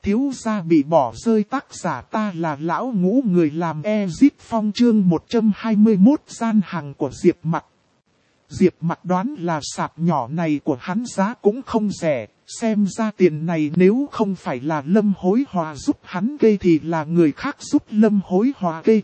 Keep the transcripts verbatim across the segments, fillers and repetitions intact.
thiếu gia bị bỏ rơi tác giả ta là lão ngũ người làm Exit Phong chương một trăm hai mươi mốt gian hàng của Diệp Mặc. Diệp Mặc đoán là sạp nhỏ này của hắn giá cũng không rẻ, xem ra tiền này nếu không phải là Lâm Hối Hòa giúp hắn kê thì là người khác giúp Lâm Hối Hòa kê.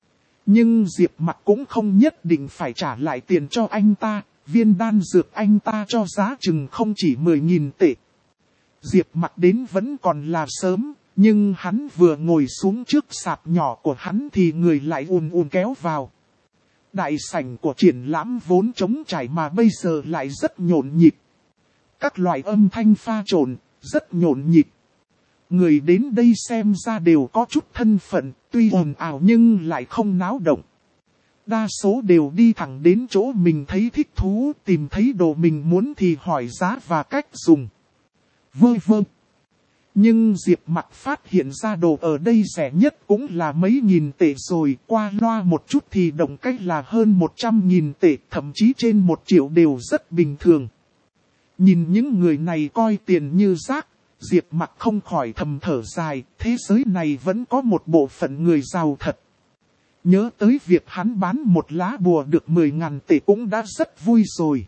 Nhưng Diệp Mặc cũng không nhất định phải trả lại tiền cho anh ta, viên đan dược anh ta cho giá chừng không chỉ mười nghìn tệ. Diệp Mặc đến vẫn còn là sớm, nhưng hắn vừa ngồi xuống trước sạp nhỏ của hắn thì người lại ùn ùn kéo vào. Đại sảnh của triển lãm vốn trống trải mà bây giờ lại rất nhộn nhịp. Các loại âm thanh pha trộn, rất nhộn nhịp. Người đến đây xem ra đều có chút thân phận, tuy ồn ào nhưng lại không náo động. Đa số đều đi thẳng đến chỗ mình thấy thích thú, tìm thấy đồ mình muốn thì hỏi giá và cách dùng. Vơ vơ. Nhưng Diệp Mặc phát hiện ra đồ ở đây rẻ nhất cũng là mấy nghìn tệ rồi, qua loa một chút thì động cách là hơn một trăm nghìn tệ, thậm chí trên một triệu đều rất bình thường. Nhìn những người này coi tiền như rác, Diệp Mặc không khỏi thầm thở dài, thế giới này vẫn có một bộ phận người giàu thật. Nhớ tới việc hắn bán một lá bùa được mười ngàn tệ cũng đã rất vui rồi.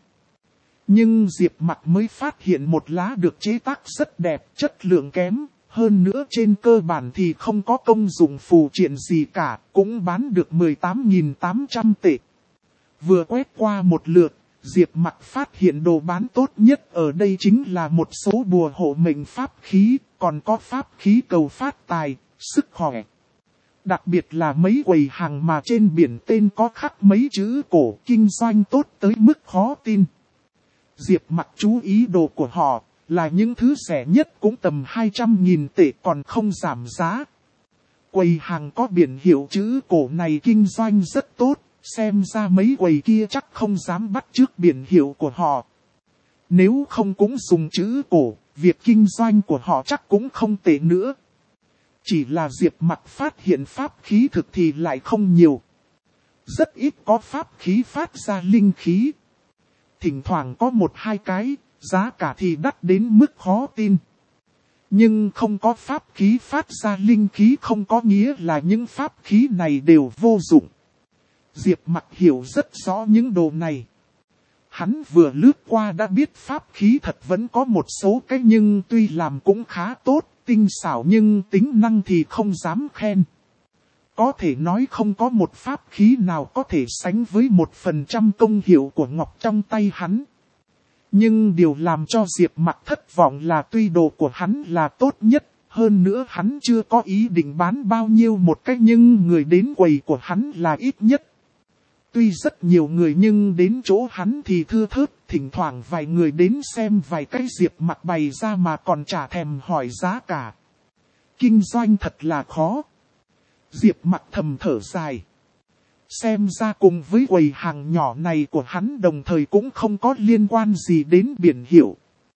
Nhưng Diệp Mặc mới phát hiện một lá được chế tác rất đẹp, chất lượng kém, hơn nữa trên cơ bản thì không có công dụng phù triện gì cả, cũng bán được mười tám nghìn tám trăm tệ. Vừa quét qua một lượt, Diệp Mặc phát hiện đồ bán tốt nhất ở đây chính là một số bùa hộ mệnh pháp khí, còn có pháp khí cầu phát tài, sức khỏe. Đặc biệt là mấy quầy hàng mà trên biển tên có khắc mấy chữ cổ, kinh doanh tốt tới mức khó tin. Diệp Mặc chú ý đồ của họ, là những thứ rẻ nhất cũng tầm hai trăm nghìn tệ còn không giảm giá. Quầy hàng có biển hiệu chữ cổ này kinh doanh rất tốt, xem ra mấy quầy kia chắc không dám bắt chước biển hiệu của họ. Nếu không cũng dùng chữ cổ, việc kinh doanh của họ chắc cũng không tệ nữa. Chỉ là Diệp Mặc phát hiện pháp khí thực thì lại không nhiều. Rất ít có pháp khí phát ra linh khí. Thỉnh thoảng có một hai cái, giá cả thì đắt đến mức khó tin. Nhưng không có pháp khí phát ra linh khí không có nghĩa là những pháp khí này đều vô dụng. Diệp Mặc hiểu rất rõ những đồ này. Hắn vừa lướt qua đã biết pháp khí thật vẫn có một số cái nhưng tuy làm cũng khá tốt, tinh xảo nhưng tính năng thì không dám khen. Có thể nói không có một pháp khí nào có thể sánh với một phần trăm công hiệu của ngọc trong tay hắn. Nhưng điều làm cho Diệp Mặc thất vọng là tuy đồ của hắn là tốt nhất, hơn nữa hắn chưa có ý định bán bao nhiêu một cách nhưng người đến quầy của hắn là ít nhất. Tuy rất nhiều người nhưng đến chỗ hắn thì thưa thớt, thỉnh thoảng vài người đến xem vài cái Diệp Mặc bày ra mà còn chả thèm hỏi giá cả. Kinh doanh thật là khó. Diệp Mặc thầm thở dài. Xem ra cùng với quầy hàng nhỏ này của hắn đồng thời cũng không có liên quan gì đến biển hiệu.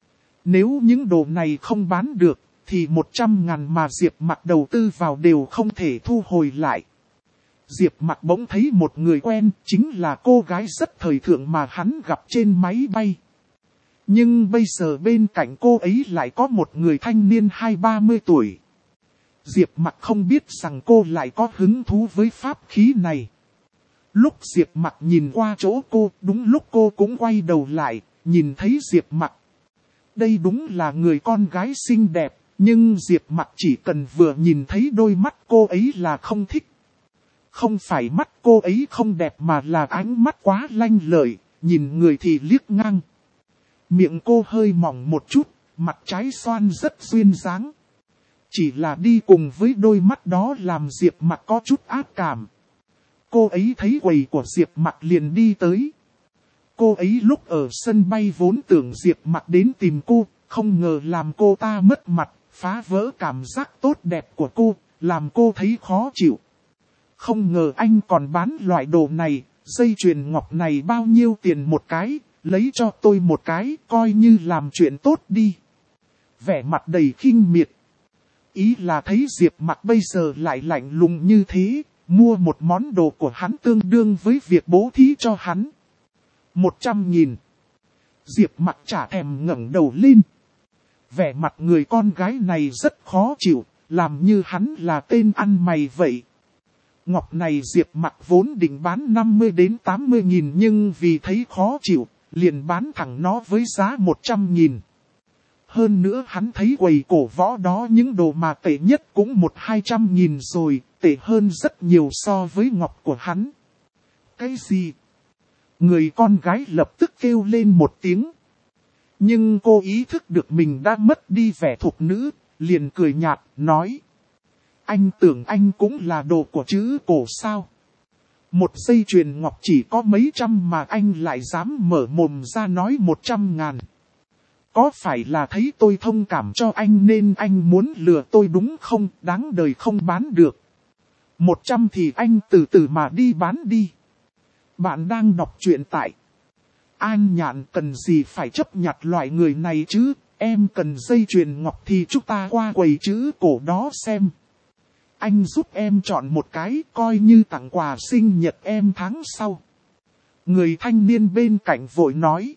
Nếu những đồ này không bán được, thì một trăm ngàn mà Diệp Mặc đầu tư vào đều không thể thu hồi lại. Diệp Mặc bỗng thấy một người quen, chính là cô gái rất thời thượng mà hắn gặp trên máy bay. Nhưng bây giờ bên cạnh cô ấy lại có một người thanh niên hai ba mươi tuổi. Diệp Mặc không biết rằng cô lại có hứng thú với pháp khí này. Lúc Diệp Mặc nhìn qua chỗ cô, đúng lúc cô cũng quay đầu lại, nhìn thấy Diệp Mặc. Đây đúng là người con gái xinh đẹp, nhưng Diệp Mặc chỉ cần vừa nhìn thấy đôi mắt cô ấy là không thích. Không phải mắt cô ấy không đẹp mà là ánh mắt quá lanh lợi, nhìn người thì liếc ngang. Miệng cô hơi mỏng một chút, mặt trái xoan rất duyên dáng. Chỉ là đi cùng với đôi mắt đó làm Diệp Mặc có chút ác cảm. Cô ấy thấy quầy của Diệp Mặc liền đi tới. Cô ấy lúc ở sân bay vốn tưởng Diệp Mặc đến tìm cô, không ngờ làm cô ta mất mặt, phá vỡ cảm giác tốt đẹp của cô, làm cô thấy khó chịu. Không ngờ anh còn bán loại đồ này, dây chuyền ngọc này bao nhiêu tiền một cái, lấy cho tôi một cái, coi như làm chuyện tốt đi. Vẻ mặt đầy khinh miệt. Ý là thấy Diệp Mặc bây giờ lại lạnh lùng như thế, mua một món đồ của hắn tương đương với việc bố thí cho hắn. Một trăm nghìn. Diệp Mặc chả thèm ngẩng đầu lên. Vẻ mặt người con gái này rất khó chịu, làm như hắn là tên ăn mày vậy. Ngọc này Diệp Mặc vốn định bán năm mươi đến tám mươi nghìn nhưng vì thấy khó chịu, liền bán thẳng nó với giá một trăm nghìn. Hơn nữa hắn thấy quầy cổ võ đó những đồ mà tệ nhất cũng một hai trăm nghìn rồi, tệ hơn rất nhiều so với ngọc của hắn. Cái gì? Người con gái lập tức kêu lên một tiếng. Nhưng cô ý thức được mình đã mất đi vẻ thục nữ, liền cười nhạt, nói. Anh tưởng anh cũng là đồ của chữ cổ sao? Một dây chuyền ngọc chỉ có mấy trăm mà anh lại dám mở mồm ra nói một trăm ngàn. Có phải là thấy tôi thông cảm cho anh nên anh muốn lừa tôi đúng không? Đáng đời không bán được. Một trăm thì anh từ từ mà đi bán đi. Bạn đang đọc truyện tại An Nhạn, cần gì phải chấp nhặt loại người này chứ? Em cần dây chuyền ngọc thì chúng ta qua quầy chữ cổ đó xem. Anh giúp em chọn một cái coi như tặng quà sinh nhật em tháng sau. Người thanh niên bên cạnh vội nói.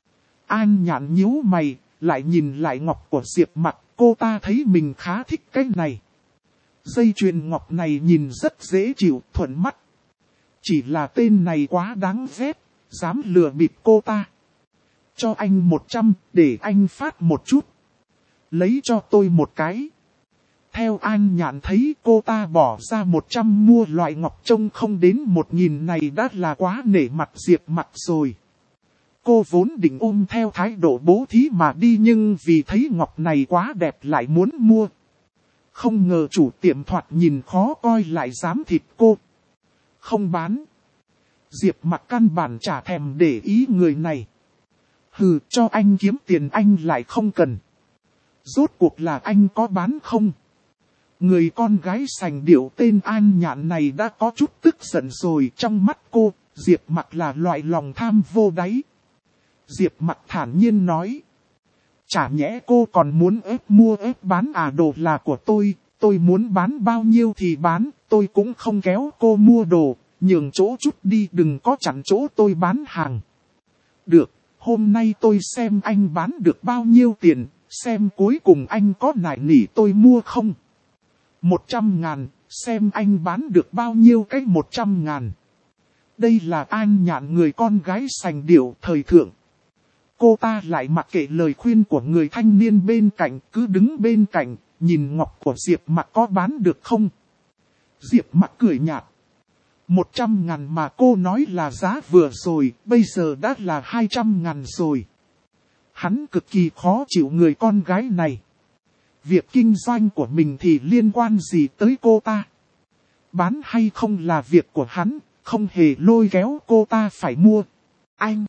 An Nhạn nhíu mày, lại nhìn lại ngọc của Diệp Mặc, cô ta thấy mình khá thích cái này. Dây chuyền ngọc này nhìn rất dễ chịu, thuận mắt. Chỉ là tên này quá đáng ghét, dám lừa bịp cô ta. Cho anh một trăm, để anh phát một chút. Lấy cho tôi một cái. Theo An Nhạn thấy cô ta bỏ ra một trăm mua loại ngọc trông không đến một nghìn này đã là quá nể mặt Diệp Mặc rồi. Cô vốn định ôm theo thái độ bố thí mà đi nhưng vì thấy ngọc này quá đẹp lại muốn mua. Không ngờ chủ tiệm thoạt nhìn khó coi lại dám thịt cô. Không bán. Diệp Mặc căn bản chả thèm để ý người này. Hừ, cho anh kiếm tiền anh lại không cần. Rốt cuộc là anh có bán không? Người con gái sành điệu tên An Nhạn này đã có chút tức giận rồi. Trong mắt cô, Diệp Mặc là loại lòng tham vô đáy. Diệp Mặc thản nhiên nói. Chả nhẽ cô còn muốn ép mua ép bán à? Đồ là của tôi, tôi muốn bán bao nhiêu thì bán, tôi cũng không kéo cô mua đồ, nhường chỗ chút đi, đừng có chặn chỗ tôi bán hàng. Được, hôm nay tôi xem anh bán được bao nhiêu tiền, xem cuối cùng anh có nài nỉ tôi mua không. Một trăm ngàn, xem anh bán được bao nhiêu cái một trăm ngàn. Đây là An Nhạn, người con gái sành điệu thời thượng. Cô ta lại mặc kệ lời khuyên của người thanh niên bên cạnh, cứ đứng bên cạnh, nhìn ngọc của Diệp Mặc có bán được không. Diệp Mặc cười nhạt. Một trăm ngàn mà cô nói là giá vừa rồi, bây giờ đã là hai trăm ngàn rồi. Hắn cực kỳ khó chịu người con gái này. Việc kinh doanh của mình thì liên quan gì tới cô ta? Bán hay không là việc của hắn, không hề lôi kéo cô ta phải mua. Anh!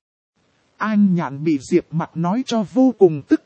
An Nhạn bị Diệp Mặc nói cho vô cùng tức.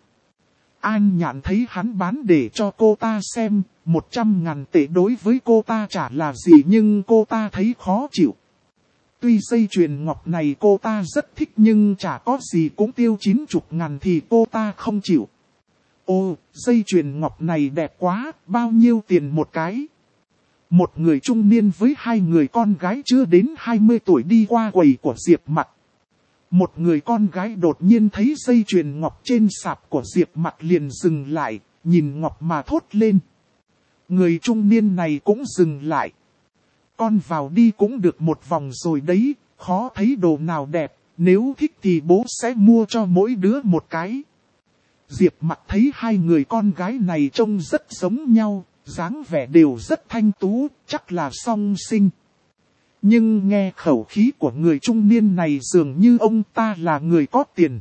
An Nhạn thấy hắn bán để cho cô ta xem, một trăm ngàn tệ đối với cô ta chả là gì nhưng cô ta thấy khó chịu. Tuy dây chuyền ngọc này cô ta rất thích nhưng chả có gì cũng tiêu chín chục ngàn thì cô ta không chịu. Ô, dây chuyền ngọc này đẹp quá, bao nhiêu tiền một cái? Một người trung niên với hai người con gái chưa đến hai mươi tuổi đi qua quầy của Diệp Mặc. Một người con gái đột nhiên thấy dây chuyền ngọc trên sạp của Diệp Mặc liền dừng lại, nhìn ngọc mà thốt lên. Người trung niên này cũng dừng lại. Con vào đi cũng được một vòng rồi đấy, khó thấy đồ nào đẹp, nếu thích thì bố sẽ mua cho mỗi đứa một cái. Diệp Mặc thấy hai người con gái này trông rất giống nhau, dáng vẻ đều rất thanh tú, chắc là song sinh. Nhưng nghe khẩu khí của người trung niên này dường như ông ta là người có tiền.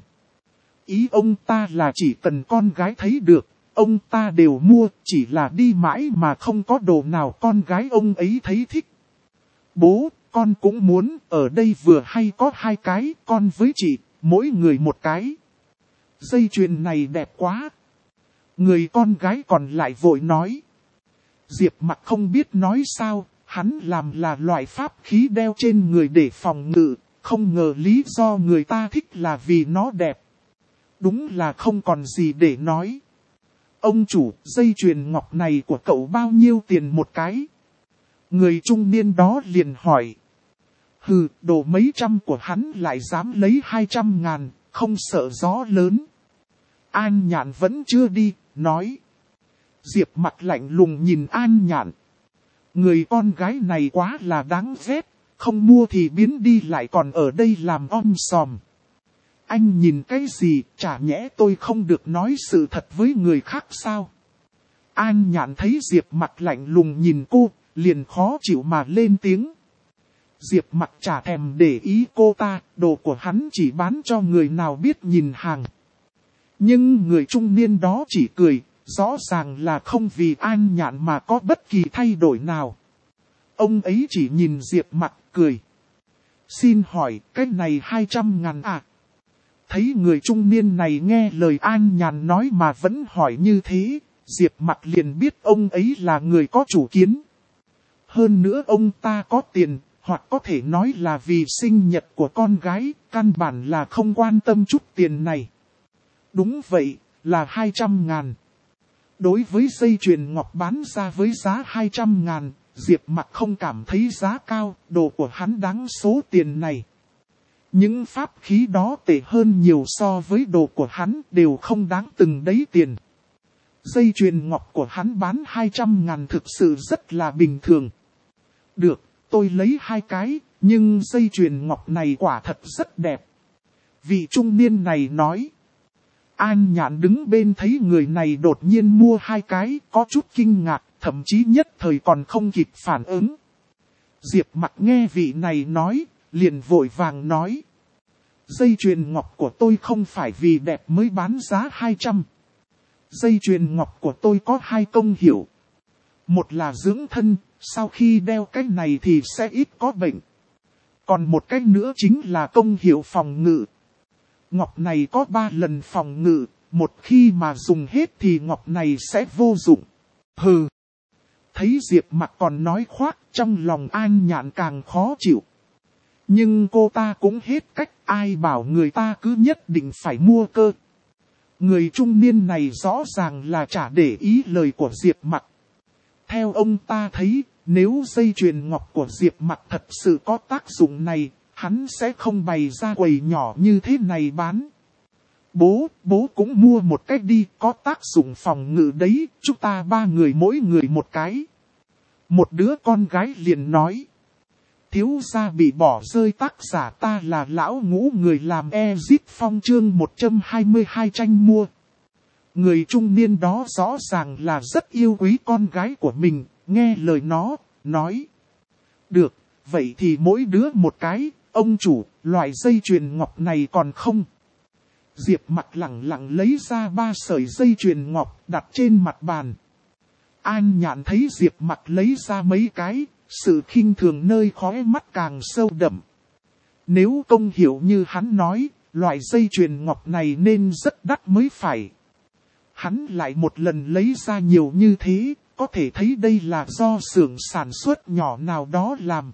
Ý ông ta là chỉ cần con gái thấy được, ông ta đều mua, chỉ là đi mãi mà không có đồ nào con gái ông ấy thấy thích. Bố, con cũng muốn, ở đây vừa hay có hai cái, con với chị, mỗi người một cái. Dây chuyền này đẹp quá. Người con gái còn lại vội nói. Diệp Mặc không biết nói sao. Hắn làm là loại pháp khí đeo trên người để phòng ngự, không ngờ lý do người ta thích là vì nó đẹp. Đúng là không còn gì để nói. Ông chủ, dây chuyền ngọc này của cậu bao nhiêu tiền một cái? Người trung niên đó liền hỏi. Hừ, đồ mấy trăm của hắn lại dám lấy hai trăm ngàn, không sợ gió lớn. An Nhạn vẫn chưa đi, nói. Diệp Mặc lạnh lùng nhìn An Nhạn. Người con gái này quá là đáng ghét, không mua thì biến đi lại còn ở đây làm om sòm. Anh nhìn cái gì, chả nhẽ tôi không được nói sự thật với người khác sao? An Nhạn thấy Diệp Mặc lạnh lùng nhìn cô, liền khó chịu mà lên tiếng. Diệp Mặc chả thèm để ý cô ta, đồ của hắn chỉ bán cho người nào biết nhìn hàng. Nhưng người trung niên đó chỉ cười, rõ ràng là không vì An Nhạn mà có bất kỳ thay đổi nào. Ông ấy chỉ nhìn Diệp Mặc cười. Xin hỏi, cái này hai trăm ngàn à? Thấy người trung niên này nghe lời An Nhạn nói mà vẫn hỏi như thế, Diệp Mặc liền biết ông ấy là người có chủ kiến. Hơn nữa ông ta có tiền, hoặc có thể nói là vì sinh nhật của con gái, căn bản là không quan tâm chút tiền này. Đúng vậy, là hai trăm ngàn. Đối với dây chuyền ngọc bán ra với giá hai trăm ngàn, Diệp Mặc không cảm thấy giá cao, đồ của hắn đáng số tiền này. Những pháp khí đó tệ hơn nhiều so với đồ của hắn, đều không đáng từng đấy tiền. Dây chuyền ngọc của hắn bán hai trăm ngàn thực sự rất là bình thường. Được, tôi lấy hai cái, nhưng dây chuyền ngọc này quả thật rất đẹp. Vị trung niên này nói. An Nhạn đứng bên thấy người này đột nhiên mua hai cái, có chút kinh ngạc, thậm chí nhất thời còn không kịp phản ứng. Diệp Mặc nghe vị này nói, liền vội vàng nói. Dây chuyền ngọc của tôi không phải vì đẹp mới bán giá hai trăm. Dây chuyền ngọc của tôi có hai công hiệu. Một là dưỡng thân, sau khi đeo cái này thì sẽ ít có bệnh. Còn một cái nữa chính là công hiệu phòng ngự. Ngọc này có ba lần phòng ngự, một khi mà dùng hết thì ngọc này sẽ vô dụng. Hừ. Thấy Diệp Mặc còn nói khoác, trong lòng An Nhạn càng khó chịu. Nhưng cô ta cũng hết cách, ai bảo người ta cứ nhất định phải mua cơ. Người trung niên này rõ ràng là chả để ý lời của Diệp Mặc. Theo ông ta thấy, nếu dây chuyền ngọc của Diệp Mặc thật sự có tác dụng này, hắn sẽ không bày ra quầy nhỏ như thế này bán. Bố, bố cũng mua một cái đi, có tác dụng phòng ngự đấy, chúng ta ba người mỗi người một cái. Một đứa con gái liền nói. Thiếu gia bị bỏ rơi, tác giả ta là lão ngũ, người làm Exit Phong chương một trăm hai mươi hai tranh mua. Người trung niên đó rõ ràng là rất yêu quý con gái của mình, nghe lời nó, nói. Được, vậy thì mỗi đứa một cái, ông chủ, loại dây chuyền ngọc này còn không? Diệp Mặc lẳng lặng lấy ra ba sợi dây chuyền ngọc đặt trên mặt bàn. An Nhạn thấy Diệp Mặc lấy ra mấy cái, sự khinh thường nơi khóe mắt càng sâu đậm. Nếu công hiệu như hắn nói, loại dây chuyền ngọc này nên rất đắt mới phải. Hắn lại một lần lấy ra nhiều như thế, có thể thấy đây là do xưởng sản xuất nhỏ nào đó làm.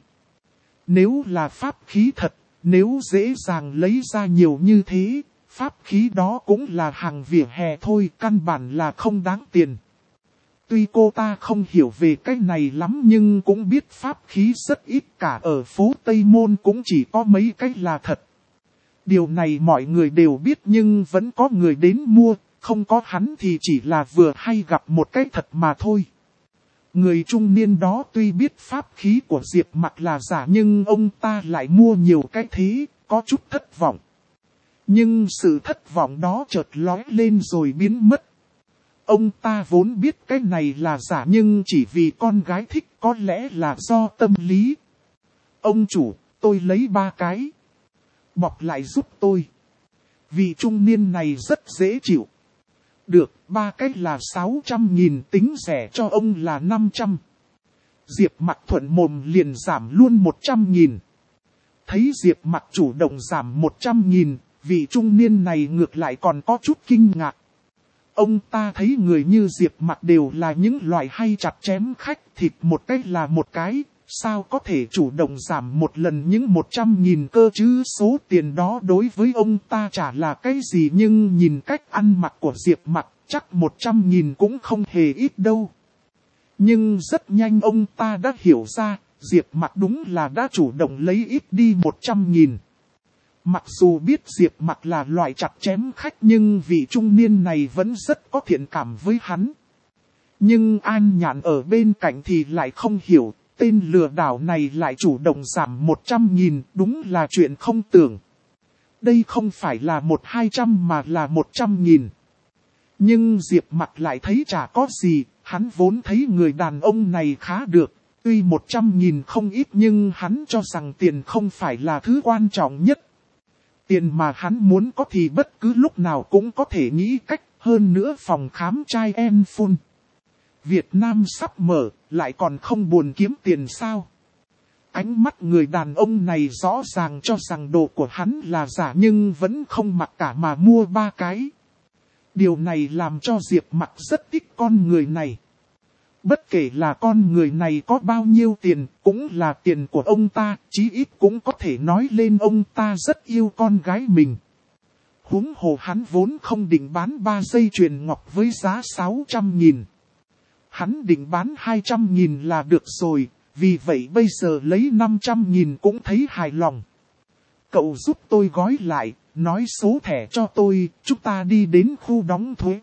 Nếu là pháp khí thật, nếu dễ dàng lấy ra nhiều như thế, pháp khí đó cũng là hàng vỉa hè thôi, căn bản là không đáng tiền. Tuy cô ta không hiểu về cái này lắm nhưng cũng biết pháp khí rất ít, cả ở phố Tây Môn cũng chỉ có mấy cái là thật. Điều này mọi người đều biết nhưng vẫn có người đến mua, không có hắn thì chỉ là vừa hay gặp một cái thật mà thôi. Người trung niên đó tuy biết pháp khí của Diệp Mặc là giả nhưng ông ta lại mua nhiều cái thế, có chút thất vọng. Nhưng sự thất vọng đó chợt lóe lên rồi biến mất. Ông ta vốn biết cái này là giả nhưng chỉ vì con gái thích, có lẽ là do tâm lý. Ông chủ, tôi lấy ba cái. Bọc lại giúp tôi. Vị trung niên này rất dễ chịu. Được, ba cái là sáu trăm nghìn, tính rẻ cho ông là năm trăm. Diệp Mặc thuận mồm liền giảm luôn một trăm nghìn. Thấy Diệp Mặc chủ động giảm một trăm nghìn, vị trung niên này ngược lại còn có chút kinh ngạc. Ông ta thấy người như Diệp Mặc đều là những loại hay chặt chém khách thịt, một cái là một cái, sao có thể chủ động giảm một lần những một trăm nghìn cơ chứ, số tiền đó đối với ông ta chả là cái gì, nhưng nhìn cách ăn mặc của Diệp Mặc, chắc một trăm nghìn cũng không hề ít đâu. Nhưng rất nhanh ông ta đã hiểu ra, Diệp Mặc đúng là đã chủ động lấy ít đi một trăm nghìn. Mặc dù biết Diệp Mặc là loại chặt chém khách nhưng vị trung niên này vẫn rất có thiện cảm với hắn. Nhưng An Nhạn ở bên cạnh thì lại không hiểu, tên lừa đảo này lại chủ động giảm một trăm nghìn, đúng là chuyện không tưởng. Đây không phải là một hai trăm mà là một trăm nghìn. Nhưng Diệp Mặc lại thấy chả có gì, hắn vốn thấy người đàn ông này khá được. Tuy một trăm nghìn không ít nhưng hắn cho rằng tiền không phải là thứ quan trọng nhất. Tiền mà hắn muốn có thì bất cứ lúc nào cũng có thể nghĩ cách, hơn nữa phòng khám trai em phun. Việt Nam sắp mở, lại còn không buồn kiếm tiền sao? Ánh mắt người đàn ông này rõ ràng cho rằng đồ của hắn là giả nhưng vẫn không mặc cả mà mua ba cái. Điều này làm cho Diệp Mặc rất thích con người này. Bất kể là con người này có bao nhiêu tiền, cũng là tiền của ông ta, chí ít cũng có thể nói lên ông ta rất yêu con gái mình. Huống hồ hắn vốn không định bán ba dây chuyền ngọc với giá sáu trăm nghìn. Hắn định bán hai trăm nghìn là được rồi, vì vậy bây giờ lấy năm trăm nghìn cũng thấy hài lòng. Cậu giúp tôi gói lại, nói số thẻ cho tôi, chúng ta đi đến khu đóng thuế.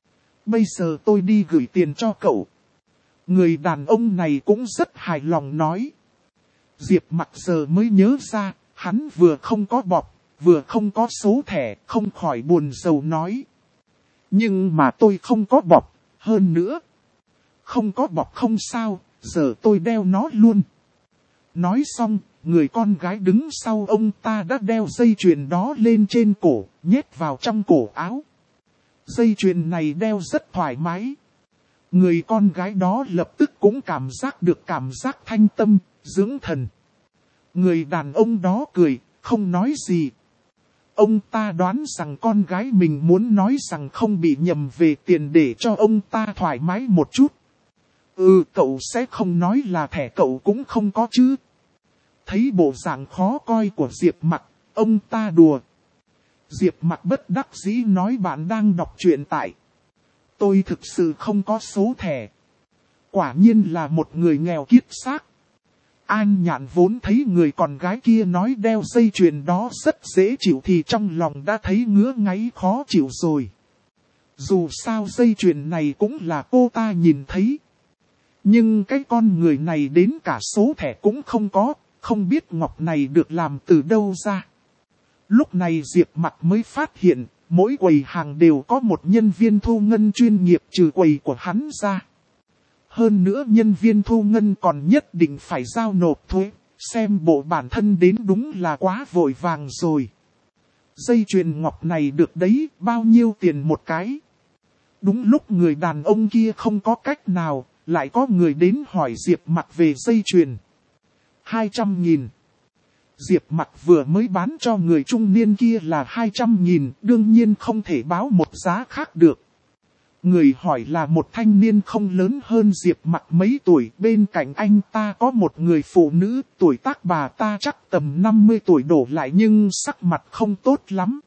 Bây giờ tôi đi gửi tiền cho cậu. Người đàn ông này cũng rất hài lòng nói. Diệp Mặc giờ mới nhớ ra, hắn vừa không có bọc, vừa không có số thẻ, không khỏi buồn rầu nói. Nhưng mà tôi không có bọc, hơn nữa. Không có bọc không sao, giờ tôi đeo nó luôn. Nói xong, người con gái đứng sau ông ta đã đeo dây chuyền đó lên trên cổ, nhét vào trong cổ áo. Dây chuyền này đeo rất thoải mái. Người con gái đó lập tức cũng cảm giác được cảm giác thanh tâm, dưỡng thần. Người đàn ông đó cười, không nói gì. Ông ta đoán rằng con gái mình muốn nói rằng không bị nhầm về tiền để cho ông ta thoải mái một chút. Ừ, cậu sẽ không nói là thẻ cậu cũng không có chứ. Thấy bộ dạng khó coi của Diệp Mặc, ông ta đùa. Diệp Mặc bất đắc dĩ nói bạn đang đọc truyện tại. Tôi thực sự không có số thẻ. Quả nhiên là một người nghèo kiết xác. An Nhạn vốn thấy người con gái kia nói đeo dây chuyền đó rất dễ chịu thì trong lòng đã thấy ngứa ngáy khó chịu rồi. Dù sao dây chuyền này cũng là cô ta nhìn thấy. Nhưng cái con người này đến cả số thẻ cũng không có, không biết ngọc này được làm từ đâu ra. Lúc này Diệp Mặc mới phát hiện, mỗi quầy hàng đều có một nhân viên thu ngân chuyên nghiệp trừ quầy của hắn ra. Hơn nữa nhân viên thu ngân còn nhất định phải giao nộp thuế, xem bộ bản thân đến đúng là quá vội vàng rồi. Dây chuyền ngọc này được đấy, bao nhiêu tiền một cái? Đúng lúc người đàn ông kia không có cách nào, lại có người đến hỏi Diệp Mặc về dây chuyền. hai trăm nghìn. Diệp Mặc vừa mới bán cho người trung niên kia là hai trăm nghìn, đương nhiên không thể báo một giá khác được. Người hỏi là một thanh niên không lớn hơn Diệp Mặc mấy tuổi, bên cạnh anh ta có một người phụ nữ, tuổi tác bà ta chắc tầm năm mươi tuổi đổ lại nhưng sắc mặt không tốt lắm.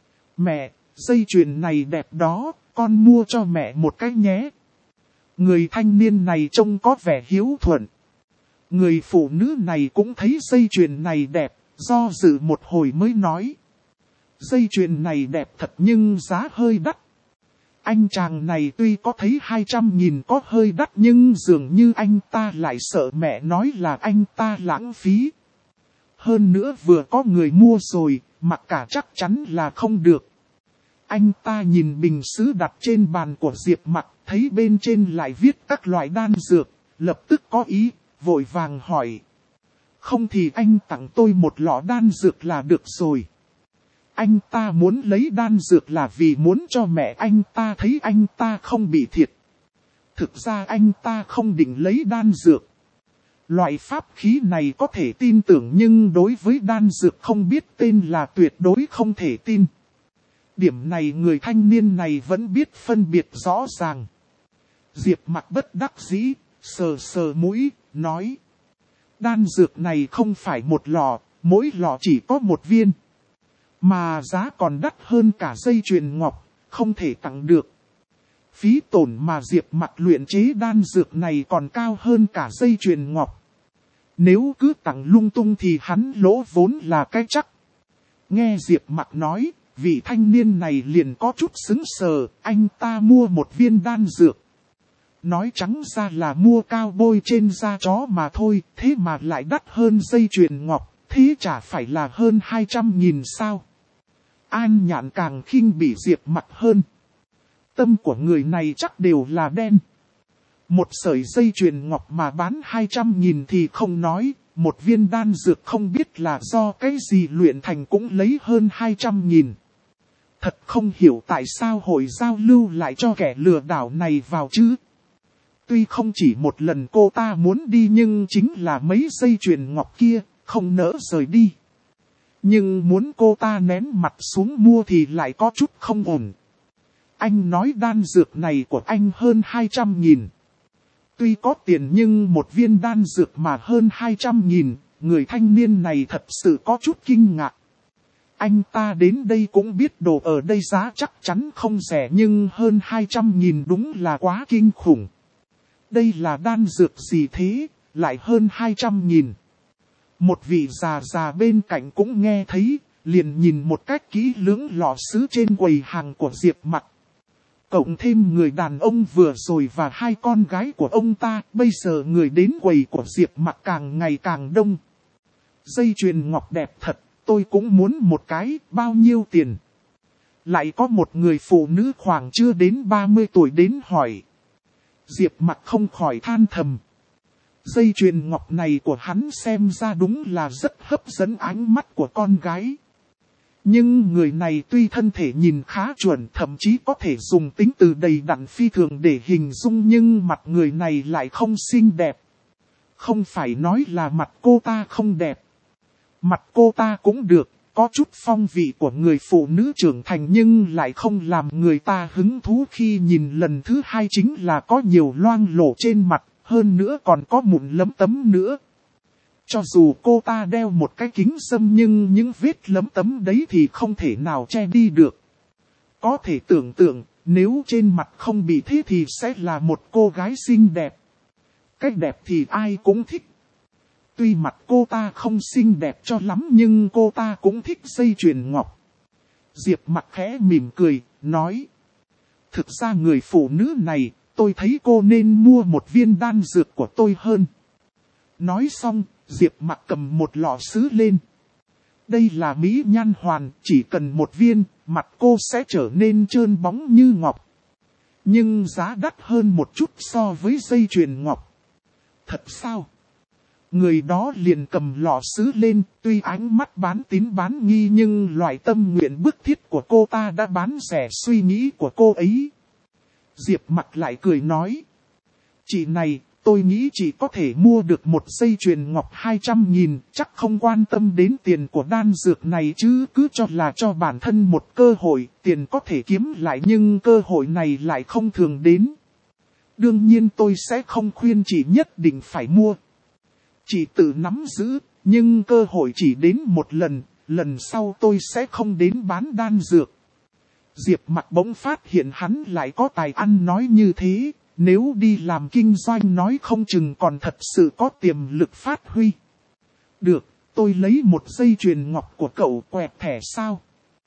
Mẹ, dây chuyền này đẹp đó, con mua cho mẹ một cái nhé. Người thanh niên này trông có vẻ hiếu thuận. Người phụ nữ này cũng thấy dây chuyền này đẹp, do dự một hồi mới nói. Dây chuyền này đẹp thật nhưng giá hơi đắt. Anh chàng này tuy có thấy hai trăm nghìn có hơi đắt nhưng dường như anh ta lại sợ mẹ nói là anh ta lãng phí. Hơn nữa vừa có người mua rồi, mặc cả chắc chắn là không được. Anh ta nhìn bình sứ đặt trên bàn của Diệp Mặc, thấy bên trên lại viết các loại đan dược, lập tức có ý, vội vàng hỏi. Không thì anh tặng tôi một lọ đan dược là được rồi. Anh ta muốn lấy đan dược là vì muốn cho mẹ anh ta thấy anh ta không bị thiệt. Thực ra anh ta không định lấy đan dược. Loại pháp khí này có thể tin tưởng nhưng đối với đan dược không biết tên là tuyệt đối không thể tin. Điểm này người thanh niên này vẫn biết phân biệt rõ ràng. Diệp Mặc bất đắc dĩ, sờ sờ mũi, nói. Đan dược này không phải một lọ, mỗi lọ chỉ có một viên. Mà giá còn đắt hơn cả dây chuyền ngọc, không thể tặng được. Phí tổn mà Diệp Mặc luyện chế đan dược này còn cao hơn cả dây chuyền ngọc. Nếu cứ tặng lung tung thì hắn lỗ vốn là cái chắc. Nghe Diệp Mặc nói, vị thanh niên này liền có chút sững sờ, anh ta mua một viên đan dược. Nói trắng ra là mua cao bôi trên da chó mà thôi, thế mà lại đắt hơn dây chuyền ngọc, thế chả phải là hơn hai trăm nghìn sao. An Nhạn càng khinh bỉ Diệp Mặc hơn. Tâm của người này chắc đều là đen. Một sợi dây chuyền ngọc mà bán hai trăm nghìn thì không nói, một viên đan dược không biết là do cái gì luyện thành cũng lấy hơn hai trăm nghìn. Thật không hiểu tại sao hội giao lưu lại cho kẻ lừa đảo này vào chứ. Tuy không chỉ một lần cô ta muốn đi nhưng chính là mấy dây chuyền ngọc kia, không nỡ rời đi. Nhưng muốn cô ta nén mặt xuống mua thì lại có chút không ổn. Anh nói đan dược này của anh hơn hai trăm nghìn. Tuy có tiền nhưng một viên đan dược mà hơn hai trăm nghìn, người thanh niên này thật sự có chút kinh ngạc. Anh ta đến đây cũng biết đồ ở đây giá chắc chắn không rẻ nhưng hơn hai trăm nghìn đúng là quá kinh khủng. Đây là đan dược gì thế, lại hơn hai trăm nghìn. Một vị già già bên cạnh cũng nghe thấy, liền nhìn một cách kỹ lưỡng lọ sứ trên quầy hàng của Diệp Mặc. Cộng thêm người đàn ông vừa rồi và hai con gái của ông ta, bây giờ người đến quầy của Diệp Mặc càng ngày càng đông. Dây chuyền ngọc đẹp thật, tôi cũng muốn một cái, bao nhiêu tiền? Lại có một người phụ nữ khoảng chưa đến ba mươi tuổi đến hỏi. Diệp Mặc không khỏi than thầm. Dây chuyền ngọc này của hắn xem ra đúng là rất hấp dẫn ánh mắt của con gái. Nhưng người này tuy thân thể nhìn khá chuẩn, thậm chí có thể dùng tính từ đầy đặn phi thường để hình dung, nhưng mặt người này lại không xinh đẹp. Không phải nói là mặt cô ta không đẹp. Mặt cô ta cũng được, có chút phong vị của người phụ nữ trưởng thành nhưng lại không làm người ta hứng thú khi nhìn lần thứ hai, chính là có nhiều loang lổ trên mặt, hơn nữa còn có mụn lấm tấm nữa. Cho dù cô ta đeo một cái kính râm nhưng những vết lấm tấm đấy thì không thể nào che đi được. Có thể tưởng tượng, nếu trên mặt không bị thế thì sẽ là một cô gái xinh đẹp. Cách đẹp thì ai cũng thích. Tuy mặt cô ta không xinh đẹp cho lắm nhưng cô ta cũng thích dây chuyền ngọc. Diệp Mặc khẽ mỉm cười, nói. Thực ra người phụ nữ này, tôi thấy cô nên mua một viên đan dược của tôi hơn. Nói xong, Diệp Mặc cầm một lọ sứ lên. Đây là mỹ nhan hoàn, chỉ cần một viên, mặt cô sẽ trở nên trơn bóng như ngọc. Nhưng giá đắt hơn một chút so với dây chuyền ngọc. Thật sao? Người đó liền cầm lọ sứ lên, tuy ánh mắt bán tín bán nghi nhưng loại tâm nguyện bức thiết của cô ta đã bán rẻ suy nghĩ của cô ấy. Diệp Mặc lại cười nói. Chị này, tôi nghĩ chị có thể mua được một dây chuyền ngọc hai trăm nghìn, chắc không quan tâm đến tiền của đan dược này chứ, cứ cho là cho bản thân một cơ hội, tiền có thể kiếm lại nhưng cơ hội này lại không thường đến. Đương nhiên tôi sẽ không khuyên chị nhất định phải mua. Chị tự nắm giữ, nhưng cơ hội chỉ đến một lần, lần sau tôi sẽ không đến bán đan dược. Diệp Mặc bỗng phát hiện hắn lại có tài ăn nói như thế, nếu đi làm kinh doanh nói không chừng còn thật sự có tiềm lực phát huy. Được, tôi lấy một dây chuyền ngọc của cậu, quẹt thẻ sao?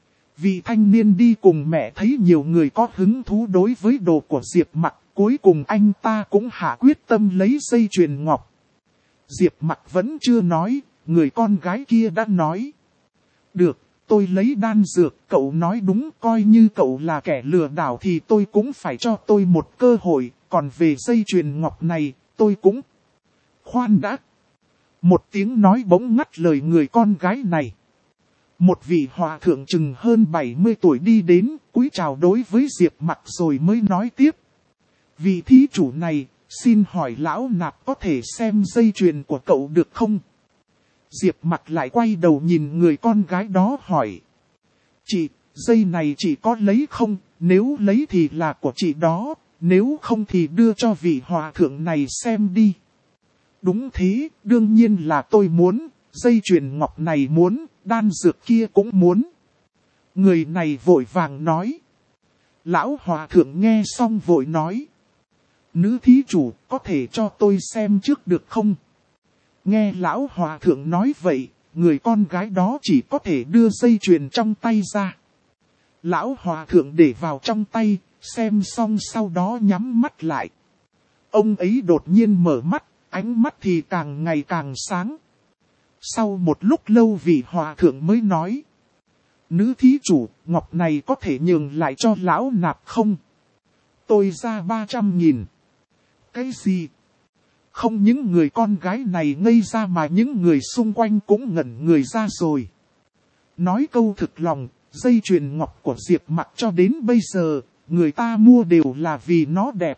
Vị thanh niên đi cùng mẹ thấy nhiều người có hứng thú đối với đồ của Diệp Mặc, cuối cùng anh ta cũng hạ quyết tâm lấy dây chuyền ngọc. Diệp Mặc vẫn chưa nói, người con gái kia đã nói. Được, tôi lấy đan dược, cậu nói đúng, coi như cậu là kẻ lừa đảo thì tôi cũng phải cho tôi một cơ hội, còn về dây chuyền ngọc này, tôi cũng... Khoan đã! Một tiếng nói bỗng ngắt lời người con gái này. Một vị hòa thượng chừng hơn bảy mươi tuổi đi đến, cúi chào đối với Diệp Mặc rồi mới nói tiếp. Vị thí chủ này, xin hỏi lão nạp có thể xem dây chuyền của cậu được không? Diệp Mặc lại quay đầu nhìn người con gái đó hỏi. Chị, dây này chị có lấy không? Nếu lấy thì là của chị đó, nếu không thì đưa cho vị hòa thượng này xem đi. Đúng thế, đương nhiên là tôi muốn, dây chuyền ngọc này muốn, đan dược kia cũng muốn. Người này vội vàng nói. Lão hòa thượng nghe xong vội nói. Nữ thí chủ, có thể cho tôi xem trước được không? Nghe lão hòa thượng nói vậy, người con gái đó chỉ có thể đưa dây chuyền trong tay ra. Lão hòa thượng để vào trong tay, xem xong sau đó nhắm mắt lại. Ông ấy đột nhiên mở mắt, ánh mắt thì càng ngày càng sáng. Sau một lúc lâu vị hòa thượng mới nói. Nữ thí chủ, ngọc này có thể nhường lại cho lão nạp không? Tôi ra ba trăm nghìn. Cái gì? Không những người con gái này ngây ra mà những người xung quanh cũng ngẩn người ra rồi. Nói câu thực lòng, dây chuyền ngọc của Diệp Mặc cho đến bây giờ, người ta mua đều là vì nó đẹp.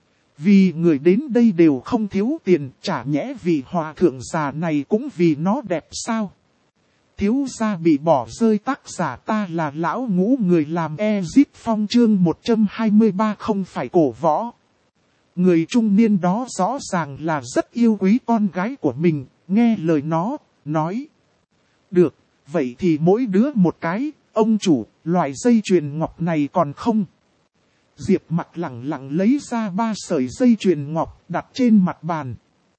Vì người đến đây đều không thiếu tiền, chả nhẽ vị hòa thượng già này cũng vì nó đẹp sao? Thiếu gia bị bỏ rơi, tác giả ta là lão ngũ, người làm Ezit Phong chương một trăm hai mươi ba không phải cổ võ. Người trung niên đó rõ ràng là rất yêu quý con gái của mình, nghe lời nó, nói. Được, vậy thì mỗi đứa một cái, ông chủ, loại dây chuyền ngọc này còn không? Diệp Mặc lẳng lặng lấy ra ba sợi dây chuyền ngọc đặt trên mặt bàn.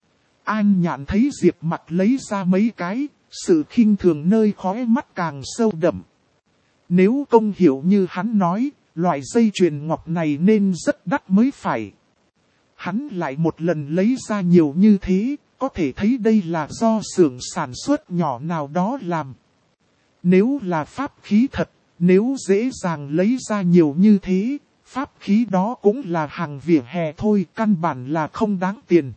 An Nhạn thấy Diệp Mặc lấy ra mấy cái, sự khinh thường nơi khóe mắt càng sâu đậm. Nếu công hiểu như hắn nói, loại dây chuyền ngọc này nên rất đắt mới phải. Hắn lại một lần lấy ra nhiều như thế, có thể thấy đây là do xưởng sản xuất nhỏ nào đó làm. Nếu là pháp khí thật, nếu dễ dàng lấy ra nhiều như thế, pháp khí đó cũng là hàng vỉa hè thôi, căn bản là không đáng tiền.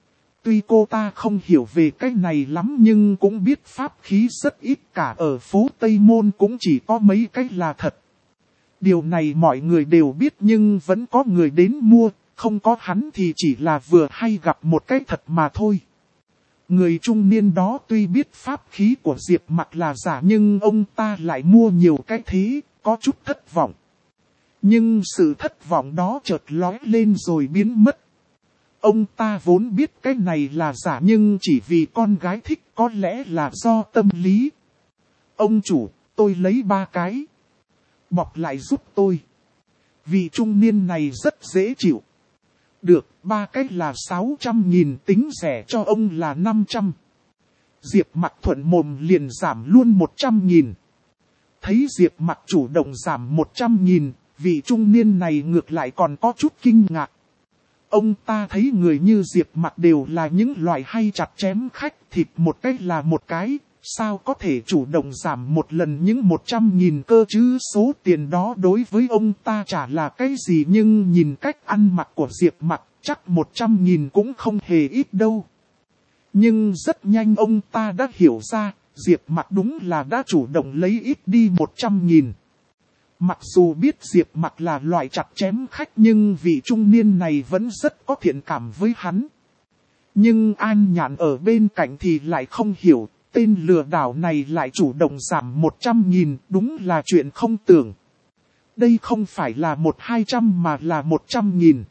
Tuy cô ta không hiểu về cái này lắm nhưng cũng biết pháp khí rất ít, cả ở phố Tây Môn cũng chỉ có mấy cái là thật. Điều này mọi người đều biết nhưng vẫn có người đến mua, không có hắn thì chỉ là vừa hay gặp một cái thật mà thôi. Người trung niên đó tuy biết pháp khí của Diệp Mặc là giả nhưng ông ta lại mua nhiều cái thế, có chút thất vọng. Nhưng sự thất vọng đó chợt lóe lên rồi biến mất. Ông ta vốn biết cái này là giả nhưng chỉ vì con gái thích, có lẽ là do tâm lý. Ông chủ, tôi lấy ba cái. Bọc lại giúp tôi. Vị trung niên này rất dễ chịu. Được, ba cái là sáu trăm nghìn, tính rẻ cho ông là năm trăm. Diệp Mặc thuận mồm liền giảm luôn một trăm nghìn. Thấy Diệp Mặc chủ động giảm một trăm nghìn, vị trung niên này ngược lại còn có chút kinh ngạc. Ông ta thấy người như Diệp Mặc đều là những loại hay chặt chém khách, thịt một cái là một cái, sao có thể chủ động giảm một lần những một trăm nghìn cơ chứ? Số tiền đó đối với ông ta chả là cái gì nhưng nhìn cách ăn mặc của Diệp Mặc, chắc một trăm nghìn cũng không hề ít đâu. Nhưng rất nhanh ông ta đã hiểu ra, Diệp Mặc đúng là đã chủ động lấy ít đi một trăm nghìn. Mặc dù biết Diệp Mặc là loại chặt chém khách nhưng vị trung niên này vẫn rất có thiện cảm với hắn. Nhưng An Nhạn ở bên cạnh thì lại không hiểu, tên lừa đảo này lại chủ động giảm một trăm nghìn, đúng là chuyện không tưởng. Đây không phải là một hai trăm mà là một trăm nghìn.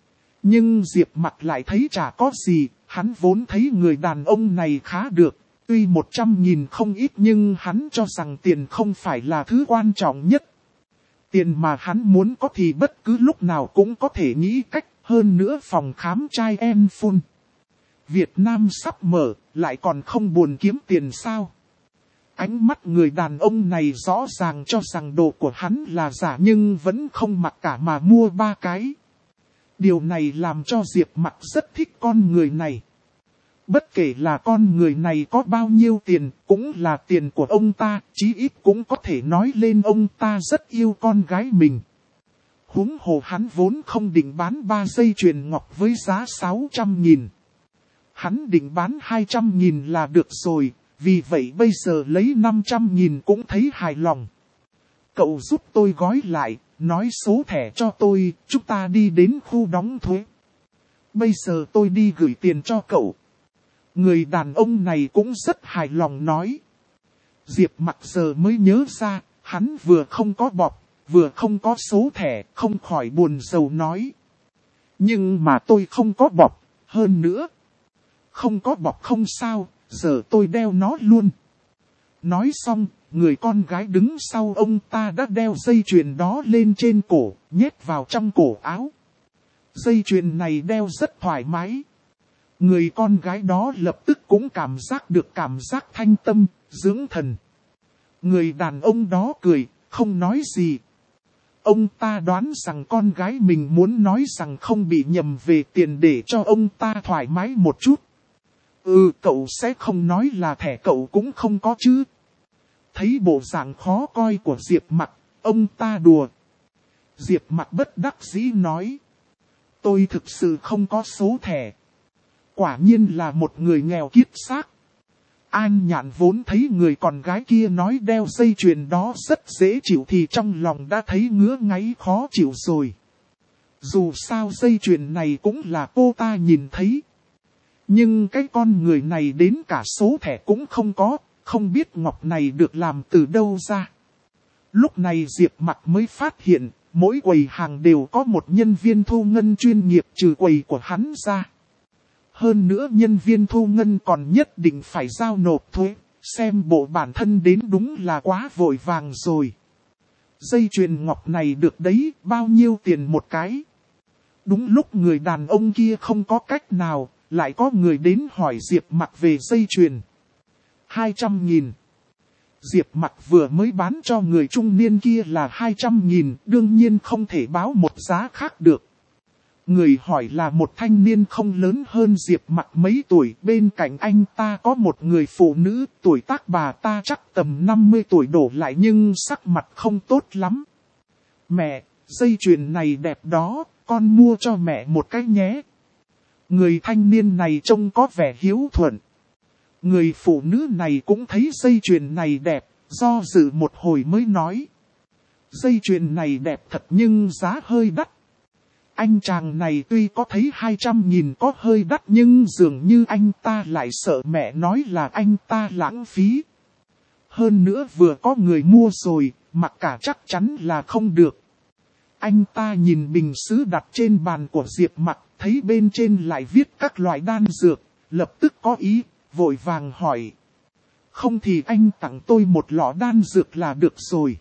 Nhưng Diệp Mặc lại thấy chả có gì, hắn vốn thấy người đàn ông này khá được. Tuy một trăm nghìn không ít nhưng hắn cho rằng tiền không phải là thứ quan trọng nhất. Tiền mà hắn muốn có thì bất cứ lúc nào cũng có thể nghĩ cách, hơn nữa phòng khám trai em phun. Việt Nam sắp mở, lại còn không buồn kiếm tiền sao? Ánh mắt người đàn ông này rõ ràng cho rằng đồ của hắn là giả nhưng vẫn không mặc cả mà mua ba cái. Điều này làm cho Diệp Mặc rất thích con người này. Bất kể là con người này có bao nhiêu tiền, cũng là tiền của ông ta, chí ít cũng có thể nói lên ông ta rất yêu con gái mình. Huống hồ hắn vốn không định bán ba dây chuyền ngọc với giá sáu trăm nghìn. Hắn định bán hai trăm nghìn là được rồi, vì vậy bây giờ lấy năm trăm nghìn cũng thấy hài lòng. Cậu giúp tôi gói lại, nói số thẻ cho tôi, chúng ta đi đến khu đóng thuế. Bây giờ tôi đi gửi tiền cho cậu. Người đàn ông này cũng rất hài lòng nói. Diệp Mặc giờ mới nhớ ra, hắn vừa không có bọc, vừa không có số thẻ, không khỏi buồn rầu nói. Nhưng mà tôi không có bọc, hơn nữa. Không có bọc không sao, giờ tôi đeo nó luôn. Nói xong, người con gái đứng sau ông ta đã đeo dây chuyền đó lên trên cổ, nhét vào trong cổ áo. Dây chuyền này đeo rất thoải mái. Người con gái đó lập tức cũng cảm giác được cảm giác thanh tâm, dưỡng thần. Người đàn ông đó cười, không nói gì. Ông ta đoán rằng con gái mình muốn nói rằng không bị nhầm về tiền để cho ông ta thoải mái một chút. Ừ, cậu sẽ không nói là thẻ cậu cũng không có chứ. Thấy bộ dạng khó coi của Diệp Mặc, ông ta đùa. Diệp Mặc bất đắc dĩ nói. Tôi thực sự không có số thẻ. Quả nhiên là một người nghèo kiết xác. An Nhạn vốn thấy người con gái kia nói đeo dây chuyền đó rất dễ chịu thì trong lòng đã thấy ngứa ngáy khó chịu rồi. Dù sao dây chuyền này cũng là cô ta nhìn thấy. Nhưng cái con người này đến cả số thẻ cũng không có, không biết ngọc này được làm từ đâu ra. Lúc này Diệp Mặc mới phát hiện, mỗi quầy hàng đều có một nhân viên thu ngân chuyên nghiệp trừ quầy của hắn ra. Hơn nữa nhân viên thu ngân còn nhất định phải giao nộp thuế, xem bộ bản thân đến đúng là quá vội vàng rồi. Dây chuyền ngọc này được đấy, bao nhiêu tiền một cái? Đúng lúc người đàn ông kia không có cách nào, lại có người đến hỏi Diệp Mặc về dây chuyền. hai trăm nghìn. Diệp Mặc vừa mới bán cho người trung niên kia là hai trăm nghìn, đương nhiên không thể báo một giá khác được. Người hỏi là một thanh niên không lớn hơn Diệp Mặc mấy tuổi, bên cạnh anh ta có một người phụ nữ, tuổi tác bà ta chắc tầm năm mươi tuổi đổ lại nhưng sắc mặt không tốt lắm. Mẹ, dây chuyền này đẹp đó, con mua cho mẹ một cái nhé. Người thanh niên này trông có vẻ hiếu thuận. Người phụ nữ này cũng thấy dây chuyền này đẹp, do dự một hồi mới nói. Dây chuyền này đẹp thật nhưng giá hơi đắt. Anh chàng này tuy có thấy hai trăm nghìn có hơi đắt nhưng dường như anh ta lại sợ mẹ nói là anh ta lãng phí. Hơn nữa vừa có người mua rồi, mặc cả chắc chắn là không được. Anh ta nhìn bình sứ đặt trên bàn của Diệp Mặc, thấy bên trên lại viết các loại đan dược, lập tức có ý, vội vàng hỏi. Không thì anh tặng tôi một lọ đan dược là được rồi.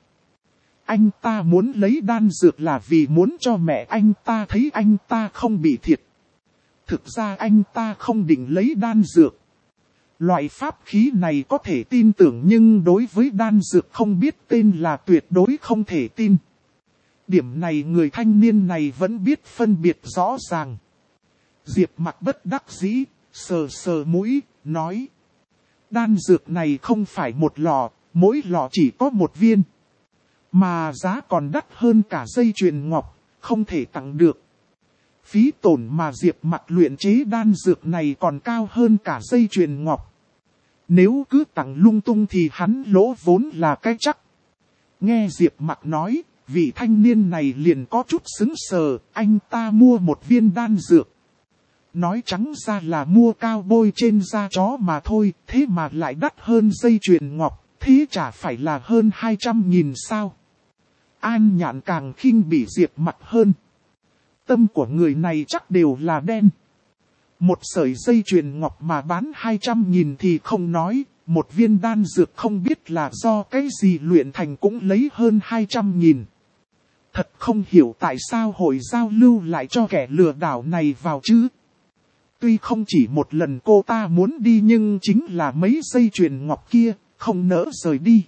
Anh ta muốn lấy đan dược là vì muốn cho mẹ anh ta thấy anh ta không bị thiệt. Thực ra anh ta không định lấy đan dược. Loại pháp khí này có thể tin tưởng nhưng đối với đan dược không biết tên là tuyệt đối không thể tin. Điểm này người thanh niên này vẫn biết phân biệt rõ ràng. Diệp Mặc bất đắc dĩ, sờ sờ mũi, nói. Đan dược này không phải một lọ, mỗi lọ chỉ có một viên. Mà giá còn đắt hơn cả dây chuyền ngọc, không thể tặng được. Phí tổn mà Diệp Mặc luyện chế đan dược này còn cao hơn cả dây chuyền ngọc. Nếu cứ tặng lung tung thì hắn lỗ vốn là cái chắc. Nghe Diệp Mặc nói, vị thanh niên này liền có chút sững sờ, anh ta mua một viên đan dược. Nói trắng ra là mua cao bôi trên da chó mà thôi, thế mà lại đắt hơn dây chuyền ngọc, thế chả phải là hơn hai trăm nghìn sao. An Nhạn càng khinh bỉ Diệp Mặc hơn. Tâm của người này chắc đều là đen. Một sợi dây chuyền ngọc mà bán hai trăm nghìn thì không nói, một viên đan dược không biết là do cái gì luyện thành cũng lấy hơn hai trăm nghìn. Thật không hiểu tại sao hội giao lưu lại cho kẻ lừa đảo này vào chứ. Tuy không chỉ một lần cô ta muốn đi nhưng chính là mấy dây chuyền ngọc kia, không nỡ rời đi.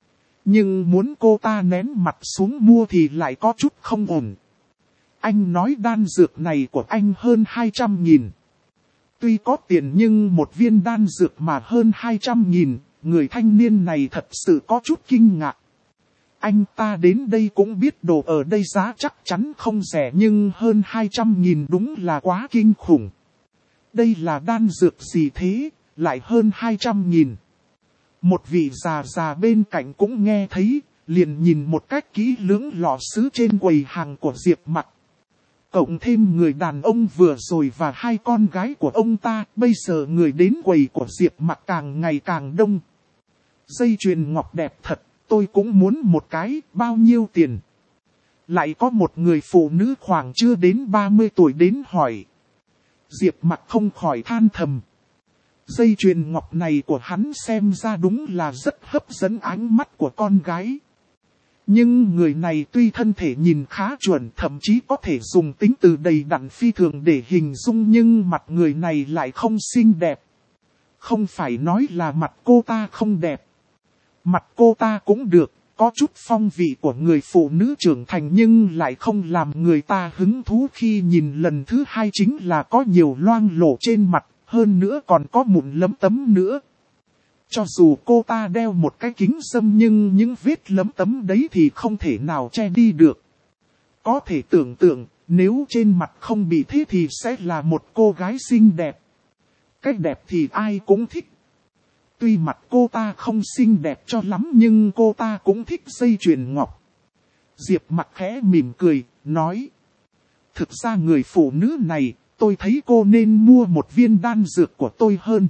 Nhưng muốn cô ta nén mặt xuống mua thì lại có chút không ổn. Anh nói đan dược này của anh hơn hai trăm nghìn. Tuy có tiền nhưng một viên đan dược mà hơn hai trăm nghìn, người thanh niên này thật sự có chút kinh ngạc. Anh ta đến đây cũng biết đồ ở đây giá chắc chắn không rẻ nhưng hơn hai trăm nghìn đúng là quá kinh khủng. Đây là đan dược gì thế, lại hơn hai trăm nghìn. Một vị già già bên cạnh cũng nghe thấy, liền nhìn một cách kỹ lưỡng lọ sứ trên quầy hàng của Diệp Mặc. Cộng thêm người đàn ông vừa rồi và hai con gái của ông ta, bây giờ người đến quầy của Diệp Mặc càng ngày càng đông. Dây chuyền ngọc đẹp thật, tôi cũng muốn một cái, bao nhiêu tiền? Lại có một người phụ nữ khoảng chưa đến ba mươi tuổi đến hỏi. Diệp Mặc không khỏi than thầm. Dây chuyền ngọc này của hắn xem ra đúng là rất hấp dẫn ánh mắt của con gái. Nhưng người này tuy thân thể nhìn khá chuẩn, thậm chí có thể dùng tính từ đầy đặn phi thường để hình dung, nhưng mặt người này lại không xinh đẹp. Không phải nói là mặt cô ta không đẹp. Mặt cô ta cũng được, có chút phong vị của người phụ nữ trưởng thành, nhưng lại không làm người ta hứng thú khi nhìn lần thứ hai, chính là có nhiều loang lổ trên mặt, hơn nữa còn có mụn lấm tấm nữa. Cho dù cô ta đeo một cái kính râm nhưng những vết lấm tấm đấy thì không thể nào che đi được. Có thể tưởng tượng, nếu trên mặt không bị thế thì sẽ là một cô gái xinh đẹp. Cách đẹp thì ai cũng thích. Tuy mặt cô ta không xinh đẹp cho lắm nhưng cô ta cũng thích dây chuyền ngọc. Diệp Mặc khẽ mỉm cười, nói. Thực ra người phụ nữ này, tôi thấy cô nên mua một viên đan dược của tôi hơn.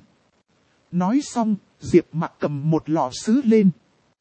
Nói xong, Diệp Mặc cầm một lọ sứ lên.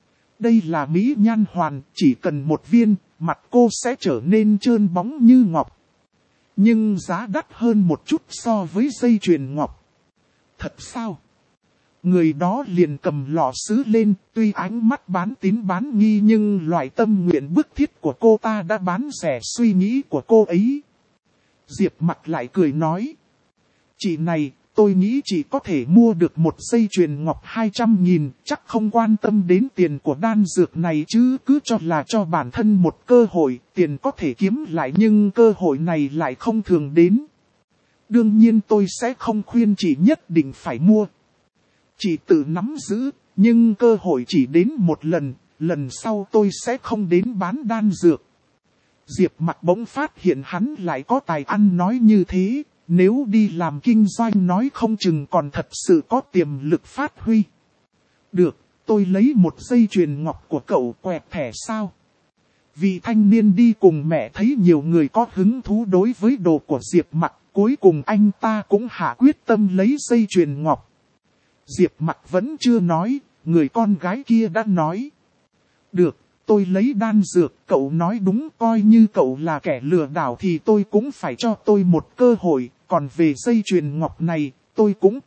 Đây là mỹ nhan hoàn, chỉ cần một viên, mặt cô sẽ trở nên trơn bóng như ngọc. Nhưng giá đắt hơn một chút so với dây chuyền ngọc. Thật sao? Người đó liền cầm lọ sứ lên, tuy ánh mắt bán tín bán nghi nhưng loại tâm nguyện bức thiết của cô ta đã bán rẻ suy nghĩ của cô ấy. Diệp Mặc lại cười nói. Chị này, tôi nghĩ chị có thể mua được một dây chuyền ngọc hai trăm nghìn, chắc không quan tâm đến tiền của đan dược này chứ, cứ cho là cho bản thân một cơ hội, tiền có thể kiếm lại nhưng cơ hội này lại không thường đến. Đương nhiên tôi sẽ không khuyên chị nhất định phải mua. Chị tự nắm giữ, nhưng cơ hội chỉ đến một lần, lần sau tôi sẽ không đến bán đan dược. Diệp Mặc bỗng phát hiện hắn lại có tài ăn nói như thế, nếu đi làm kinh doanh nói không chừng còn thật sự có tiềm lực phát huy. Được, tôi lấy một dây chuyền ngọc của cậu quẹt thẻ sao? Vị thanh niên đi cùng mẹ thấy nhiều người có hứng thú đối với đồ của Diệp Mặc, cuối cùng anh ta cũng hạ quyết tâm lấy dây chuyền ngọc. Diệp Mặc vẫn chưa nói, người con gái kia đã nói. Được, tôi lấy đan dược, cậu nói đúng, coi như cậu là kẻ lừa đảo thì tôi cũng phải cho tôi một cơ hội, còn về dây chuyền ngọc này, tôi cũng...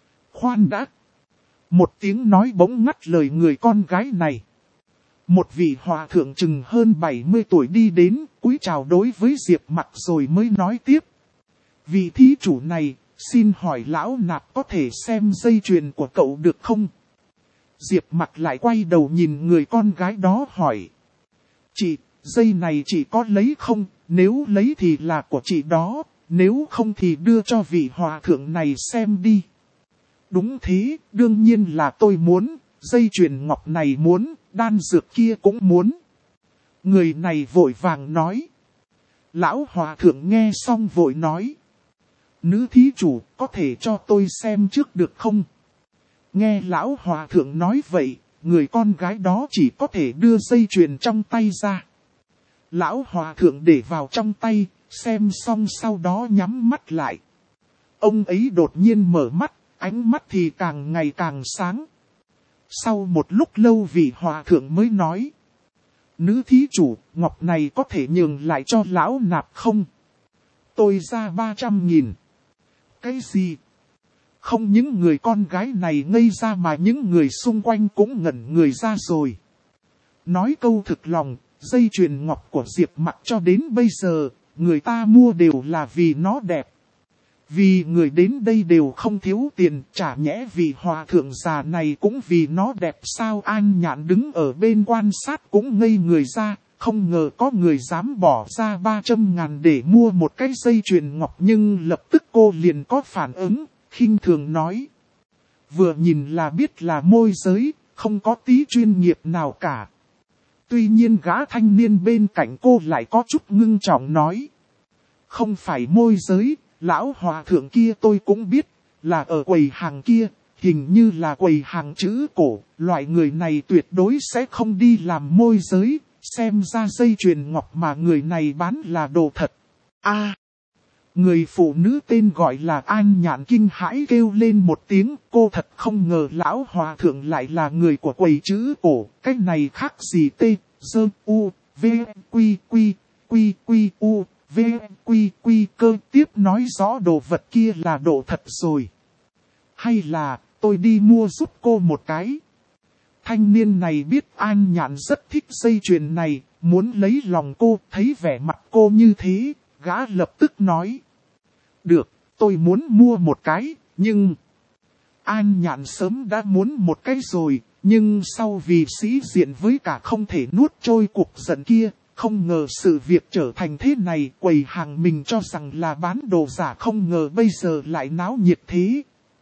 Khoan đã! Một tiếng nói bỗng ngắt lời người con gái này. Một vị hòa thượng chừng hơn bảy mươi tuổi đi đến, cúi chào đối với Diệp Mặc rồi mới nói tiếp. Vị thí chủ này, xin hỏi lão nạp có thể xem dây chuyền của cậu được không? Diệp Mặc lại quay đầu nhìn người con gái đó hỏi. Chị, dây này chị có lấy không? Nếu lấy thì là của chị đó, nếu không thì đưa cho vị hòa thượng này xem đi. Đúng thế, đương nhiên là tôi muốn, dây chuyền ngọc này muốn, đan dược kia cũng muốn. Người này vội vàng nói. Lão hòa thượng nghe xong vội nói. Nữ thí chủ, có thể cho tôi xem trước được không? Nghe lão hòa thượng nói vậy, người con gái đó chỉ có thể đưa dây chuyền trong tay ra. Lão hòa thượng để vào trong tay, xem xong sau đó nhắm mắt lại. Ông ấy đột nhiên mở mắt, ánh mắt thì càng ngày càng sáng. Sau một lúc lâu vị hòa thượng mới nói. Nữ thí chủ, ngọc này có thể nhường lại cho lão nạp không? Tôi ra ba trăm nghìn. Cái gì? Không những người con gái này ngây ra mà những người xung quanh cũng ngẩn người ra rồi. Nói câu thực lòng, dây chuyền ngọc của Diệp Mặc cho đến bây giờ, người ta mua đều là vì nó đẹp. Vì người đến đây đều không thiếu tiền, chả nhẽ vì hòa thượng già này cũng vì nó đẹp sao? An Nhạn đứng ở bên quan sát cũng ngây người ra, không ngờ có người dám bỏ ra ba trăm ngàn để mua một cái dây chuyền ngọc, nhưng lập tức cô liền có phản ứng, khinh thường nói. Vừa nhìn là biết là môi giới, không có tí chuyên nghiệp nào cả. Tuy nhiên gã thanh niên bên cạnh cô lại có chút ngưng trọng nói. Không phải môi giới, lão hòa thượng kia tôi cũng biết, là ở quầy hàng kia, hình như là quầy hàng chữ cổ, loại người này tuyệt đối sẽ không đi làm môi giới, xem ra dây chuyền ngọc mà người này bán là đồ thật. A, người phụ nữ tên gọi là An Nhạn kinh hãi kêu lên một tiếng, cô thật không ngờ lão hòa thượng lại là người của quầy chữ cổ, cái này khác gì tê, dơ, u, v, quy, quy, quy, quy, u. V, quy, quy cơ tiếp nói rõ đồ vật kia là đồ thật rồi. Hay là, tôi đi mua giúp cô một cái. thanh niên này biết An Nhạn rất thích dây chuyền này, muốn lấy lòng cô, thấy vẻ mặt cô như thế, gã lập tức nói. Được, tôi muốn mua một cái, nhưng... An Nhạn sớm đã muốn một cái rồi, nhưng sau vì sĩ diện với cả không thể nuốt trôi cuộc giận kia, không ngờ sự việc trở thành thế này, quầy hàng mình cho rằng là bán đồ giả, không ngờ bây giờ lại náo nhiệt thế.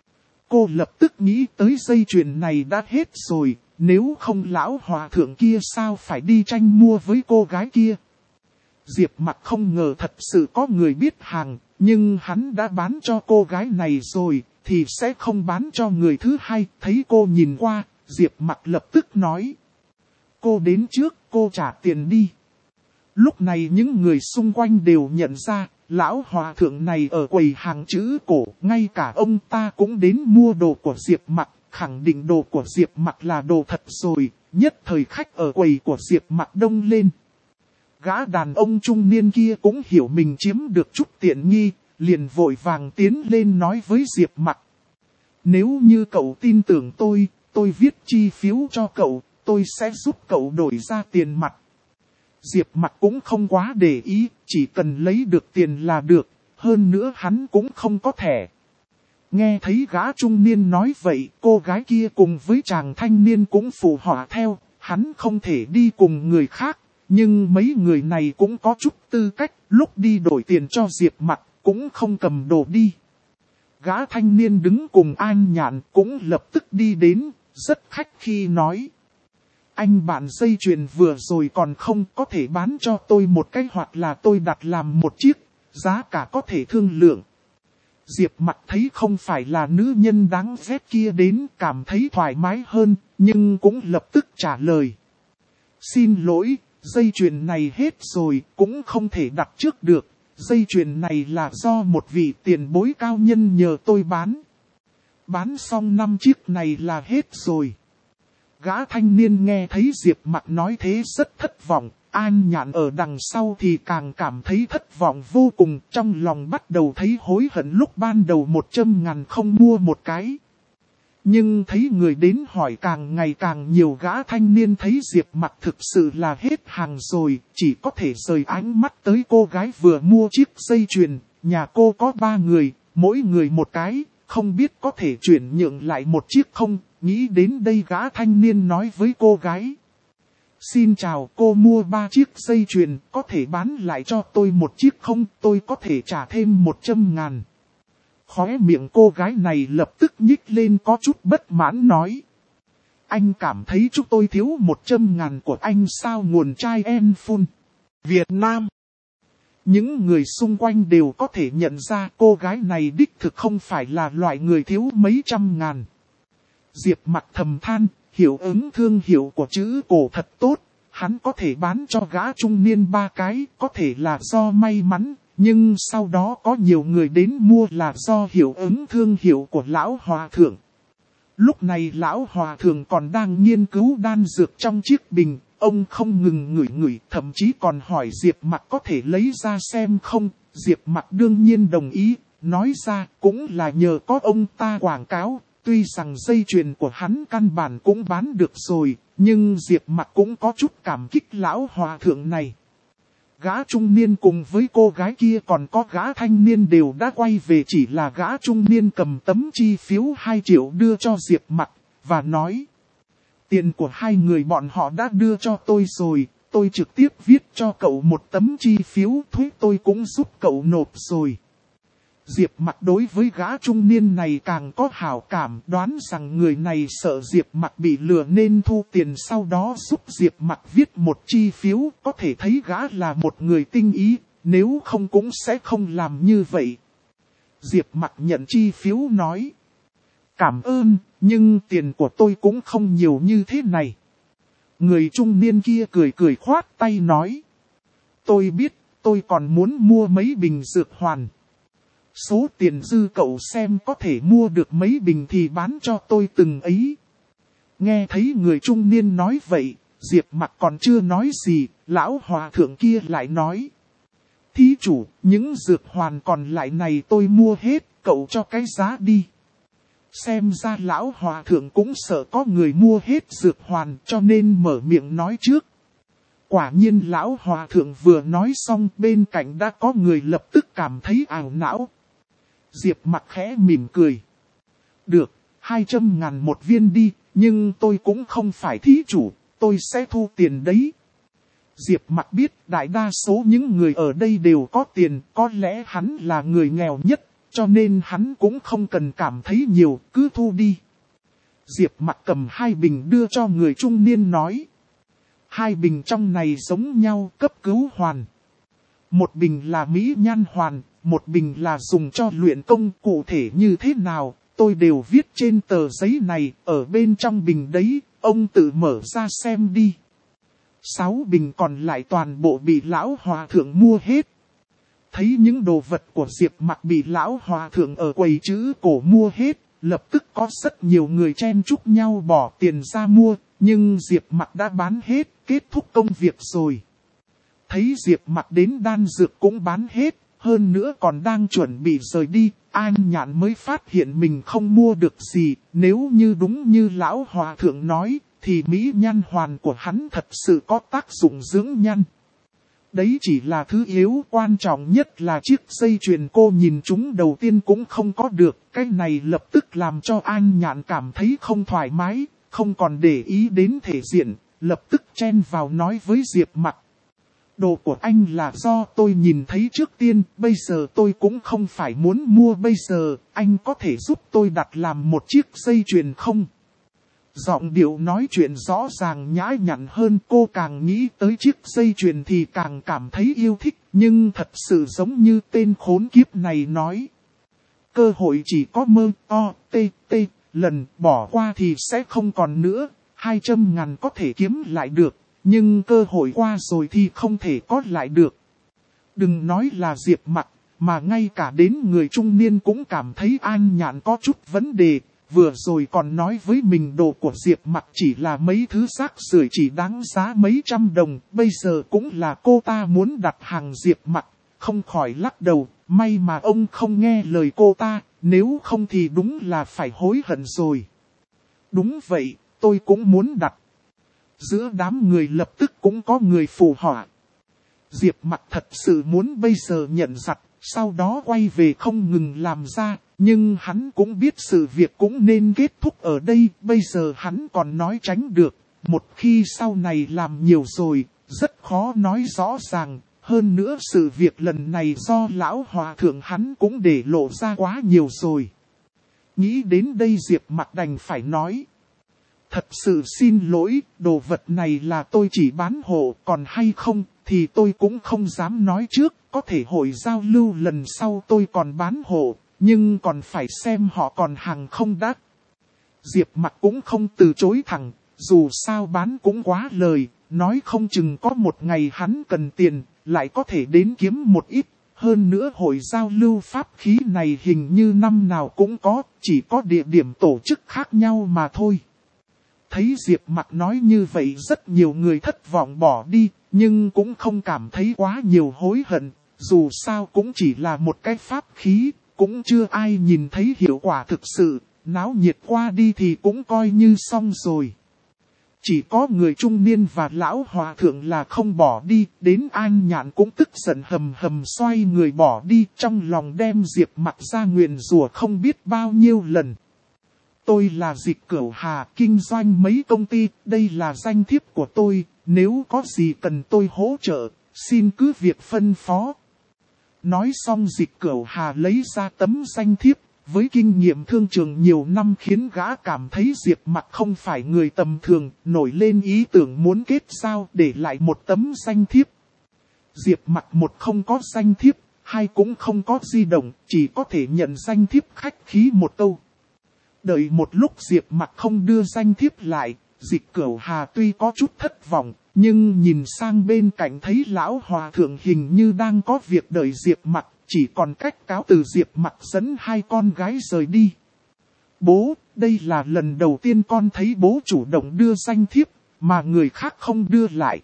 Cô lập tức nghĩ tới dây chuyền này đã hết rồi, nếu không lão hòa thượng kia sao phải đi tranh mua với cô gái kia. Diệp Mặc không ngờ thật sự có người biết hàng, nhưng hắn đã bán cho cô gái này rồi, thì sẽ không bán cho người thứ hai. Thấy cô nhìn qua, Diệp Mặc lập tức nói. Cô đến trước, cô trả tiền đi. Lúc này những người xung quanh đều nhận ra, lão hòa thượng này ở quầy hàng chữ cổ, ngay cả ông ta cũng đến mua đồ của Diệp Mặc, khẳng định đồ của Diệp Mặc là đồ thật rồi, nhất thời khách ở quầy của Diệp Mặc đông lên. Gã đàn ông trung niên kia cũng hiểu mình chiếm được chút tiện nghi, liền vội vàng tiến lên nói với Diệp Mặc. Nếu như cậu tin tưởng tôi, tôi viết chi phiếu cho cậu, tôi sẽ giúp cậu đổi ra tiền mặt. Diệp Mặc cũng không quá để ý, chỉ cần lấy được tiền là được, hơn nữa hắn cũng không có thẻ. Nghe thấy gã trung niên nói vậy, cô gái kia cùng với chàng thanh niên cũng phụ họa theo, hắn không thể đi cùng người khác, nhưng mấy người này cũng có chút tư cách, lúc đi đổi tiền cho Diệp Mặc, cũng không cầm đồ đi. Gã thanh niên đứng cùng An Nhạn cũng lập tức đi đến, rất khách khi nói. Anh bạn dây chuyền vừa rồi còn không có thể bán cho tôi một cái hoặc là tôi đặt làm một chiếc, giá cả có thể thương lượng. Diệp Mặc thấy không phải là nữ nhân đáng ghét kia đến, cảm thấy thoải mái hơn, nhưng cũng lập tức trả lời. Xin lỗi, dây chuyền này hết rồi, cũng không thể đặt trước được. Dây chuyền này là do một vị tiền bối cao nhân nhờ tôi bán. Bán xong năm chiếc này là hết rồi. Gã thanh niên nghe thấy Diệp Mặc nói thế rất thất vọng, An Nhạn ở đằng sau thì càng cảm thấy thất vọng vô cùng, trong lòng bắt đầu thấy hối hận lúc ban đầu một trăm ngàn không mua một cái. Nhưng thấy người đến hỏi càng ngày càng nhiều, gã thanh niên thấy Diệp Mặc thực sự là hết hàng rồi, chỉ có thể rời ánh mắt tới cô gái vừa mua chiếc dây chuyền, nhà cô có ba người, mỗi người một cái, không biết có thể chuyển nhượng lại một chiếc không. Nghĩ đến đây gã thanh niên nói với cô gái. Xin chào, cô mua ba chiếc dây chuyền, có thể bán lại cho tôi một chiếc không, tôi có thể trả thêm một trăm ngàn. Khóe miệng cô gái này lập tức nhích lên có chút bất mãn nói. Anh cảm thấy chúng tôi thiếu một trăm ngàn của anh sao? Nguồn chai Enfun Việt Nam. Những người xung quanh đều có thể nhận ra cô gái này đích thực không phải là loại người thiếu mấy trăm ngàn. Diệp Mặc thầm than, hiệu ứng thương hiệu của chữ cổ thật tốt, hắn có thể bán cho gã trung niên ba cái, có thể là do may mắn, nhưng sau đó có nhiều người đến mua là do hiệu ứng thương hiệu của lão hòa thượng. Lúc này lão hòa thượng còn đang nghiên cứu đan dược trong chiếc bình, ông không ngừng ngửi ngửi, thậm chí còn hỏi Diệp Mặc có thể lấy ra xem không. Diệp Mặc đương nhiên đồng ý, nói ra cũng là nhờ có ông ta quảng cáo. Tuy rằng dây chuyền của hắn căn bản cũng bán được rồi, nhưng Diệp Mặc cũng có chút cảm kích lão hòa thượng này. Gã trung niên cùng với cô gái kia còn có gã thanh niên đều đã quay về, chỉ là gã trung niên cầm tấm chi phiếu hai triệu đưa cho Diệp Mặc, và nói. Tiền của hai người bọn họ đã đưa cho tôi rồi, tôi trực tiếp viết cho cậu một tấm chi phiếu, thuế tôi cũng giúp cậu nộp rồi. Diệp Mặc đối với gã trung niên này càng có hảo cảm, đoán rằng người này sợ Diệp Mặc bị lừa nên thu tiền sau đó giúp Diệp Mặc viết một chi phiếu, có thể thấy gã là một người tinh ý, nếu không cũng sẽ không làm như vậy. Diệp Mặc nhận chi phiếu nói. Cảm ơn, nhưng tiền của tôi cũng không nhiều như thế này. Người trung niên kia cười cười khoát tay nói. Tôi biết, tôi còn muốn mua mấy bình dược hoàn. Số tiền dư cậu xem có thể mua được mấy bình thì bán cho tôi từng ấy. Nghe thấy người trung niên nói vậy, Diệp Mặc còn chưa nói gì, lão hòa thượng kia lại nói. Thí chủ, những dược hoàn còn lại này tôi mua hết, cậu cho cái giá đi. Xem ra lão hòa thượng cũng sợ có người mua hết dược hoàn cho nên mở miệng nói trước. Quả nhiên lão hòa thượng vừa nói xong bên cạnh đã có người lập tức cảm thấy ảo não. Diệp Mặc khẽ mỉm cười. Được, hai trăm ngàn một viên đi, nhưng tôi cũng không phải thí chủ, tôi sẽ thu tiền đấy. Diệp Mặc biết đại đa số những người ở đây đều có tiền, có lẽ hắn là người nghèo nhất, cho nên hắn cũng không cần cảm thấy nhiều, cứ thu đi. Diệp Mặc cầm hai bình đưa cho người trung niên nói. Hai bình trong này giống nhau, cấp cứu hoàn. Một bình là mỹ nhan hoàn, một bình là dùng cho luyện công, cụ thể như thế nào, tôi đều viết trên tờ giấy này, ở bên trong bình đấy, ông tự mở ra xem đi. Sáu bình còn lại toàn bộ bị lão hòa thượng mua hết. Thấy những đồ vật của Diệp Mặc bị lão hòa thượng ở quầy chữ cổ mua hết, lập tức có rất nhiều người chen chúc nhau bỏ tiền ra mua, nhưng Diệp Mặc đã bán hết, kết thúc công việc rồi. Thấy Diệp Mặc đến đan dược cũng bán hết, hơn nữa còn đang chuẩn bị rời đi, An Nhạn mới phát hiện mình không mua được gì, nếu như đúng như lão hòa thượng nói, thì mỹ nhan hoàn của hắn thật sự có tác dụng dưỡng nhan. Đấy chỉ là thứ yếu, quan trọng nhất là chiếc dây chuyền cô nhìn chúng đầu tiên cũng không có được, cái này lập tức làm cho An Nhạn cảm thấy không thoải mái, không còn để ý đến thể diện, lập tức chen vào nói với Diệp Mặc. Đồ của anh là do tôi nhìn thấy trước tiên, bây giờ tôi cũng không phải muốn mua bây giờ, anh có thể giúp tôi đặt làm một chiếc dây chuyền không? Giọng điệu nói chuyện rõ ràng nhã nhặn hơn, cô càng nghĩ tới chiếc dây chuyền thì càng cảm thấy yêu thích, nhưng thật sự giống như tên khốn kiếp này nói. Cơ hội chỉ có mơ, o, tê, tê, lần bỏ qua thì sẽ không còn nữa, hai trăm ngàn có thể kiếm lại được, nhưng cơ hội qua rồi thì không thể có lại được. Đừng nói là Diệp Mặc, mà ngay cả đến người trung niên cũng cảm thấy An Nhạn có chút vấn đề. Vừa rồi còn nói với mình đồ của Diệp Mặc chỉ là mấy thứ rác rưởi chỉ đáng giá mấy trăm đồng, bây giờ cũng là cô ta muốn đặt hàng Diệp Mặc, không khỏi lắc đầu, may mà ông không nghe lời cô ta, nếu không thì đúng là phải hối hận rồi. Đúng vậy, tôi cũng muốn đặt. Giữa đám người lập tức cũng có người phụ họa. Diệp Mặc thật sự muốn bây giờ nhận giặt, sau đó quay về không ngừng làm ra. Nhưng hắn cũng biết sự việc cũng nên kết thúc ở đây, bây giờ hắn còn nói tránh được. Một khi sau này làm nhiều rồi, rất khó nói rõ ràng. Hơn nữa sự việc lần này do lão hòa thượng hắn cũng để lộ ra quá nhiều rồi. Nghĩ đến đây Diệp Mặc đành phải nói. Thật sự xin lỗi, đồ vật này là tôi chỉ bán hộ, còn hay không thì tôi cũng không dám nói trước. Có thể hội giao lưu lần sau tôi còn bán hộ. Nhưng còn phải xem họ còn hàng không đắt. Diệp Mặc cũng không từ chối thẳng, dù sao bán cũng quá lời, nói không chừng có một ngày hắn cần tiền, lại có thể đến kiếm một ít. Hơn nữa hội giao lưu pháp khí này hình như năm nào cũng có, chỉ có địa điểm tổ chức khác nhau mà thôi. Thấy Diệp Mặc nói như vậy rất nhiều người thất vọng bỏ đi, nhưng cũng không cảm thấy quá nhiều hối hận, dù sao cũng chỉ là một cái pháp khí. Cũng chưa ai nhìn thấy hiệu quả thực sự, náo nhiệt qua đi thì cũng coi như xong rồi. Chỉ có người trung niên và lão hòa thượng là không bỏ đi, đến An Nhạn cũng tức giận hầm hầm xoay người bỏ đi, trong lòng đem Diệp Mặc ra nguyền rủa không biết bao nhiêu lần. Tôi là Dịch Cửu Hà, kinh doanh mấy công ty, đây là danh thiếp của tôi, nếu có gì cần tôi hỗ trợ, xin cứ việc phân phó. Nói xong Dịch Cửu Hà lấy ra tấm danh thiếp, với kinh nghiệm thương trường nhiều năm khiến gã cảm thấy Diệp Mặc không phải người tầm thường, nổi lên ý tưởng muốn kết giao để lại một tấm danh thiếp. Diệp Mặc một không có danh thiếp, hai cũng không có di động, chỉ có thể nhận danh thiếp khách khí một câu. Đợi một lúc Diệp Mặc không đưa danh thiếp lại, Dịch Cửu Hà tuy có chút thất vọng, nhưng nhìn sang bên cạnh thấy lão hòa thượng hình như đang có việc đợi Diệp Mặc, chỉ còn cách cáo từ Diệp Mặc dẫn hai con gái rời đi. Bố, đây là lần đầu tiên con thấy bố chủ động đưa danh thiếp, mà người khác không đưa lại.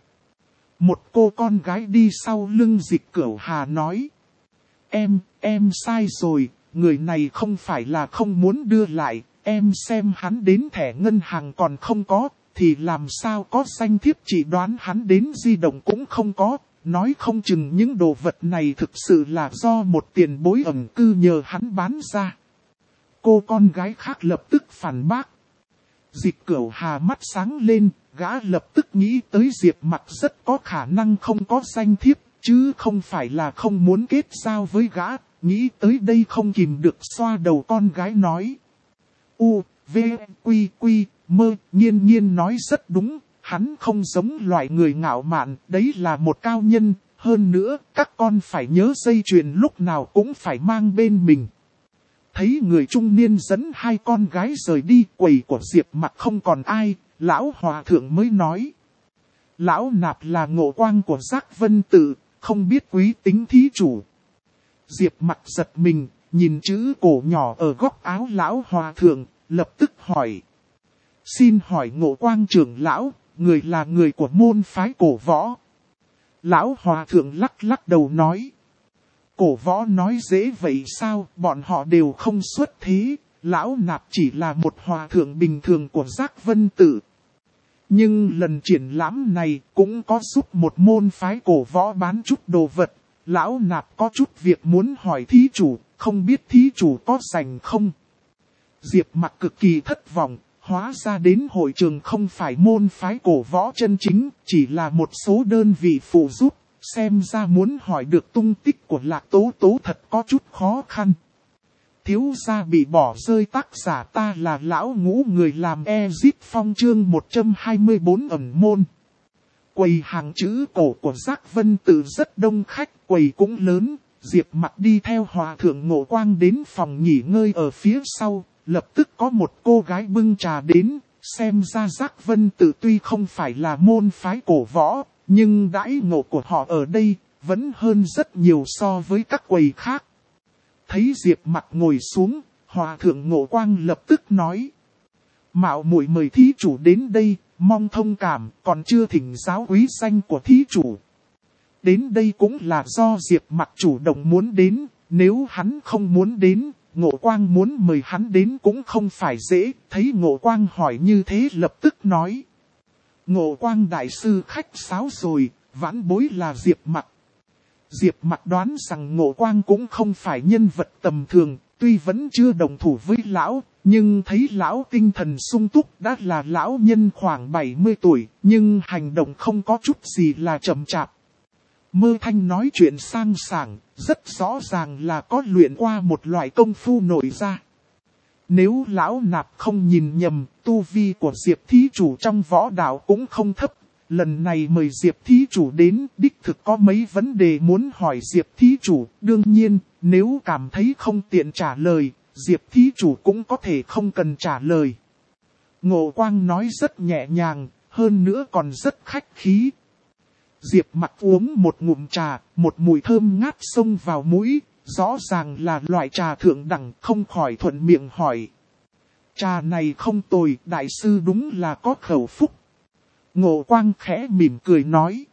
Một cô con gái đi sau lưng Dịch Cửu Hà nói. Em, em sai rồi, người này không phải là không muốn đưa lại, em xem hắn đến thẻ ngân hàng còn không có, thì làm sao có danh thiếp, chỉ đoán hắn đến di động cũng không có, nói không chừng những đồ vật này thực sự là do một tiền bối ẩn cư nhờ hắn bán ra. Cô con gái khác lập tức phản bác. Diệp Cửu Hà mắt sáng lên, gã lập tức nghĩ tới Diệp Mặc rất có khả năng không có danh thiếp, chứ không phải là không muốn kết giao với gã, nghĩ tới đây không kìm được xoa đầu con gái nói. U, V, Quy, Quy, Mơ, Nhiên Nhiên nói rất đúng, hắn không giống loại người ngạo mạn, đấy là một cao nhân, hơn nữa, các con phải nhớ dây chuyền lúc nào cũng phải mang bên mình. Thấy người trung niên dẫn hai con gái rời đi, quầy của Diệp Mặc không còn ai, lão hòa thượng mới nói. Lão Nạp là Ngộ Quang của Giác Vân Tự, không biết quý tính thí chủ. Diệp Mặc giật mình, nhìn chữ cổ nhỏ ở góc áo lão hòa thượng, lập tức hỏi. Xin hỏi Ngộ Quang trưởng lão, người là người của môn phái cổ võ. Lão hòa thượng lắc lắc đầu nói. Cổ võ nói dễ vậy sao, bọn họ đều không xuất thế, Lão Nạp chỉ là một hòa thượng bình thường của Giác Vân Tự. Nhưng lần triển lãm này cũng có giúp một môn phái cổ võ bán chút đồ vật. Lão Nạp có chút việc muốn hỏi thí chủ, không biết thí chủ có rảnh không? Diệp Mặc cực kỳ thất vọng, hóa ra đến hội trường không phải môn phái cổ võ chân chính, chỉ là một số đơn vị phụ giúp. Xem ra muốn hỏi được tung tích của Lạc Tố Tố thật có chút khó khăn. Thiếu gia bị bỏ rơi, tác giả ta là lão ngũ, người làm Ezit Phong chương một trăm hai mươi bốn ẩn môn. Quầy hàng chữ cổ của Giác Vân Tự rất đông khách, quầy cũng lớn. Diệp Mặc đi theo hòa thượng Ngộ Quang đến phòng nghỉ ngơi ở phía sau, lập tức có một cô gái bưng trà đến. Xem ra Giác Vân Tự tuy không phải là môn phái cổ võ, nhưng đãi ngộ của họ ở đây vẫn hơn rất nhiều so với các quầy khác. Thấy Diệp Mặc ngồi xuống, hòa thượng Ngộ Quang lập tức nói. Mạo muội mời thí chủ đến đây, mong thông cảm, còn chưa thỉnh giáo quý danh của thí chủ. Đến đây cũng là do Diệp Mặc chủ động muốn đến, nếu hắn không muốn đến, Ngộ Quang muốn mời hắn đến cũng không phải dễ. Thấy Ngộ Quang hỏi như thế lập tức nói. Ngộ Quang đại sư khách sáo rồi, vãn bối là Diệp Mặc. Diệp Mặc đoán rằng Ngộ Quang cũng không phải nhân vật tầm thường, tuy vẫn chưa đồng thủ với lão, nhưng thấy lão tinh thần sung túc, đã là lão nhân khoảng bảy mươi tuổi, nhưng hành động không có chút gì là chậm chạp. Mơ Thanh nói chuyện sang sảng, rất rõ ràng là có luyện qua một loại công phu nổi ra. Nếu Lão Nạp không nhìn nhầm, tu vi của Diệp thí chủ trong võ đạo cũng không thấp. Lần này mời Diệp thí chủ đến, đích thực có mấy vấn đề muốn hỏi Diệp thí chủ. Đương nhiên, nếu cảm thấy không tiện trả lời, Diệp thí chủ cũng có thể không cần trả lời. Ngộ Quang nói rất nhẹ nhàng, hơn nữa còn rất khách khí. Diệp Mặc uống một ngụm trà, một mùi thơm ngát xông vào mũi. Rõ ràng là loại trà thượng đẳng, không khỏi thuận miệng hỏi. Trà này không tồi, đại sư đúng là có khẩu phúc. Ngộ Quang khẽ mỉm cười nói.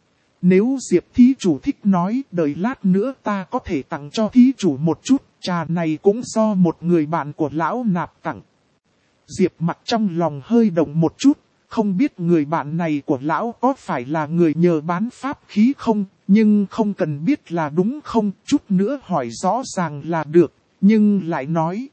Nếu Diệp thí chủ thích nói, đợi lát nữa ta có thể tặng cho thí chủ một chút. Trà này cũng do một người bạn của Lão Nạp tặng. Diệp Mặc trong lòng hơi động một chút. Không biết người bạn này của lão có phải là người nhờ bán pháp khí không, nhưng không cần biết là đúng không, chút nữa hỏi rõ ràng là được, nhưng lại nói.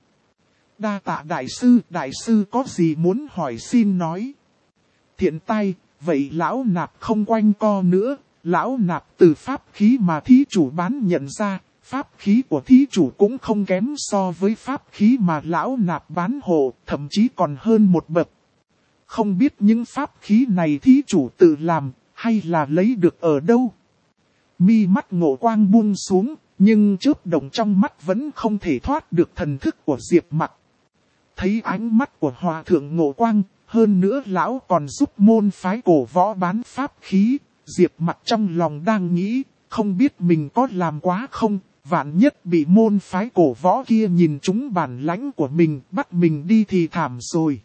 Đa tạ đại sư, đại sư có gì muốn hỏi xin nói. Thiện tai, vậy Lão Nạp không quanh co nữa, Lão Nạp từ pháp khí mà thí chủ bán nhận ra, pháp khí của thí chủ cũng không kém so với pháp khí mà Lão Nạp bán hộ, thậm chí còn hơn một bậc. Không biết những pháp khí này thí chủ tự làm, hay là lấy được ở đâu? Mi mắt Ngộ Quang buông xuống, nhưng chớp động trong mắt vẫn không thể thoát được thần thức của Diệp Mặc. Thấy ánh mắt của hòa thượng Ngộ Quang, hơn nữa lão còn giúp môn phái cổ võ bán pháp khí, Diệp Mặc trong lòng đang nghĩ, không biết mình có làm quá không, vạn nhất bị môn phái cổ võ kia nhìn trúng bản lãnh của mình, bắt mình đi thì thảm rồi.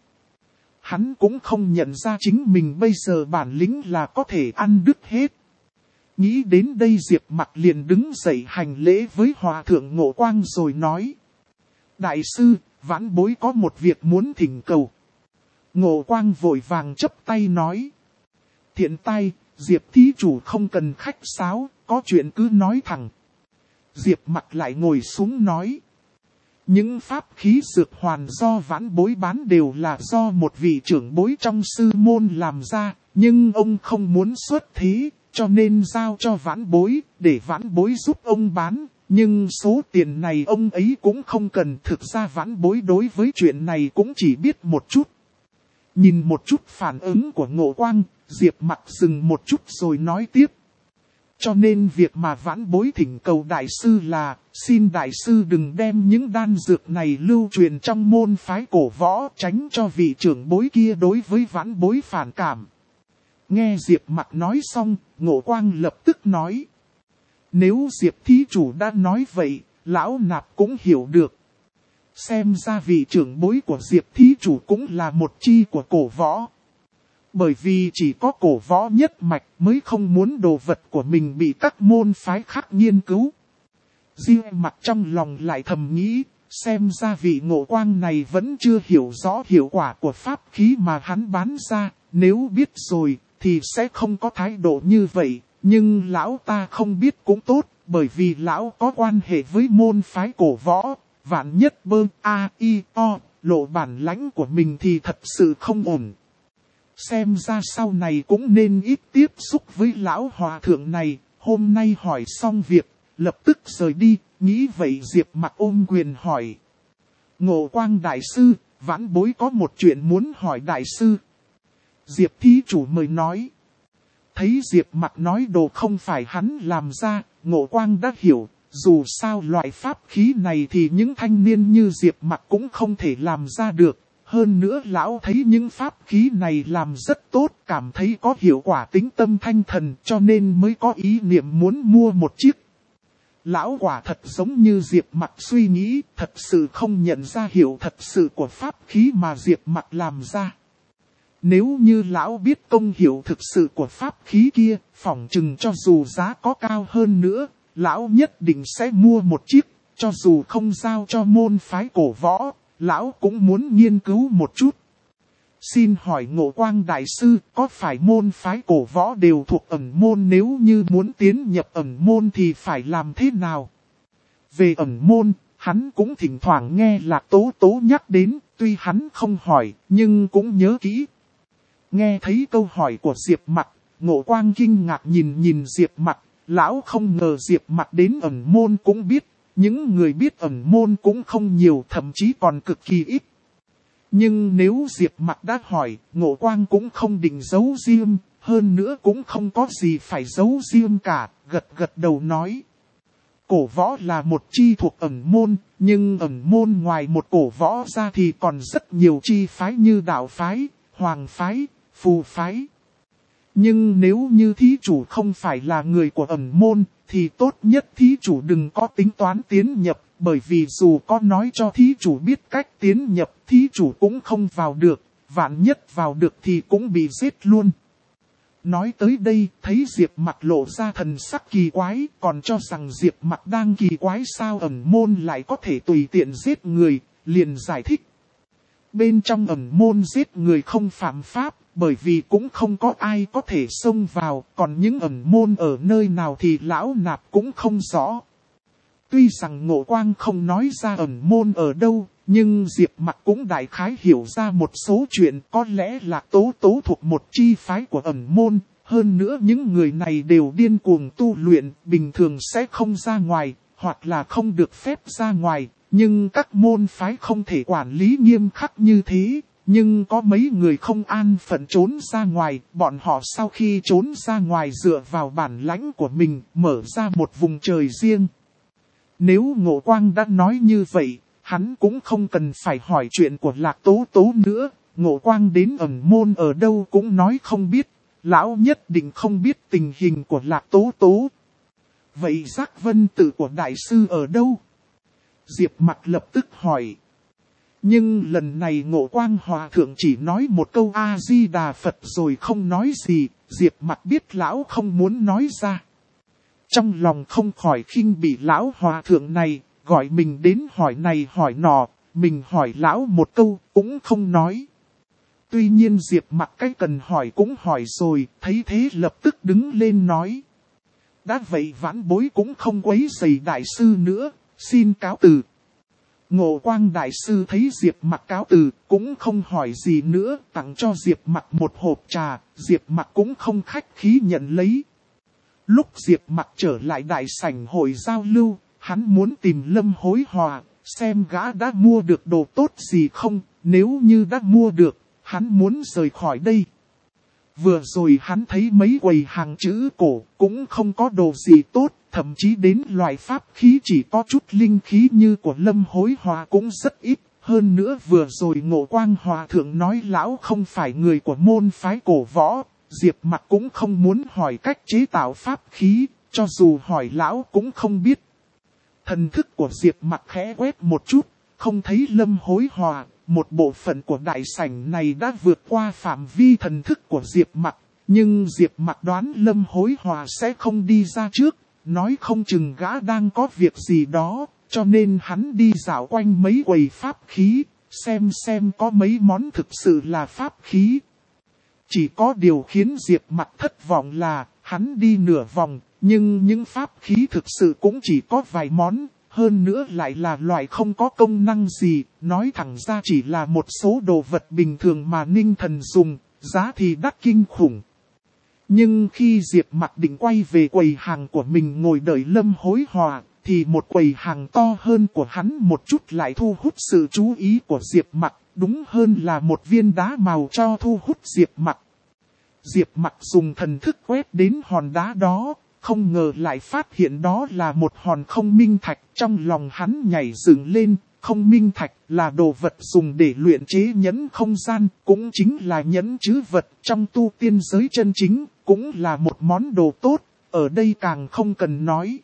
Hắn cũng không nhận ra chính mình bây giờ bản lĩnh là có thể ăn đứt hết. Nghĩ đến đây Diệp Mặc liền đứng dậy hành lễ với hòa thượng Ngộ Quang rồi nói. Đại sư, vãn bối có một việc muốn thỉnh cầu. Ngộ Quang vội vàng chấp tay nói. Thiện tai, Diệp thí chủ không cần khách sáo, có chuyện cứ nói thẳng. Diệp Mặc lại ngồi xuống nói. Những pháp khí dược hoàn do vãn bối bán đều là do một vị trưởng bối trong sư môn làm ra, nhưng ông không muốn xuất thế, cho nên giao cho vãn bối, để vãn bối giúp ông bán. Nhưng số tiền này ông ấy cũng không cần, thực ra vãn bối đối với chuyện này cũng chỉ biết một chút. Nhìn một chút phản ứng của Ngộ Quang, Diệp Mặc dừng một chút rồi nói tiếp. Cho nên việc mà vãn bối thỉnh cầu đại sư là, xin đại sư đừng đem những đan dược này lưu truyền trong môn phái cổ võ, tránh cho vị trưởng bối kia đối với vãn bối phản cảm. Nghe Diệp Mặc nói xong, Ngộ Quang lập tức nói. Nếu Diệp thí chủ đã nói vậy, lão nạp cũng hiểu được. Xem ra vị trưởng bối của Diệp thí chủ cũng là một chi của cổ võ. Bởi vì chỉ có cổ võ nhất mạch mới không muốn đồ vật của mình bị các môn phái khác nghiên cứu. Diệp Mặc trong lòng lại thầm nghĩ, xem ra vị Ngộ Quang này vẫn chưa hiểu rõ hiệu quả của pháp khí mà hắn bán ra. Nếu biết rồi thì sẽ không có thái độ như vậy. Nhưng lão ta không biết cũng tốt, bởi vì lão có quan hệ với môn phái cổ võ. Vạn nhất bơ a i o, lộ bản lãnh của mình thì thật sự không ổn. Xem ra sau này cũng nên ít tiếp xúc với lão hòa thượng này. Hôm nay hỏi xong việc, lập tức rời đi, nghĩ vậy Diệp Mặc ôm quyền hỏi. Ngộ Quang đại sư, vãn bối có một chuyện muốn hỏi đại sư. Diệp thí chủ mời nói. Thấy Diệp Mặc nói đồ không phải hắn làm ra, Ngộ Quang đã hiểu. Dù sao loại pháp khí này thì những thanh niên như Diệp Mặc cũng không thể làm ra được. Hơn nữa lão thấy những pháp khí này làm rất tốt, cảm thấy có hiệu quả tính tâm thanh thần cho nên mới có ý niệm muốn mua một chiếc. Lão quả thật giống như Diệp Mặc suy nghĩ, thật sự không nhận ra hiệu thật sự của pháp khí mà Diệp Mặc làm ra. Nếu như lão biết công hiệu thực sự của pháp khí kia, phỏng chừng cho dù giá có cao hơn nữa, lão nhất định sẽ mua một chiếc, cho dù không giao cho môn phái cổ võ, lão cũng muốn nghiên cứu một chút. Xin hỏi Ngộ Quang đại sư, có phải môn phái cổ võ đều thuộc ẩn môn, nếu như muốn tiến nhập ẩn môn thì phải làm thế nào? Về ẩn môn, hắn cũng thỉnh thoảng nghe Lạc Tố Tố nhắc đến, tuy hắn không hỏi, nhưng cũng nhớ kỹ. Nghe thấy câu hỏi của Diệp Mặc, Ngộ Quang kinh ngạc nhìn nhìn Diệp Mặc, lão không ngờ Diệp Mặc đến ẩn môn cũng biết, những người biết ẩn môn cũng không nhiều, thậm chí còn cực kỳ ít. Nhưng nếu Diệp Mặc đã hỏi, Ngộ Quang cũng không định giấu riêng, hơn nữa cũng không có gì phải giấu riêng cả, gật gật đầu nói. Cổ võ là một chi thuộc ẩn môn, nhưng ẩn môn ngoài một cổ võ ra thì còn rất nhiều chi phái như đạo phái, hoàng phái, phù phái. Nhưng nếu như thí chủ không phải là người của ẩn môn, thì tốt nhất thí chủ đừng có tính toán tiến nhập, bởi vì dù có nói cho thí chủ biết cách tiến nhập, thí chủ cũng không vào được, vạn nhất vào được thì cũng bị giết luôn. Nói tới đây, thấy Diệp Mặc lộ ra thần sắc kỳ quái, còn cho rằng Diệp Mặc đang kỳ quái sao ẩn môn lại có thể tùy tiện giết người, liền giải thích. Bên trong ẩn môn giết người không phạm pháp, bởi vì cũng không có ai có thể xông vào, còn những ẩn môn ở nơi nào thì lão nạp cũng không rõ. Tuy rằng Ngộ Quang không nói ra ẩn môn ở đâu, nhưng Diệp Mặc cũng đại khái hiểu ra một số chuyện, có lẽ là Tố Tố thuộc một chi phái của ẩn môn, hơn nữa những người này đều điên cuồng tu luyện, bình thường sẽ không ra ngoài, hoặc là không được phép ra ngoài, nhưng các môn phái không thể quản lý nghiêm khắc như thế. Nhưng có mấy người không an phận trốn ra ngoài, bọn họ sau khi trốn ra ngoài dựa vào bản lãnh của mình, mở ra một vùng trời riêng. Nếu Ngộ Quang đã nói như vậy, hắn cũng không cần phải hỏi chuyện của Lạc Tố Tố nữa. Ngộ Quang đến ẩn môn ở đâu cũng nói không biết, lão nhất định không biết tình hình của Lạc Tố Tố. Vậy Giác Vân Tự của đại sư ở đâu? Diệp Mặc lập tức hỏi. Nhưng lần này Ngộ Quang Hòa Thượng chỉ nói một câu A-di-đà Phật rồi không nói gì, Diệp Mặc biết lão không muốn nói ra. Trong lòng không khỏi khinh bị lão Hòa Thượng này, gọi mình đến hỏi này hỏi nọ, mình hỏi lão một câu cũng không nói. Tuy nhiên Diệp Mặc cái cần hỏi cũng hỏi rồi, thấy thế lập tức đứng lên nói. Đã vậy vãn bối cũng không quấy rầy đại sư nữa, xin cáo từ. Ngộ Quang đại sư thấy Diệp Mặc cáo từ, cũng không hỏi gì nữa, tặng cho Diệp Mặc một hộp trà, Diệp Mặc cũng không khách khí nhận lấy. Lúc Diệp Mặc trở lại đại sảnh hội giao lưu, hắn muốn tìm Lâm Hối Hòa, xem gã đã mua được đồ tốt gì không, nếu như đã mua được, hắn muốn rời khỏi đây. Vừa rồi hắn thấy mấy quầy hàng chữ cổ, cũng không có đồ gì tốt, thậm chí đến loại pháp khí chỉ có chút linh khí như của Lâm Hối Hòa cũng rất ít. Hơn nữa vừa rồi Ngộ Quang Hòa thượng nói lão không phải người của môn phái cổ võ, Diệp Mặc cũng không muốn hỏi cách chế tạo pháp khí, cho dù hỏi lão cũng không biết. Thần thức của Diệp Mặc khẽ quét một chút, không thấy Lâm Hối Hòa, một bộ phận của đại sảnh này đã vượt qua phạm vi thần thức của Diệp Mặc, nhưng Diệp Mặc đoán Lâm Hối Hòa sẽ không đi ra trước, nói không chừng gã đang có việc gì đó, cho nên hắn đi dạo quanh mấy quầy pháp khí, xem xem có mấy món thực sự là pháp khí. Chỉ có điều khiến Diệp Mặc thất vọng là, hắn đi nửa vòng, nhưng những pháp khí thực sự cũng chỉ có vài món, hơn nữa lại là loại không có công năng gì, nói thẳng ra chỉ là một số đồ vật bình thường mà Ninh Thần dùng, giá thì đắt kinh khủng. Nhưng khi Diệp Mặc định quay về quầy hàng của mình ngồi đợi Lâm Hối Hòa, thì một quầy hàng to hơn của hắn một chút lại thu hút sự chú ý của Diệp Mặc, đúng hơn là một viên đá màu cho thu hút Diệp Mặc. Diệp Mặc dùng thần thức quét đến hòn đá đó, không ngờ lại phát hiện đó là một hòn không minh thạch, trong lòng hắn nhảy dựng lên. Không minh thạch là đồ vật dùng để luyện chế nhẫn không gian, cũng chính là nhẫn trữ vật trong tu tiên giới chân chính, cũng là một món đồ tốt, ở đây càng không cần nói.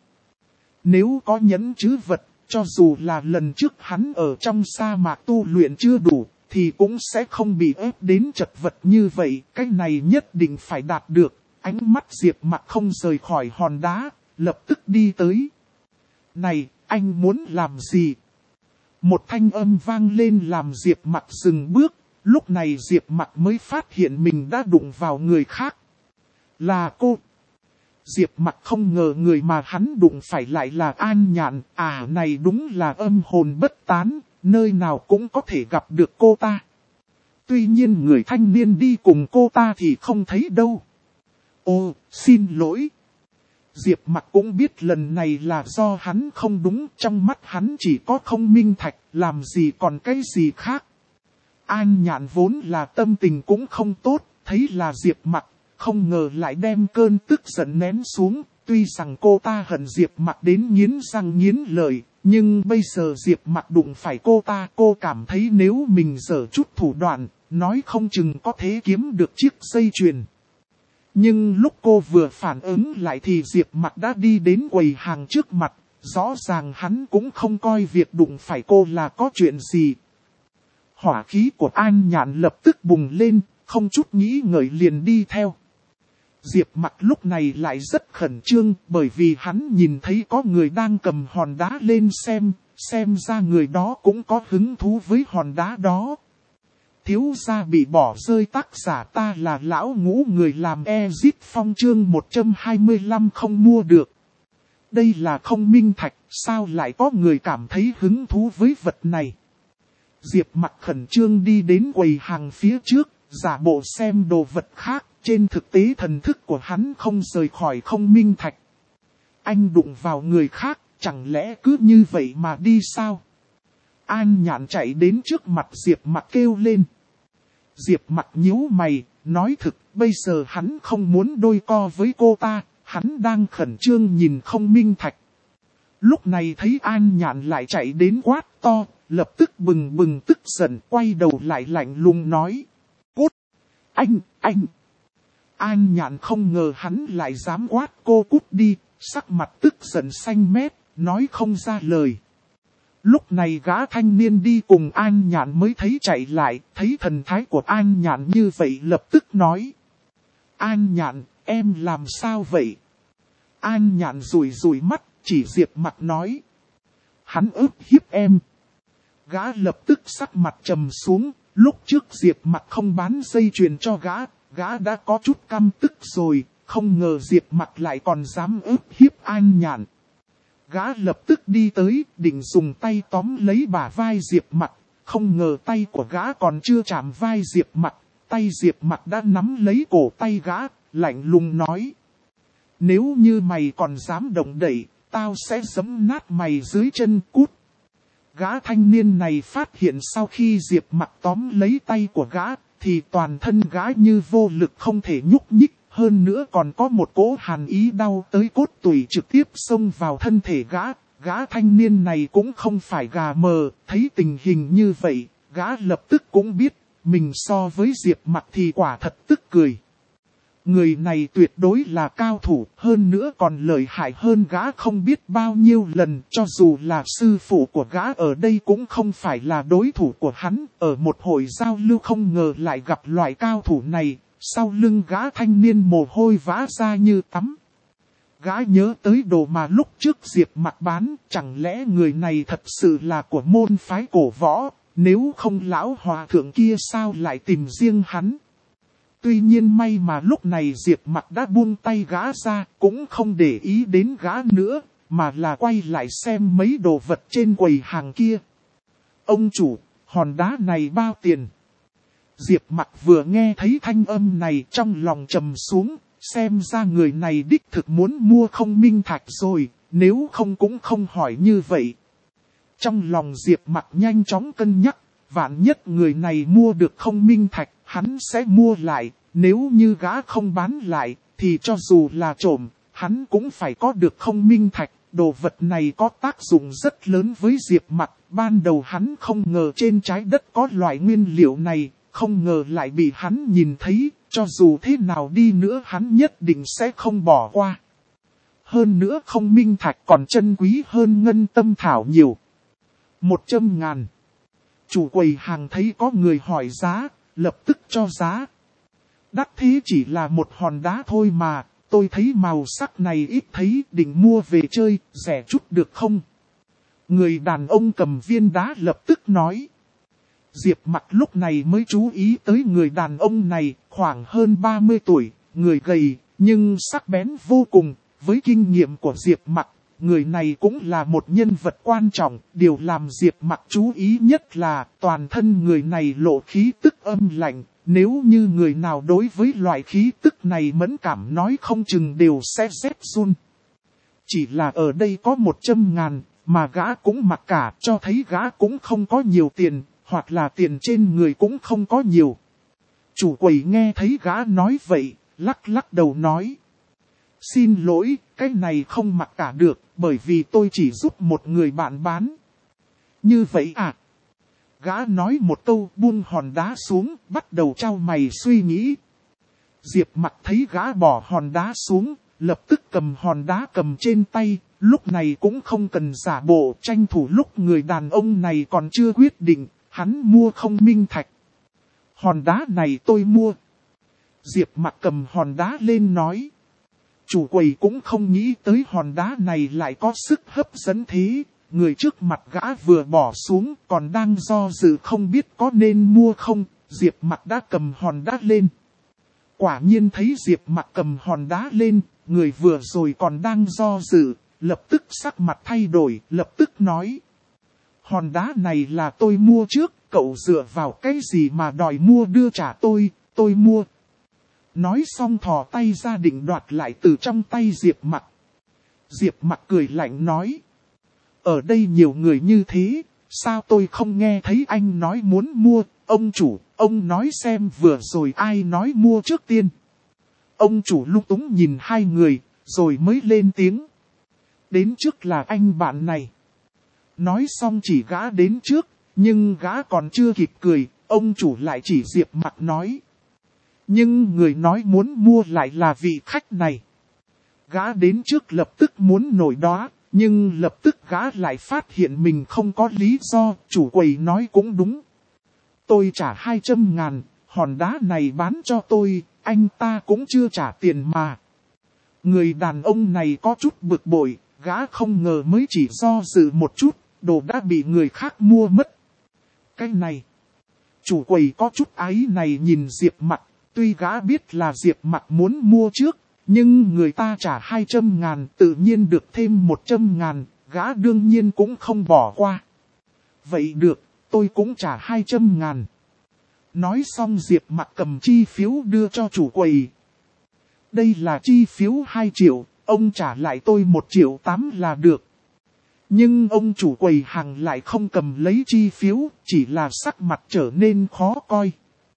Nếu có nhẫn trữ vật, cho dù là lần trước hắn ở trong sa mạc tu luyện chưa đủ, thì cũng sẽ không bị ép đến chật vật như vậy, cái này nhất định phải đạt được. Ánh mắt Diệp Mặc không rời khỏi hòn đá, lập tức đi tới. Này, anh muốn làm gì? Một thanh âm vang lên làm Diệp Mặc dừng bước, lúc này Diệp Mặc mới phát hiện mình đã đụng vào người khác. Là cô. Diệp Mặc không ngờ người mà hắn đụng phải lại là An Nhạn, à này đúng là âm hồn bất tán, nơi nào cũng có thể gặp được cô ta. Tuy nhiên người thanh niên đi cùng cô ta thì không thấy đâu. Ô, xin lỗi. Diệp Mặc cũng biết lần này là do hắn không đúng, trong mắt hắn chỉ có không minh thạch, làm gì còn cái gì khác. An Nhạn vốn là tâm tình cũng không tốt, thấy là Diệp Mặc, không ngờ lại đem cơn tức giận nén xuống, tuy rằng cô ta hận Diệp Mặc đến nghiến răng nghiến lợi, nhưng bây giờ Diệp Mặc đụng phải cô ta, cô cảm thấy nếu mình giở chút thủ đoạn, nói không chừng có thể kiếm được chiếc dây chuyền. Nhưng lúc cô vừa phản ứng lại thì Diệp Mặc đã đi đến quầy hàng trước mặt, rõ ràng hắn cũng không coi việc đụng phải cô là có chuyện gì. Hỏa khí của An Nhạn lập tức bùng lên, không chút nghĩ ngợi liền đi theo. Diệp Mặc lúc này lại rất khẩn trương, bởi vì hắn nhìn thấy có người đang cầm hòn đá lên xem, xem ra người đó cũng có hứng thú với hòn đá đó. Thiếu gia bị bỏ rơi, tác giả ta là lão ngũ, người làm Ezit Phong chương một trăm hai mươi lăm không mua được. Đây là không minh thạch, sao lại có người cảm thấy hứng thú với vật này? Diệp Mặc khẩn trương đi đến quầy hàng phía trước, giả bộ xem đồ vật khác, trên thực tế thần thức của hắn không rời khỏi không minh thạch. Anh đụng vào người khác, chẳng lẽ cứ như vậy mà đi sao? An Nhạn chạy đến trước mặt Diệp Mặc kêu lên. Diệp Mặc nhíu mày, nói thực, bây giờ hắn không muốn đôi co với cô ta, hắn đang khẩn trương nhìn không minh thạch. Lúc này thấy An Nhạn lại chạy đến quát to, lập tức bừng bừng tức giận, quay đầu lại lạnh lùng nói. Cút! Anh, anh! An Nhạn không ngờ hắn lại dám quát cô cút đi, sắc mặt tức giận xanh mét, nói không ra lời. Lúc này gã thanh niên đi cùng An Nhạn mới thấy chạy lại, thấy thần thái của An Nhạn như vậy lập tức nói. An Nhạn, em làm sao vậy? An Nhạn rủi rủi mắt, chỉ Diệp Mặc nói. Hắn ức hiếp em. Gã lập tức sắc mặt trầm xuống, lúc trước Diệp Mặc không bán dây chuyền cho gã, gã đã có chút căm tức rồi, không ngờ Diệp Mặc lại còn dám ức hiếp An Nhạn. Gã lập tức đi tới, định dùng tay tóm lấy bả vai Diệp Mặc, không ngờ tay của gã còn chưa chạm vai Diệp Mặc, tay Diệp Mặc đã nắm lấy cổ tay gã, lạnh lùng nói: nếu như mày còn dám động đậy, tao sẽ giẫm nát mày dưới chân, cút. Gã thanh niên này phát hiện sau khi Diệp Mặc tóm lấy tay của gã, thì toàn thân gã như vô lực không thể nhúc nhích, hơn nữa còn có một cỗ hàn ý đau tới cốt tủy trực tiếp xông vào thân thể gã. Gã thanh niên này cũng không phải gà mờ, thấy tình hình như vậy, gã lập tức cũng biết, mình so với Diệp Mặc thì quả thật tức cười. Người này tuyệt đối là cao thủ, hơn nữa còn lợi hại hơn gã không biết bao nhiêu lần, cho dù là sư phụ của gã ở đây cũng không phải là đối thủ của hắn. Ở một hội giao lưu không ngờ lại gặp loại cao thủ này, sau lưng gã thanh niên mồ hôi vã ra như tắm. Gã nhớ tới đồ mà lúc trước Diệp Mặc bán, chẳng lẽ người này thật sự là của môn phái cổ võ, nếu không lão hòa thượng kia sao lại tìm riêng hắn. Tuy nhiên may mà lúc này Diệp Mặc đã buông tay gã ra, cũng không để ý đến gã nữa, mà là quay lại xem mấy đồ vật trên quầy hàng kia. Ông chủ, hòn đá này bao tiền? Diệp Mặc vừa nghe thấy thanh âm này trong lòng trầm xuống, xem ra người này đích thực muốn mua không minh thạch rồi, nếu không cũng không hỏi như vậy. Trong lòng Diệp Mặc nhanh chóng cân nhắc, vạn nhất người này mua được không minh thạch, hắn sẽ mua lại, nếu như gã không bán lại, thì cho dù là trộm, hắn cũng phải có được không minh thạch. Đồ vật này có tác dụng rất lớn với Diệp Mặc, ban đầu hắn không ngờ trên trái đất có loại nguyên liệu này, không ngờ lại bị hắn nhìn thấy, cho dù thế nào đi nữa hắn nhất định sẽ không bỏ qua. Hơn nữa không minh thạch còn chân quý hơn ngân tâm thảo nhiều. Một trăm ngàn. Chủ quầy hàng thấy có người hỏi giá, lập tức cho giá. Đắt thế chỉ là một hòn đá thôi mà, tôi thấy màu sắc này ít thấy, định mua về chơi, rẻ chút được không? Người đàn ông cầm viên đá lập tức nói. Diệp Mặc lúc này mới chú ý tới người đàn ông này, khoảng hơn ba mươi tuổi, người gầy, nhưng sắc bén vô cùng. Với kinh nghiệm của Diệp Mặc, người này cũng là một nhân vật quan trọng. Điều làm Diệp Mặc chú ý nhất là toàn thân người này lộ khí tức âm lạnh. Nếu như người nào đối với loại khí tức này mẫn cảm nói không chừng đều sẽ rét run. Chỉ là ở đây có một trăm ngàn, mà gã cũng mặc cả, cho thấy gã cũng không có nhiều tiền, hoặc là tiền trên người cũng không có nhiều. Chủ quầy nghe thấy gã nói vậy, lắc lắc đầu nói. Xin lỗi, cái này không mặc cả được, bởi vì tôi chỉ giúp một người bạn bán. Như vậy à? Gã nói một câu buông hòn đá xuống, bắt đầu trao mày suy nghĩ. Diệp Mặc thấy gã bỏ hòn đá xuống, lập tức cầm hòn đá cầm trên tay, lúc này cũng không cần giả bộ tranh thủ lúc người đàn ông này còn chưa quyết định, hắn mua không minh thạch. Hòn đá này tôi mua. Diệp Mặc cầm hòn đá lên nói. Chủ quầy cũng không nghĩ tới hòn đá này lại có sức hấp dẫn thế. Người trước mặt gã vừa bỏ xuống còn đang do dự không biết có nên mua không. Diệp Mặc đã cầm hòn đá lên. Quả nhiên thấy Diệp Mặc cầm hòn đá lên, người vừa rồi còn đang do dự, lập tức sắc mặt thay đổi, lập tức nói. Hòn đá này là tôi mua trước, cậu dựa vào cái gì mà đòi mua đưa trả tôi, tôi mua. Nói xong thò tay ra định đoạt lại từ trong tay Diệp Mặc. Diệp Mặc cười lạnh nói. Ở đây nhiều người như thế, sao tôi không nghe thấy anh nói muốn mua, ông chủ, ông nói xem vừa rồi ai nói mua trước tiên. Ông chủ lung túng nhìn hai người, rồi mới lên tiếng. Đến trước là anh bạn này. Nói xong chỉ gã đến trước, nhưng gã còn chưa kịp cười, ông chủ lại chỉ Diệp Mặc nói. Nhưng người nói muốn mua lại là vị khách này. Gã đến trước lập tức muốn nổi đoá, nhưng lập tức gã lại phát hiện mình không có lý do, chủ quầy nói cũng đúng. Tôi trả hai trăm ngàn, hòn đá này bán cho tôi, anh ta cũng chưa trả tiền mà. Người đàn ông này có chút bực bội, gã không ngờ mới chỉ do dự một chút, đồ đã bị người khác mua mất. cái này. Chủ quầy có chút áy này nhìn Diệp Mặc, tuy gã biết là Diệp Mặc muốn mua trước, nhưng người ta trả hai trăm ngàn tự nhiên được thêm một trăm ngàn, gã đương nhiên cũng không bỏ qua. Vậy được, tôi cũng trả hai trăm ngàn. Nói xong Diệp Mặc cầm chi phiếu đưa cho chủ quầy. Đây là chi phiếu hai triệu, ông trả lại tôi một triệu tám là được. Nhưng ông chủ quầy hàng lại không cầm lấy chi phiếu, chỉ là sắc mặt trở nên khó coi.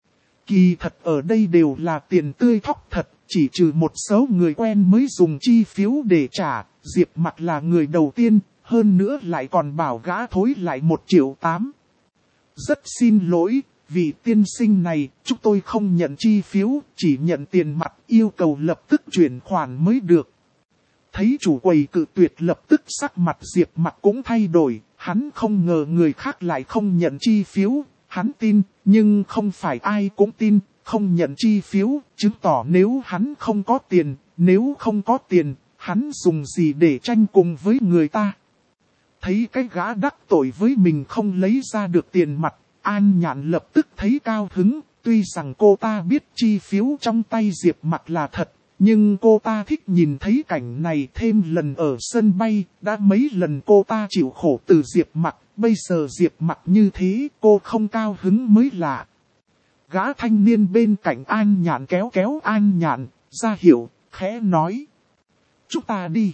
Kỳ thật ở đây đều là tiền tươi thóc thật, chỉ trừ một số người quen mới dùng chi phiếu để trả, Diệp Mặc là người đầu tiên, hơn nữa lại còn bảo gã thối lại một triệu tám. Rất xin lỗi, vì tiên sinh này, chúng tôi không nhận chi phiếu, chỉ nhận tiền mặt, yêu cầu lập tức chuyển khoản mới được. Thấy chủ quầy cự tuyệt, lập tức sắc mặt Diệp Mặc cũng thay đổi, hắn không ngờ người khác lại không nhận chi phiếu, hắn tin, nhưng không phải ai cũng tin, không nhận chi phiếu, chứng tỏ nếu hắn không có tiền, nếu không có tiền, hắn dùng gì để tranh cùng với người ta. Thấy cái gã đắc tội với mình không lấy ra được tiền mặt, An Nhạn lập tức thấy cao hứng, tuy rằng cô ta biết chi phiếu trong tay Diệp Mặc là thật. Nhưng cô ta thích nhìn thấy cảnh này, thêm lần ở sân bay, đã mấy lần cô ta chịu khổ từ Diệp Mặc, bây giờ Diệp Mặc như thế, cô không cao hứng mới lạ. Gã thanh niên bên cạnh An Nhạn kéo kéo An Nhạn, ra hiệu, khẽ nói. Chúng ta đi.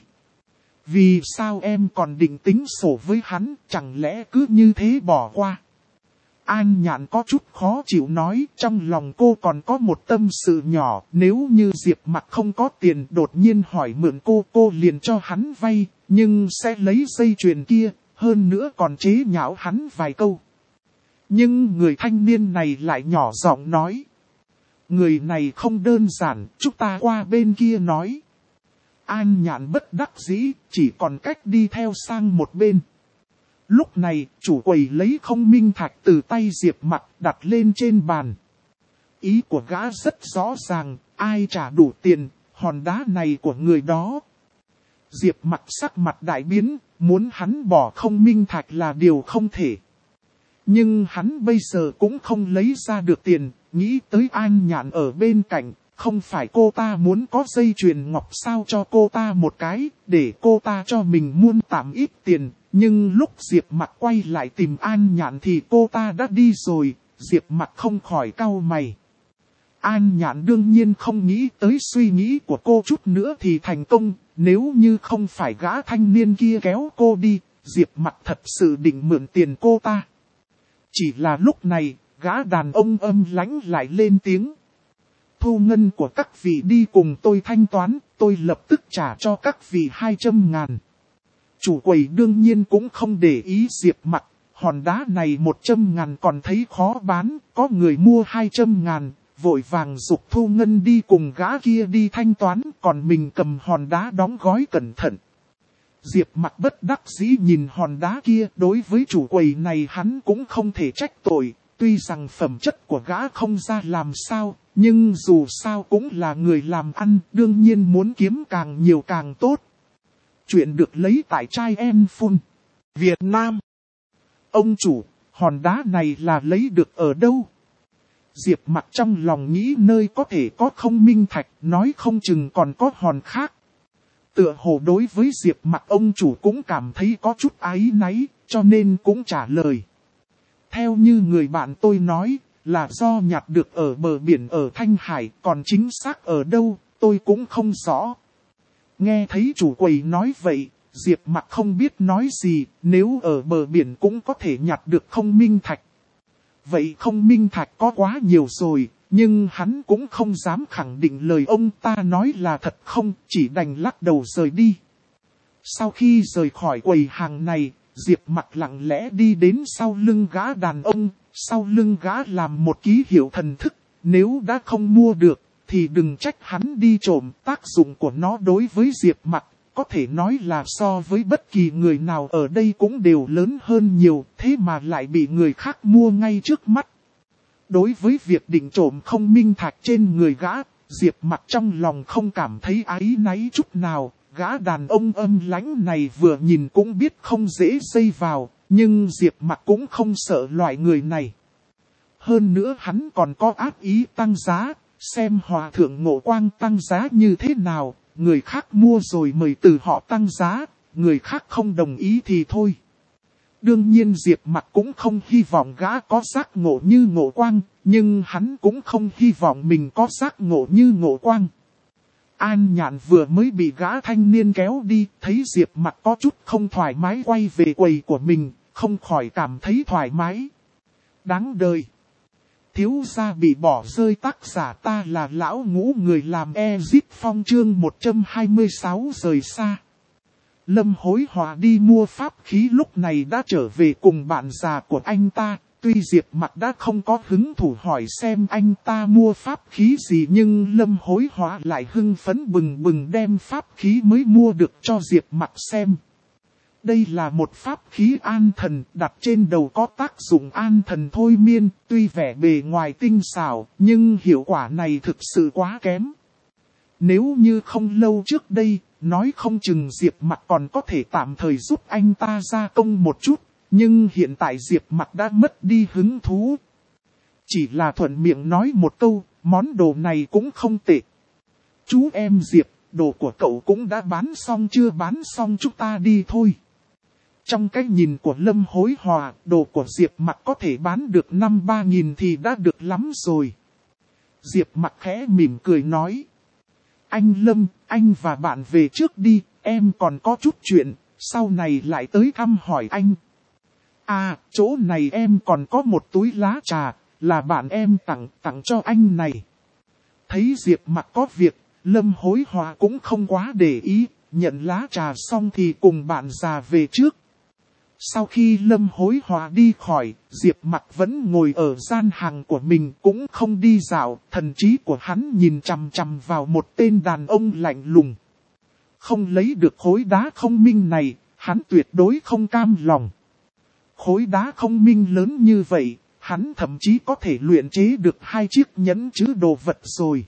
Vì sao em còn định tính sổ với hắn, chẳng lẽ cứ như thế bỏ qua? An Nhạn có chút khó chịu nói, trong lòng cô còn có một tâm sự nhỏ, nếu như Diệp Mặc không có tiền đột nhiên hỏi mượn cô, cô liền cho hắn vay, nhưng sẽ lấy dây chuyền kia, hơn nữa còn chế nhạo hắn vài câu. Nhưng người thanh niên này lại nhỏ giọng nói. Người này không đơn giản, chúng ta qua bên kia nói. An Nhạn bất đắc dĩ, chỉ còn cách đi theo sang một bên. Lúc này, chủ quầy lấy không minh thạch từ tay Diệp Mặc đặt lên trên bàn. Ý của gã rất rõ ràng, ai trả đủ tiền, hòn đá này của người đó. Diệp Mặc sắc mặt đại biến, muốn hắn bỏ không minh thạch là điều không thể. Nhưng hắn bây giờ cũng không lấy ra được tiền, nghĩ tới An Nhạn ở bên cạnh, không phải cô ta muốn có dây chuyền ngọc sao cho cô ta một cái, để cô ta cho mình muôn tạm ít tiền. Nhưng lúc Diệp Mặc quay lại tìm An Nhạn thì cô ta đã đi rồi, Diệp Mặc không khỏi cau mày. An Nhạn đương nhiên không nghĩ tới suy nghĩ của cô chút nữa thì thành công, nếu như không phải gã thanh niên kia kéo cô đi, Diệp Mặc thật sự định mượn tiền cô ta. Chỉ là lúc này, gã đàn ông âm lãnh lại lên tiếng. Thu ngân của các vị đi cùng tôi thanh toán, tôi lập tức trả cho các vị hai trăm ngàn. Chủ quầy đương nhiên cũng không để ý Diệp Mặc, hòn đá này một trăm ngàn còn thấy khó bán, có người mua hai trăm ngàn, vội vàng giục Thu ngân đi cùng gã kia đi thanh toán, còn mình cầm hòn đá đóng gói cẩn thận. Diệp Mặc bất đắc dĩ nhìn hòn đá kia, đối với chủ quầy này hắn cũng không thể trách tội, tuy rằng phẩm chất của gã không ra làm sao, nhưng dù sao cũng là người làm ăn, đương nhiên muốn kiếm càng nhiều càng tốt. Chuyện được lấy tại Trai Em Phun, Việt Nam. Ông chủ, hòn đá này là lấy được ở đâu? Diệp Mặc trong lòng nghĩ nơi có thể có không minh thạch, nói không chừng còn có hòn khác. Tựa hồ đối với Diệp Mặc ông chủ cũng cảm thấy có chút áy náy, cho nên cũng trả lời. Theo như người bạn tôi nói, là do nhặt được ở bờ biển ở Thanh Hải, còn chính xác ở đâu, tôi cũng không rõ. Nghe thấy chủ quầy nói vậy, Diệp Mặc không biết nói gì, nếu ở bờ biển cũng có thể nhặt được không minh thạch. Vậy không minh thạch có quá nhiều rồi, nhưng hắn cũng không dám khẳng định lời ông ta nói là thật không, chỉ đành lắc đầu rời đi. Sau khi rời khỏi quầy hàng này, Diệp Mặc lặng lẽ đi đến sau lưng gã đàn ông, sau lưng gã làm một ký hiệu thần thức, nếu đã không mua được, thì đừng trách hắn đi trộm. Tác dụng của nó đối với Diệp Mặc, có thể nói là so với bất kỳ người nào ở đây cũng đều lớn hơn nhiều, thế mà lại bị người khác mua ngay trước mắt. Đối với việc định trộm không minh thạch trên người gã, Diệp Mặc trong lòng không cảm thấy áy náy chút nào, gã đàn ông âm lãnh này vừa nhìn cũng biết không dễ dây vào, nhưng Diệp Mặc cũng không sợ loại người này. Hơn nữa hắn còn có ác ý tăng giá, xem hòa thượng Ngộ Quang tăng giá như thế nào, người khác mua rồi mời từ họ tăng giá, người khác không đồng ý thì thôi. Đương nhiên Diệp Mặc cũng không hy vọng gã có giác ngộ như Ngộ Quang, nhưng hắn cũng không hy vọng mình có giác ngộ như Ngộ Quang. An Nhạn vừa mới bị gã thanh niên kéo đi, thấy Diệp Mặc có chút không thoải mái quay về quầy của mình, không khỏi cảm thấy thoải mái. Đáng đời. Thiếu gia bị bỏ rơi, tác giả ta là lão ngũ, người làm Ezit Phong chương một trăm hai mươi sáu rời xa. Lâm Hối Hòa đi mua pháp khí lúc này đã trở về cùng bạn già của anh ta. Tuy Diệp Mặc đã không có hứng thú hỏi xem anh ta mua pháp khí gì, nhưng Lâm Hối Hòa lại hưng phấn bừng bừng đem pháp khí mới mua được cho Diệp Mặc xem. Đây là một pháp khí an thần, đặt trên đầu có tác dụng an thần thôi miên, tuy vẻ bề ngoài tinh xảo, nhưng hiệu quả này thực sự quá kém. Nếu như không lâu trước đây, nói không chừng Diệp Mặc còn có thể tạm thời giúp anh ta gia công một chút, nhưng hiện tại Diệp Mặc đã mất đi hứng thú. Chỉ là thuận miệng nói một câu, món đồ này cũng không tệ. Chú em Diệp, đồ của cậu cũng đã bán xong chưa? Bán xong chúng ta đi thôi. Trong cái nhìn của Lâm Hối Hòa, đồ của Diệp Mặc có thể bán được năm ba nghìn thì đã được lắm rồi. Diệp Mặc khẽ mỉm cười nói. Anh Lâm, anh và bạn về trước đi, em còn có chút chuyện, sau này lại tới thăm hỏi anh. À, chỗ này em còn có một túi lá trà, là bạn em tặng, tặng cho anh này. Thấy Diệp Mặc có việc, Lâm Hối Hòa cũng không quá để ý, nhận lá trà xong thì cùng bạn già về trước. Sau khi Lâm Hối Hòa đi khỏi, Diệp Mặc vẫn ngồi ở gian hàng của mình cũng không đi dạo, thần trí của hắn nhìn chằm chằm vào một tên đàn ông lạnh lùng. Không lấy được khối đá không minh này, hắn tuyệt đối không cam lòng. Khối đá không minh lớn như vậy, hắn thậm chí có thể luyện chế được hai chiếc nhẫn chứa đồ vật rồi.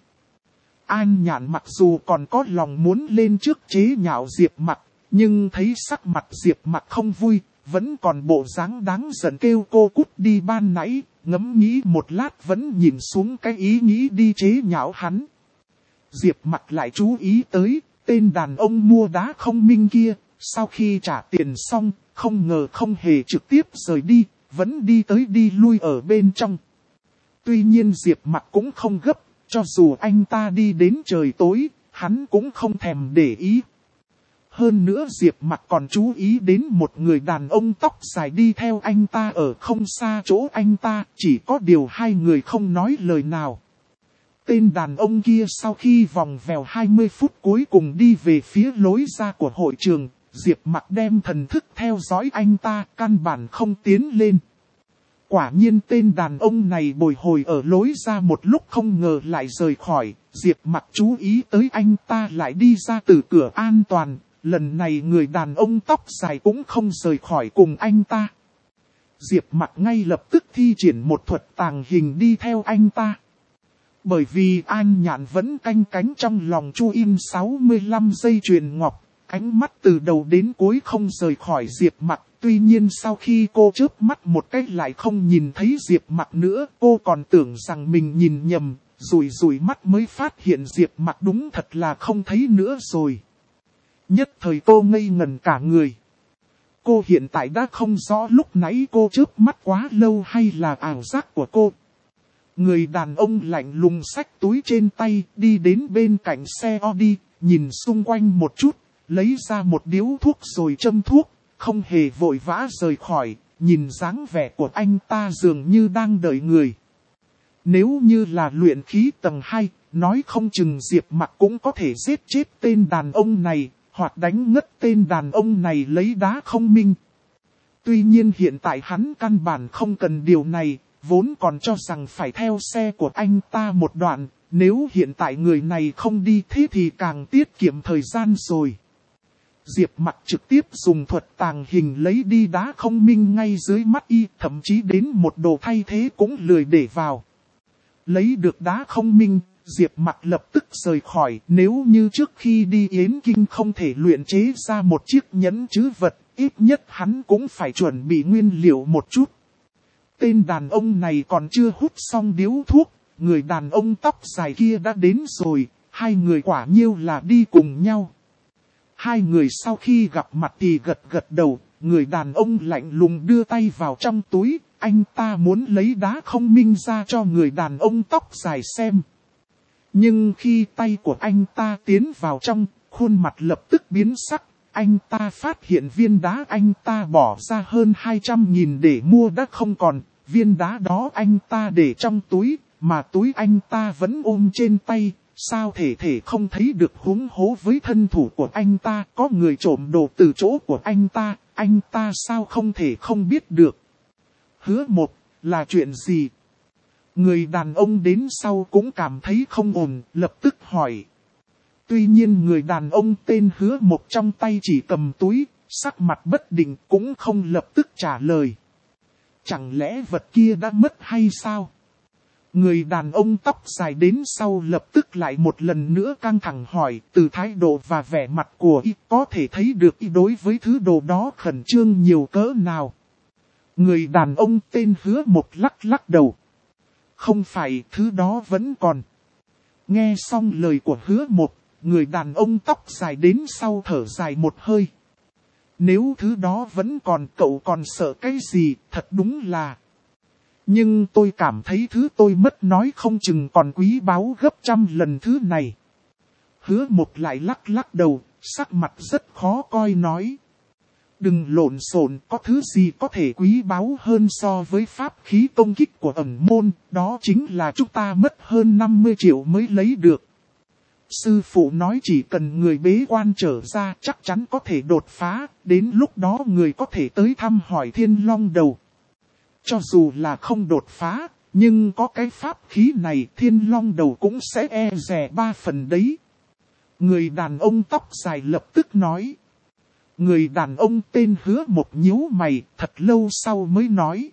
An Nhạn mặc dù còn có lòng muốn lên trước chế nhạo Diệp Mặc, nhưng thấy sắc mặt Diệp Mặc không vui, vẫn còn bộ dáng đáng giận kêu cô cút đi ban nãy, ngẫm nghĩ một lát vẫn nhìn xuống cái ý nghĩ đi chế nhạo hắn. Diệp Mặc lại chú ý tới, tên đàn ông mua đá không minh kia, sau khi trả tiền xong, không ngờ không hề trực tiếp rời đi, vẫn đi tới đi lui ở bên trong. Tuy nhiên Diệp Mặc cũng không gấp, cho dù anh ta đi đến trời tối, hắn cũng không thèm để ý. Hơn nữa Diệp Mặc còn chú ý đến một người đàn ông tóc dài đi theo anh ta ở không xa chỗ anh ta, chỉ có điều hai người không nói lời nào. Tên đàn ông kia sau khi vòng vèo hai mươi phút cuối cùng đi về phía lối ra của hội trường, Diệp Mặc đem thần thức theo dõi anh ta, căn bản không tiến lên. Quả nhiên tên đàn ông này bồi hồi ở lối ra một lúc không ngờ lại rời khỏi, Diệp Mặc chú ý tới anh ta lại đi ra từ cửa an toàn, lần này người đàn ông tóc dài cũng không rời khỏi cùng anh ta. Diệp Mặc ngay lập tức thi triển một thuật tàng hình đi theo anh ta. Bởi vì An Nhạn vẫn canh cánh trong lòng Chu In sáu mươi lăm dây chuyền ngọc, ánh mắt từ đầu đến cuối không rời khỏi Diệp Mặc. Tuy nhiên sau khi cô chớp mắt một cách lại không nhìn thấy Diệp Mặc nữa, cô còn tưởng rằng mình nhìn nhầm, rủi rủi mắt mới phát hiện Diệp Mặc đúng thật là không thấy nữa rồi. Nhất thời cô ngây ngẩn cả người. Cô hiện tại đã không rõ lúc nãy cô chớp mắt quá lâu hay là ảo giác của cô. Người đàn ông lạnh lùng xách túi trên tay đi đến bên cạnh xe Audi, nhìn xung quanh một chút, lấy ra một điếu thuốc rồi châm thuốc, không hề vội vã rời khỏi, nhìn dáng vẻ của anh ta dường như đang đợi người. Nếu như là luyện khí tầng hai, nói không chừng Diệp Mặc cũng có thể giết chết tên đàn ông này, hoặc đánh ngất tên đàn ông này lấy đá không minh. Tuy nhiên hiện tại hắn căn bản không cần điều này, vốn còn cho rằng phải theo xe của anh ta một đoạn, nếu hiện tại người này không đi thế thì càng tiết kiệm thời gian rồi. Diệp Mặc trực tiếp dùng thuật tàng hình lấy đi đá không minh ngay dưới mắt y, thậm chí đến một đồ thay thế cũng lười để vào. Lấy được đá không minh, Diệp Mặc lập tức rời khỏi. Nếu như trước khi đi Yến Kinh không thể luyện chế ra một chiếc nhẫn trữ vật, ít nhất hắn cũng phải chuẩn bị nguyên liệu một chút. Tên đàn ông này còn chưa hút xong điếu thuốc, người đàn ông tóc dài kia đã đến rồi, hai người quả nhiêu là đi cùng nhau. Hai người sau khi gặp mặt thì gật gật đầu, người đàn ông lạnh lùng đưa tay vào trong túi, anh ta muốn lấy đá không minh ra cho người đàn ông tóc dài xem. Nhưng khi tay của anh ta tiến vào trong, khuôn mặt lập tức biến sắc, anh ta phát hiện viên đá anh ta bỏ ra hơn hai trăm nghìn để mua đã không còn, viên đá đó anh ta để trong túi, mà túi anh ta vẫn ôm trên tay. Sao thể thể không thấy được, huống hố với thân thủ của anh ta, có người trộm đồ từ chỗ của anh ta, anh ta sao không thể không biết được. Hứa một, là chuyện gì? Người đàn ông đến sau cũng cảm thấy không ổn, lập tức hỏi. Tuy nhiên người đàn ông tên Hứa một trong tay chỉ cầm túi, sắc mặt bất định cũng không lập tức trả lời. Chẳng lẽ vật kia đã mất hay sao? Người đàn ông tóc dài đến sau lập tức lại một lần nữa căng thẳng hỏi, từ thái độ và vẻ mặt của y có thể thấy được y đối với thứ đồ đó khẩn trương nhiều cỡ nào. Người đàn ông tên Hứa một lắc lắc đầu. Không phải, thứ đó vẫn còn. Nghe xong lời của Hứa một, người đàn ông tóc dài đến sau thở dài một hơi. Nếu thứ đó vẫn còn, cậu còn sợ cái gì, thật đúng là... Nhưng tôi cảm thấy thứ tôi mất nói không chừng còn quý báu gấp trăm lần thứ này. Hứa một lại lắc lắc đầu, sắc mặt rất khó coi nói. Đừng lộn xộn, có thứ gì có thể quý báu hơn so với pháp khí công kích của ẩn môn, đó chính là chúng ta mất hơn năm mươi triệu mới lấy được. Sư phụ nói chỉ cần người bế quan trở ra chắc chắn có thể đột phá, đến lúc đó người có thể tới thăm hỏi Thiên Long Đầu. Cho dù là không đột phá, nhưng có cái pháp khí này Thiên Long Đầu cũng sẽ e dè ba phần đấy. Người đàn ông tóc dài lập tức nói. Người đàn ông tên Hứa một nhíu mày thật lâu sau mới nói.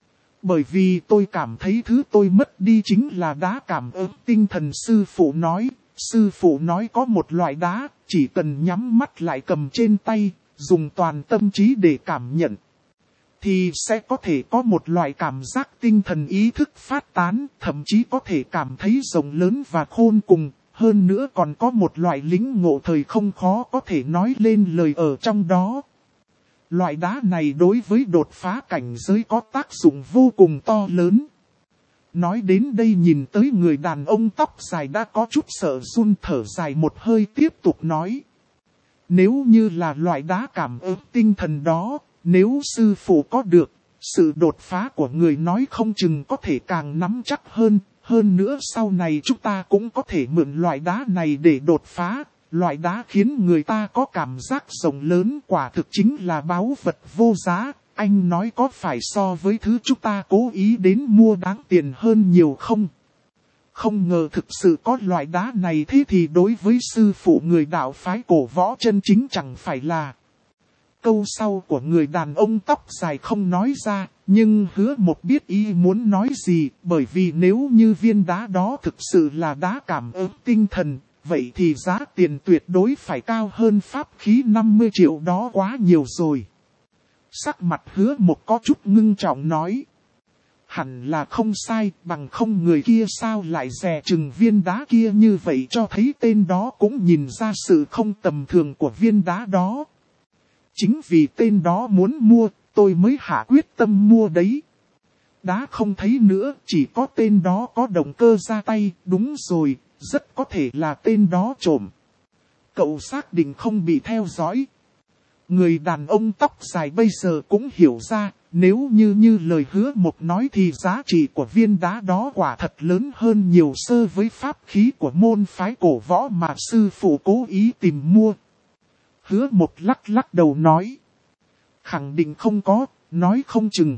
Bởi vì tôi cảm thấy thứ tôi mất đi chính là đá cảm ứng tinh thần. Sư phụ nói, sư phụ nói có một loại đá, chỉ cần nhắm mắt lại cầm trên tay, dùng toàn tâm trí để cảm nhận. Thì sẽ có thể có một loại cảm giác tinh thần ý thức phát tán, thậm chí có thể cảm thấy rộng lớn và khôn cùng. Hơn nữa còn có một loại lĩnh ngộ thời không khó có thể nói lên lời ở trong đó. Loại đá này đối với đột phá cảnh giới có tác dụng vô cùng to lớn. Nói đến đây nhìn tới người đàn ông tóc dài đã có chút sợ run, thở dài một hơi tiếp tục nói. Nếu như là loại đá cảm ứng tinh thần đó, nếu sư phụ có được, sự đột phá của người nói không chừng có thể càng nắm chắc hơn. Hơn nữa sau này chúng ta cũng có thể mượn loại đá này để đột phá. Loại đá khiến người ta có cảm giác rộng lớn, quả thực chính là báu vật vô giá. Anh nói có phải so với thứ chúng ta cố ý đến mua đáng tiền hơn nhiều không? Không ngờ thực sự có loại đá này, thế thì đối với sư phụ người đạo phái cổ võ chân chính chẳng phải là... Câu sau của người đàn ông tóc dài không nói ra, nhưng Hứa một biết ý muốn nói gì, bởi vì nếu như viên đá đó thực sự là đá cảm ứng tinh thần, vậy thì giá tiền tuyệt đối phải cao hơn pháp khí năm mươi triệu đó quá nhiều rồi. Sắc mặt Hứa một có chút ngưng trọng nói. Hẳn là không sai, bằng không người kia sao lại dè chừng viên đá kia như vậy, cho thấy tên đó cũng nhìn ra sự không tầm thường của viên đá đó. Chính vì tên đó muốn mua, tôi mới hạ quyết tâm mua đấy. Đá không thấy nữa, chỉ có tên đó có động cơ ra tay, đúng rồi, rất có thể là tên đó trộm. Cậu xác định không bị theo dõi. Người đàn ông tóc dài bây giờ cũng hiểu ra, nếu như như lời Hứa một nói thì giá trị của viên đá đó quả thật lớn hơn nhiều so với pháp khí của môn phái cổ võ mà sư phụ cố ý tìm mua. Hứa một lắc lắc đầu nói. Khẳng định không có, nói không chừng.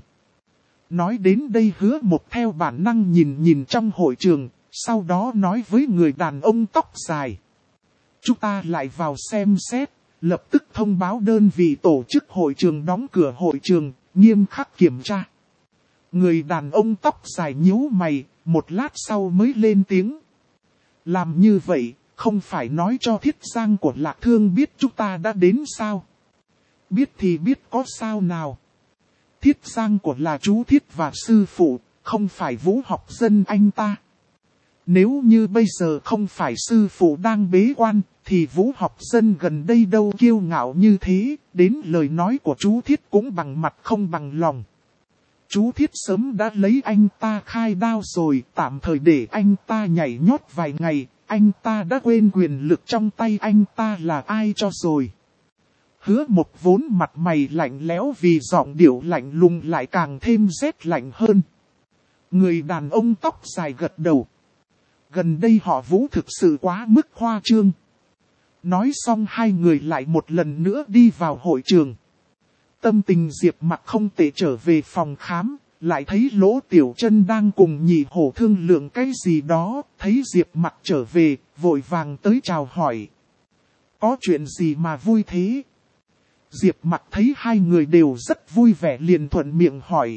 Nói đến đây Hứa một theo bản năng nhìn nhìn trong hội trường, sau đó nói với người đàn ông tóc dài. Chúng ta lại vào xem xét, lập tức thông báo đơn vị tổ chức hội trường đóng cửa hội trường, nghiêm khắc kiểm tra. Người đàn ông tóc dài nhíu mày, một lát sau mới lên tiếng. Làm như vậy, không phải nói cho Thiết Giang của Lạc Thương biết chúng ta đã đến sao? Biết thì biết có sao nào? Thiết Giang của là chú Thiết và sư phụ, không phải Vũ Học Dân anh ta. Nếu như bây giờ không phải sư phụ đang bế quan, thì Vũ Học Dân gần đây đâu kiêu ngạo như thế, đến lời nói của chú Thiết cũng bằng mặt không bằng lòng. Chú Thiết sớm đã lấy anh ta khai đao rồi, tạm thời để anh ta nhảy nhót vài ngày, anh ta đã quên quyền lực trong tay anh ta là ai cho rồi. Hứa Một vốn mặt mày lạnh lẽo vì giọng điệu lạnh lùng lại càng thêm rét lạnh hơn. Người đàn ông tóc dài gật đầu. Gần đây họ Vũ thực sự quá mức khoa trương. Nói xong hai người lại một lần nữa đi vào hội trường. Tâm tình Diệp Mặc không tệ, trở về phòng khám, lại thấy Lỗ Tiểu Chân đang cùng Nhị Hổ thương lượng cái gì đó, thấy Diệp Mặc trở về, vội vàng tới chào hỏi. Có chuyện gì mà vui thế? Diệp Mặc thấy hai người đều rất vui vẻ liền thuận miệng hỏi.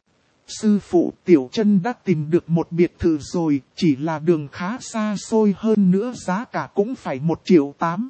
Sư phụ, Tiểu Chân đã tìm được một biệt thự rồi, chỉ là đường khá xa xôi, hơn nữa giá cả cũng phải một triệu tám.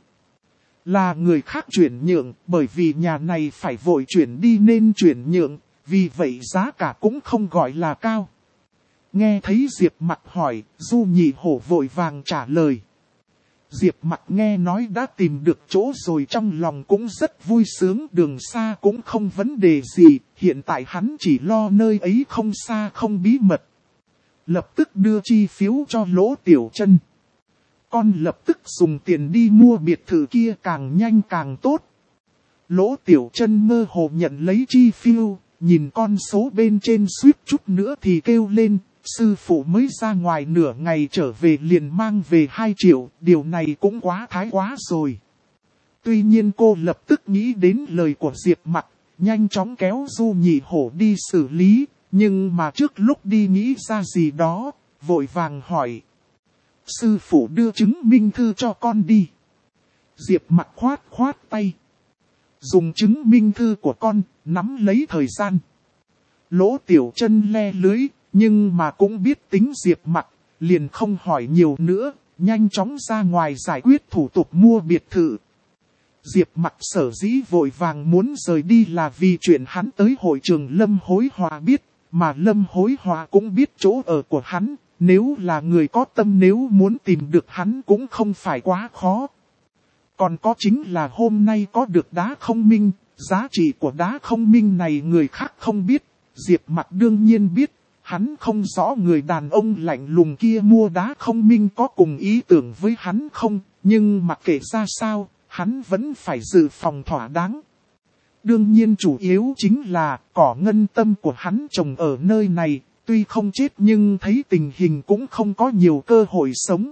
Là người khác chuyển nhượng, bởi vì nhà này phải vội chuyển đi nên chuyển nhượng, vì vậy giá cả cũng không gọi là cao. Nghe thấy Diệp Mặc hỏi, Du Nhị Hổ vội vàng trả lời. Diệp Mặc nghe nói đã tìm được chỗ rồi trong lòng cũng rất vui sướng, đường xa cũng không vấn đề gì, hiện tại hắn chỉ lo nơi ấy không xa không bí mật. Lập tức đưa chi phiếu cho Lỗ Tiểu Chân. Con lập tức dùng tiền đi mua biệt thự kia, càng nhanh càng tốt. Lỗ Tiểu Chân mơ hồ nhận lấy chi phiếu, nhìn con số bên trên suýt chút nữa thì kêu lên. Sư phụ mới ra ngoài nửa ngày trở về liền mang về hai triệu, điều này cũng quá thái quá rồi. Tuy nhiên cô lập tức nghĩ đến lời của Diệp Mặc, nhanh chóng kéo Du Nhị Hổ đi xử lý, nhưng mà trước lúc đi nghĩ ra gì đó, vội vàng hỏi. Sư phụ đưa chứng minh thư cho con đi. Diệp Mặc khoát khoát tay. Dùng chứng minh thư của con, nắm lấy thời gian. Lỗ Tiểu Chân le lưới. Nhưng mà cũng biết tính Diệp Mặc, liền không hỏi nhiều nữa, nhanh chóng ra ngoài giải quyết thủ tục mua biệt thự. Diệp Mặc sở dĩ vội vàng muốn rời đi là vì chuyện hắn tới hội trường Lâm Hối Hòa biết, mà Lâm Hối Hòa cũng biết chỗ ở của hắn, nếu là người có tâm nếu muốn tìm được hắn cũng không phải quá khó. Còn có chính là hôm nay có được đá không minh, giá trị của đá không minh này người khác không biết, Diệp Mặc đương nhiên biết. Hắn không rõ người đàn ông lạnh lùng kia mua đá không minh có cùng ý tưởng với hắn không, nhưng mặc kệ ra sao, hắn vẫn phải dự phòng thỏa đáng. Đương nhiên chủ yếu chính là cỏ ngân tâm của hắn trồng ở nơi này, tuy không chết nhưng thấy tình hình cũng không có nhiều cơ hội sống.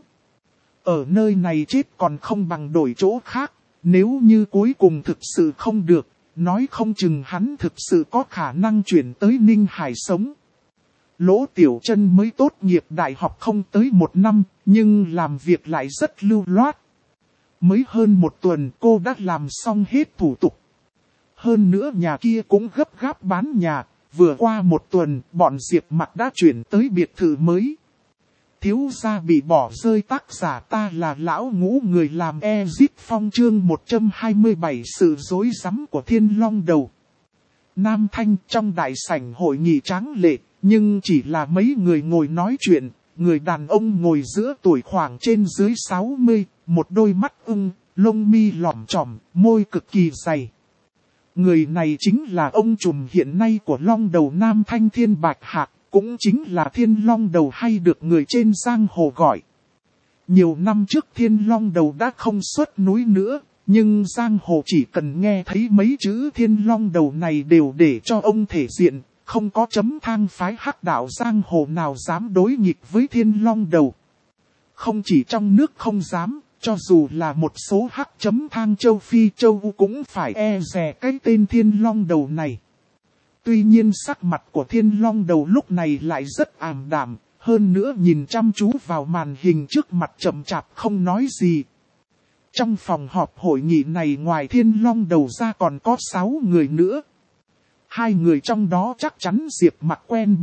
Ở nơi này chết còn không bằng đổi chỗ khác, nếu như cuối cùng thực sự không được, nói không chừng hắn thực sự có khả năng chuyển tới Ninh Hải sống. Lỗ Tiểu Chân mới tốt nghiệp đại học không tới một năm, nhưng làm việc lại rất lưu loát. Mới hơn một tuần cô đã làm xong hết thủ tục. Hơn nữa nhà kia cũng gấp gáp bán nhà, vừa qua một tuần bọn Diệp Mặc đã chuyển tới biệt thự mới. Thiếu gia bị bỏ rơi, tác giả ta là Lão Ngũ, người làm Ezip Phong, chương một trăm hai mươi bảy sự rối rắm của Thiên Long Đầu. Nam Thanh, trong đại sảnh hội nghị tráng lệ. Nhưng chỉ là mấy người ngồi nói chuyện, người đàn ông ngồi giữa tuổi khoảng trên dưới sáu mươi, một đôi mắt ưng, lông mi lỏm chỏm, môi cực kỳ dày. Người này chính là ông trùm hiện nay của Long Đầu Nam Thanh Thiên Bạch Hạc, cũng chính là Thiên Long Đầu hay được người trên giang hồ gọi. Nhiều năm trước Thiên Long Đầu đã không xuất núi nữa, nhưng giang hồ chỉ cần nghe thấy mấy chữ Thiên Long Đầu này đều để cho ông thể diện. Không có chấm thang phái hắc đạo giang hồ nào dám đối nghịch với Thiên Long Đầu. Không chỉ trong nước không dám, cho dù là một số hắc chấm thang châu Phi châu U cũng phải e dè cái tên Thiên Long Đầu này. Tuy nhiên sắc mặt của Thiên Long Đầu lúc này lại rất ảm đạm, hơn nữa nhìn chăm chú vào màn hình trước mặt chậm chạp không nói gì. Trong phòng họp hội nghị này ngoài Thiên Long Đầu ra còn có sáu người nữa. Hai người trong đó chắc chắn Diệp Mặc quen biết,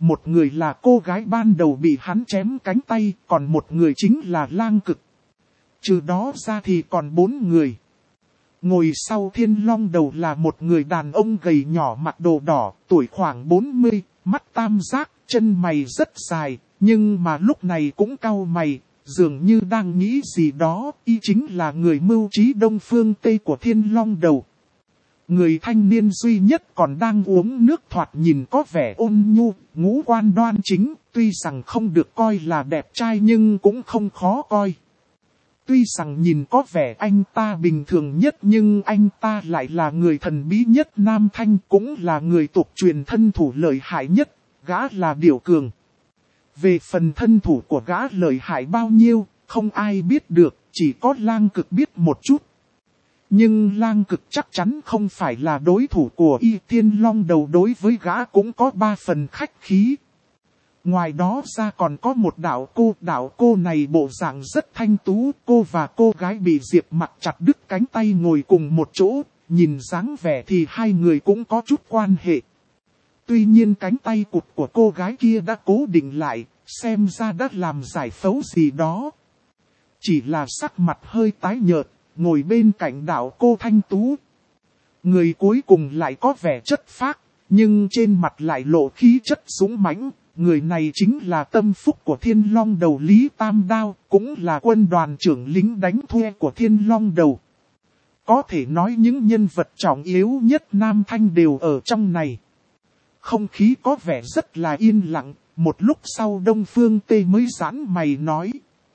một người là cô gái ban đầu bị hắn chém cánh tay, còn một người chính là Lang Cực. Trừ đó ra thì còn bốn người. Ngồi sau Thiên Long Đầu là một người đàn ông gầy nhỏ mặc đồ đỏ, tuổi khoảng bốn mươi, mắt tam giác, chân mày rất dài, nhưng mà lúc này cũng cau mày, dường như đang nghĩ gì đó, y chính là người mưu trí Đông Phương Tây của Thiên Long Đầu. Người thanh niên duy nhất còn đang uống nước thoạt nhìn có vẻ ôn nhu, ngũ quan đoan chính, tuy rằng không được coi là đẹp trai nhưng cũng không khó coi. Tuy rằng nhìn có vẻ anh ta bình thường nhất nhưng anh ta lại là người thần bí nhất Nam Thanh, cũng là người tục truyền thân thủ lợi hại nhất, gã là Điểu Cường. Về phần thân thủ của gã lợi hại bao nhiêu, không ai biết được, chỉ có Lang Cực biết một chút. Nhưng Lang Cực chắc chắn không phải là đối thủ của Y. Thiên Long Đầu đối với gã cũng có ba phần khách khí. Ngoài đó ra còn có một đạo cô, đạo cô này bộ dạng rất thanh tú, cô và cô gái bị Diệp Mặc chặt đứt cánh tay ngồi cùng một chỗ, nhìn dáng vẻ thì hai người cũng có chút quan hệ. Tuy nhiên cánh tay cụt của cô gái kia đã cố định lại, xem ra đã làm giải phẫu gì đó. Chỉ là sắc mặt hơi tái nhợt, ngồi bên cạnh đạo cô thanh tú. Người cuối cùng lại có vẻ chất phác, nhưng trên mặt lại lộ khí chất dũng mãnh. Người này chính là tâm phúc của Thiên Long Đầu Lý Tam Đao, cũng là quân đoàn trưởng lính đánh thuê của Thiên Long Đầu. Có thể nói những nhân vật trọng yếu nhất Nam Thanh đều ở trong này. Không khí có vẻ rất là yên lặng, một lúc sau Đông Phương Tê mới giãn mày nói.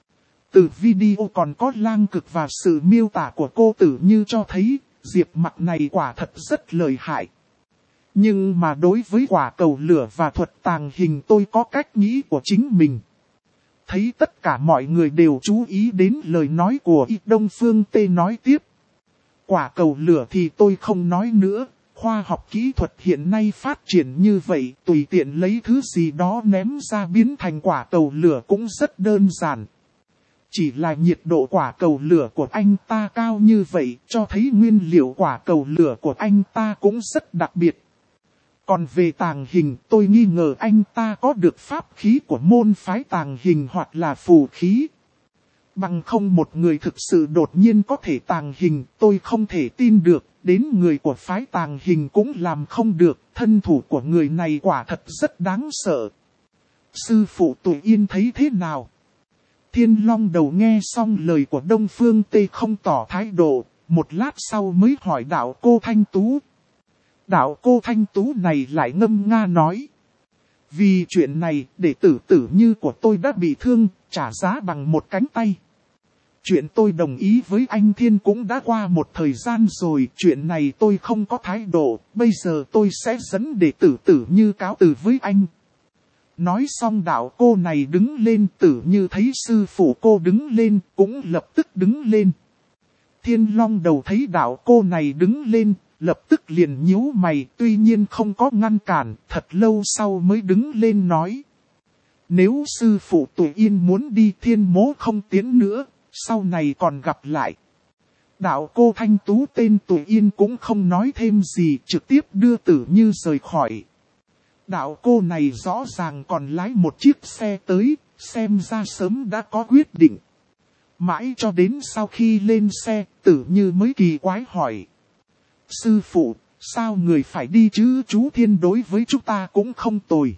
Từ video còn có Lang Cực và sự miêu tả của cô Tử Như cho thấy, Diệp Mặc này quả thật rất lợi hại. Nhưng mà đối với quả cầu lửa và thuật tàng hình tôi có cách nghĩ của chính mình. Thấy tất cả mọi người đều chú ý đến lời nói của Y. Đông Phương Tê nói tiếp. Quả cầu lửa thì tôi không nói nữa, khoa học kỹ thuật hiện nay phát triển như vậy, tùy tiện lấy thứ gì đó ném ra biến thành quả cầu lửa cũng rất đơn giản. Chỉ là nhiệt độ quả cầu lửa của anh ta cao như vậy, cho thấy nguyên liệu quả cầu lửa của anh ta cũng rất đặc biệt. Còn về tàng hình, tôi nghi ngờ anh ta có được pháp khí của môn phái tàng hình hoặc là phù khí. Bằng không một người thực sự đột nhiên có thể tàng hình, tôi không thể tin được, đến người của phái tàng hình cũng làm không được, thân thủ của người này quả thật rất đáng sợ. Sư phụ Tụi Yên thấy thế nào? Thiên Long Đầu nghe xong lời của Đông Phương Tê không tỏ thái độ, một lát sau mới hỏi đạo cô Thanh Tú. Đạo cô Thanh Tú này lại ngâm nga nói. Vì chuyện này, đệ tử Tử Như của tôi đã bị thương, trả giá bằng một cánh tay. Chuyện tôi đồng ý với anh Thiên cũng đã qua một thời gian rồi, chuyện này tôi không có thái độ, bây giờ tôi sẽ dẫn đệ tử Tử Như cáo từ với anh. Nói xong đạo cô này đứng lên, Tử Như thấy sư phụ cô đứng lên, cũng lập tức đứng lên. Thiên Long Đầu thấy đạo cô này đứng lên, lập tức liền nhíu mày, tuy nhiên không có ngăn cản, thật lâu sau mới đứng lên nói. Nếu sư phụ Tụi Yên muốn đi, Thiên Mỗ không tiến nữa, sau này còn gặp lại. Đạo cô Thanh Tú tên Tụi Yên cũng không nói thêm gì, trực tiếp đưa Tử Như rời khỏi. Đạo cô này rõ ràng còn lái một chiếc xe tới, xem ra sớm đã có quyết định. Mãi cho đến sau khi lên xe, Tử Như mới kỳ quái hỏi. Sư phụ, sao người phải đi chứ? Chú Thiên đối với chúng ta cũng không tồi.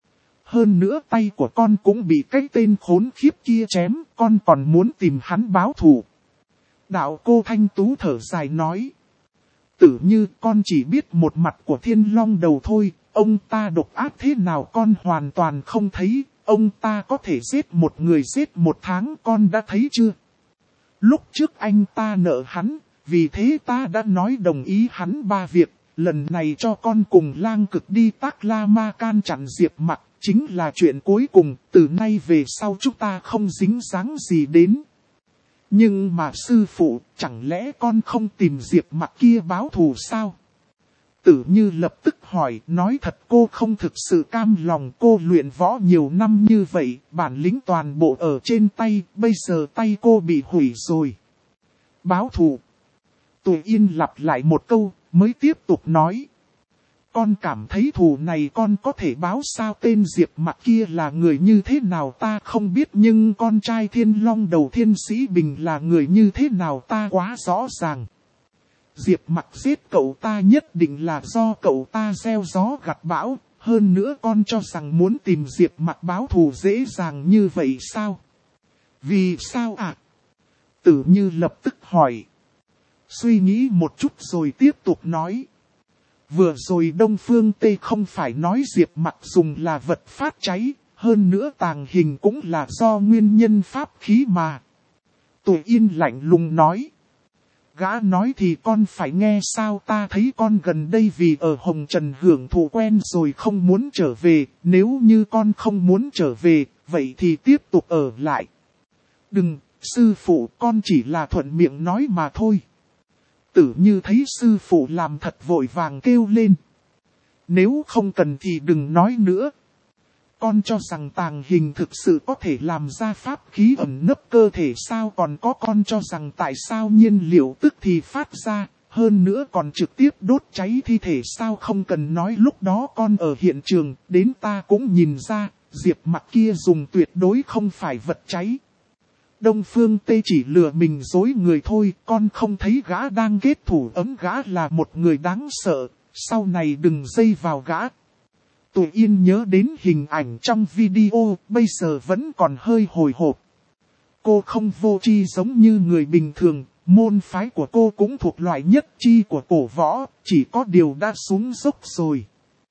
Hơn nữa tay của con cũng bị cái tên khốn khiếp kia chém, con còn muốn tìm hắn báo thù. Đạo cô Thanh Tú thở dài nói. Tử Như, con chỉ biết một mặt của Thiên Long Đầu thôi, ông ta độc ác thế nào con hoàn toàn không thấy, ông ta có thể giết một người giết một tháng, con đã thấy chưa? Lúc trước anh ta nợ hắn, vì thế ta đã nói đồng ý hắn ba việc, lần này cho con cùng Lang Cực đi Tắc La Ma can chặn Diệp Mặc, chính là chuyện cuối cùng, từ nay về sau chúng ta không dính dáng gì đến. Nhưng mà sư phụ, chẳng lẽ con không tìm Diệp Mặc kia báo thù sao? Tử Như lập tức hỏi, nói thật cô không thực sự cam lòng, cô luyện võ nhiều năm như vậy, bản lĩnh toàn bộ ở trên tay, bây giờ tay cô bị hủy rồi. Báo thù. Tụi Yên lặp lại một câu, mới tiếp tục nói. con cảm thấy thù này con có thể báo sao, tên Diệp Mặc kia là người như thế nào ta không biết, nhưng con trai Thiên Long Đầu Thiên Sĩ Bình là người như thế nào ta quá rõ ràng. Diệp Mặc giết cậu ta nhất định là do cậu ta gieo gió gặt bão, hơn nữa con cho rằng muốn tìm Diệp Mặc báo thù dễ dàng như vậy sao? Vì sao ạ? À? Tử Như lập tức hỏi. Suy nghĩ một chút rồi tiếp tục nói. Vừa rồi Đông Phương Tê không phải nói Diệp Mặc dùng là vật phát cháy, hơn nữa tàng hình cũng là do nguyên nhân pháp khí mà. Tùy Yên lạnh lùng nói. Gã nói thì con phải nghe sao, ta thấy con gần đây vì ở Hồng Trần hưởng thụ quen rồi không muốn trở về, nếu như con không muốn trở về, vậy thì tiếp tục ở lại. Đừng, sư phụ, con chỉ là thuận miệng nói mà thôi. Tử Như thấy sư phụ làm thật vội vàng kêu lên. Nếu không cần thì đừng nói nữa. Con cho rằng tàng hình thực sự có thể làm ra pháp khí ẩn nấp cơ thể sao, còn có con cho rằng tại sao nhiên liệu tức thì phát ra, hơn nữa còn trực tiếp đốt cháy thi thể sao, không cần nói lúc đó con ở hiện trường, đến ta cũng nhìn ra, Diệp Mặc kia dùng tuyệt đối không phải vật cháy. Đông Phương Tê chỉ lừa mình dối người thôi, con không thấy gã đang kết thủ ấm, gã là một người đáng sợ, sau này đừng dây vào gã. Tùy Yên nhớ đến hình ảnh trong video, bây giờ vẫn còn hơi hồi hộp. Cô không vô tri giống như người bình thường, môn phái của cô cũng thuộc loại nhất chi của cổ võ, chỉ có điều đã xuống dốc rồi.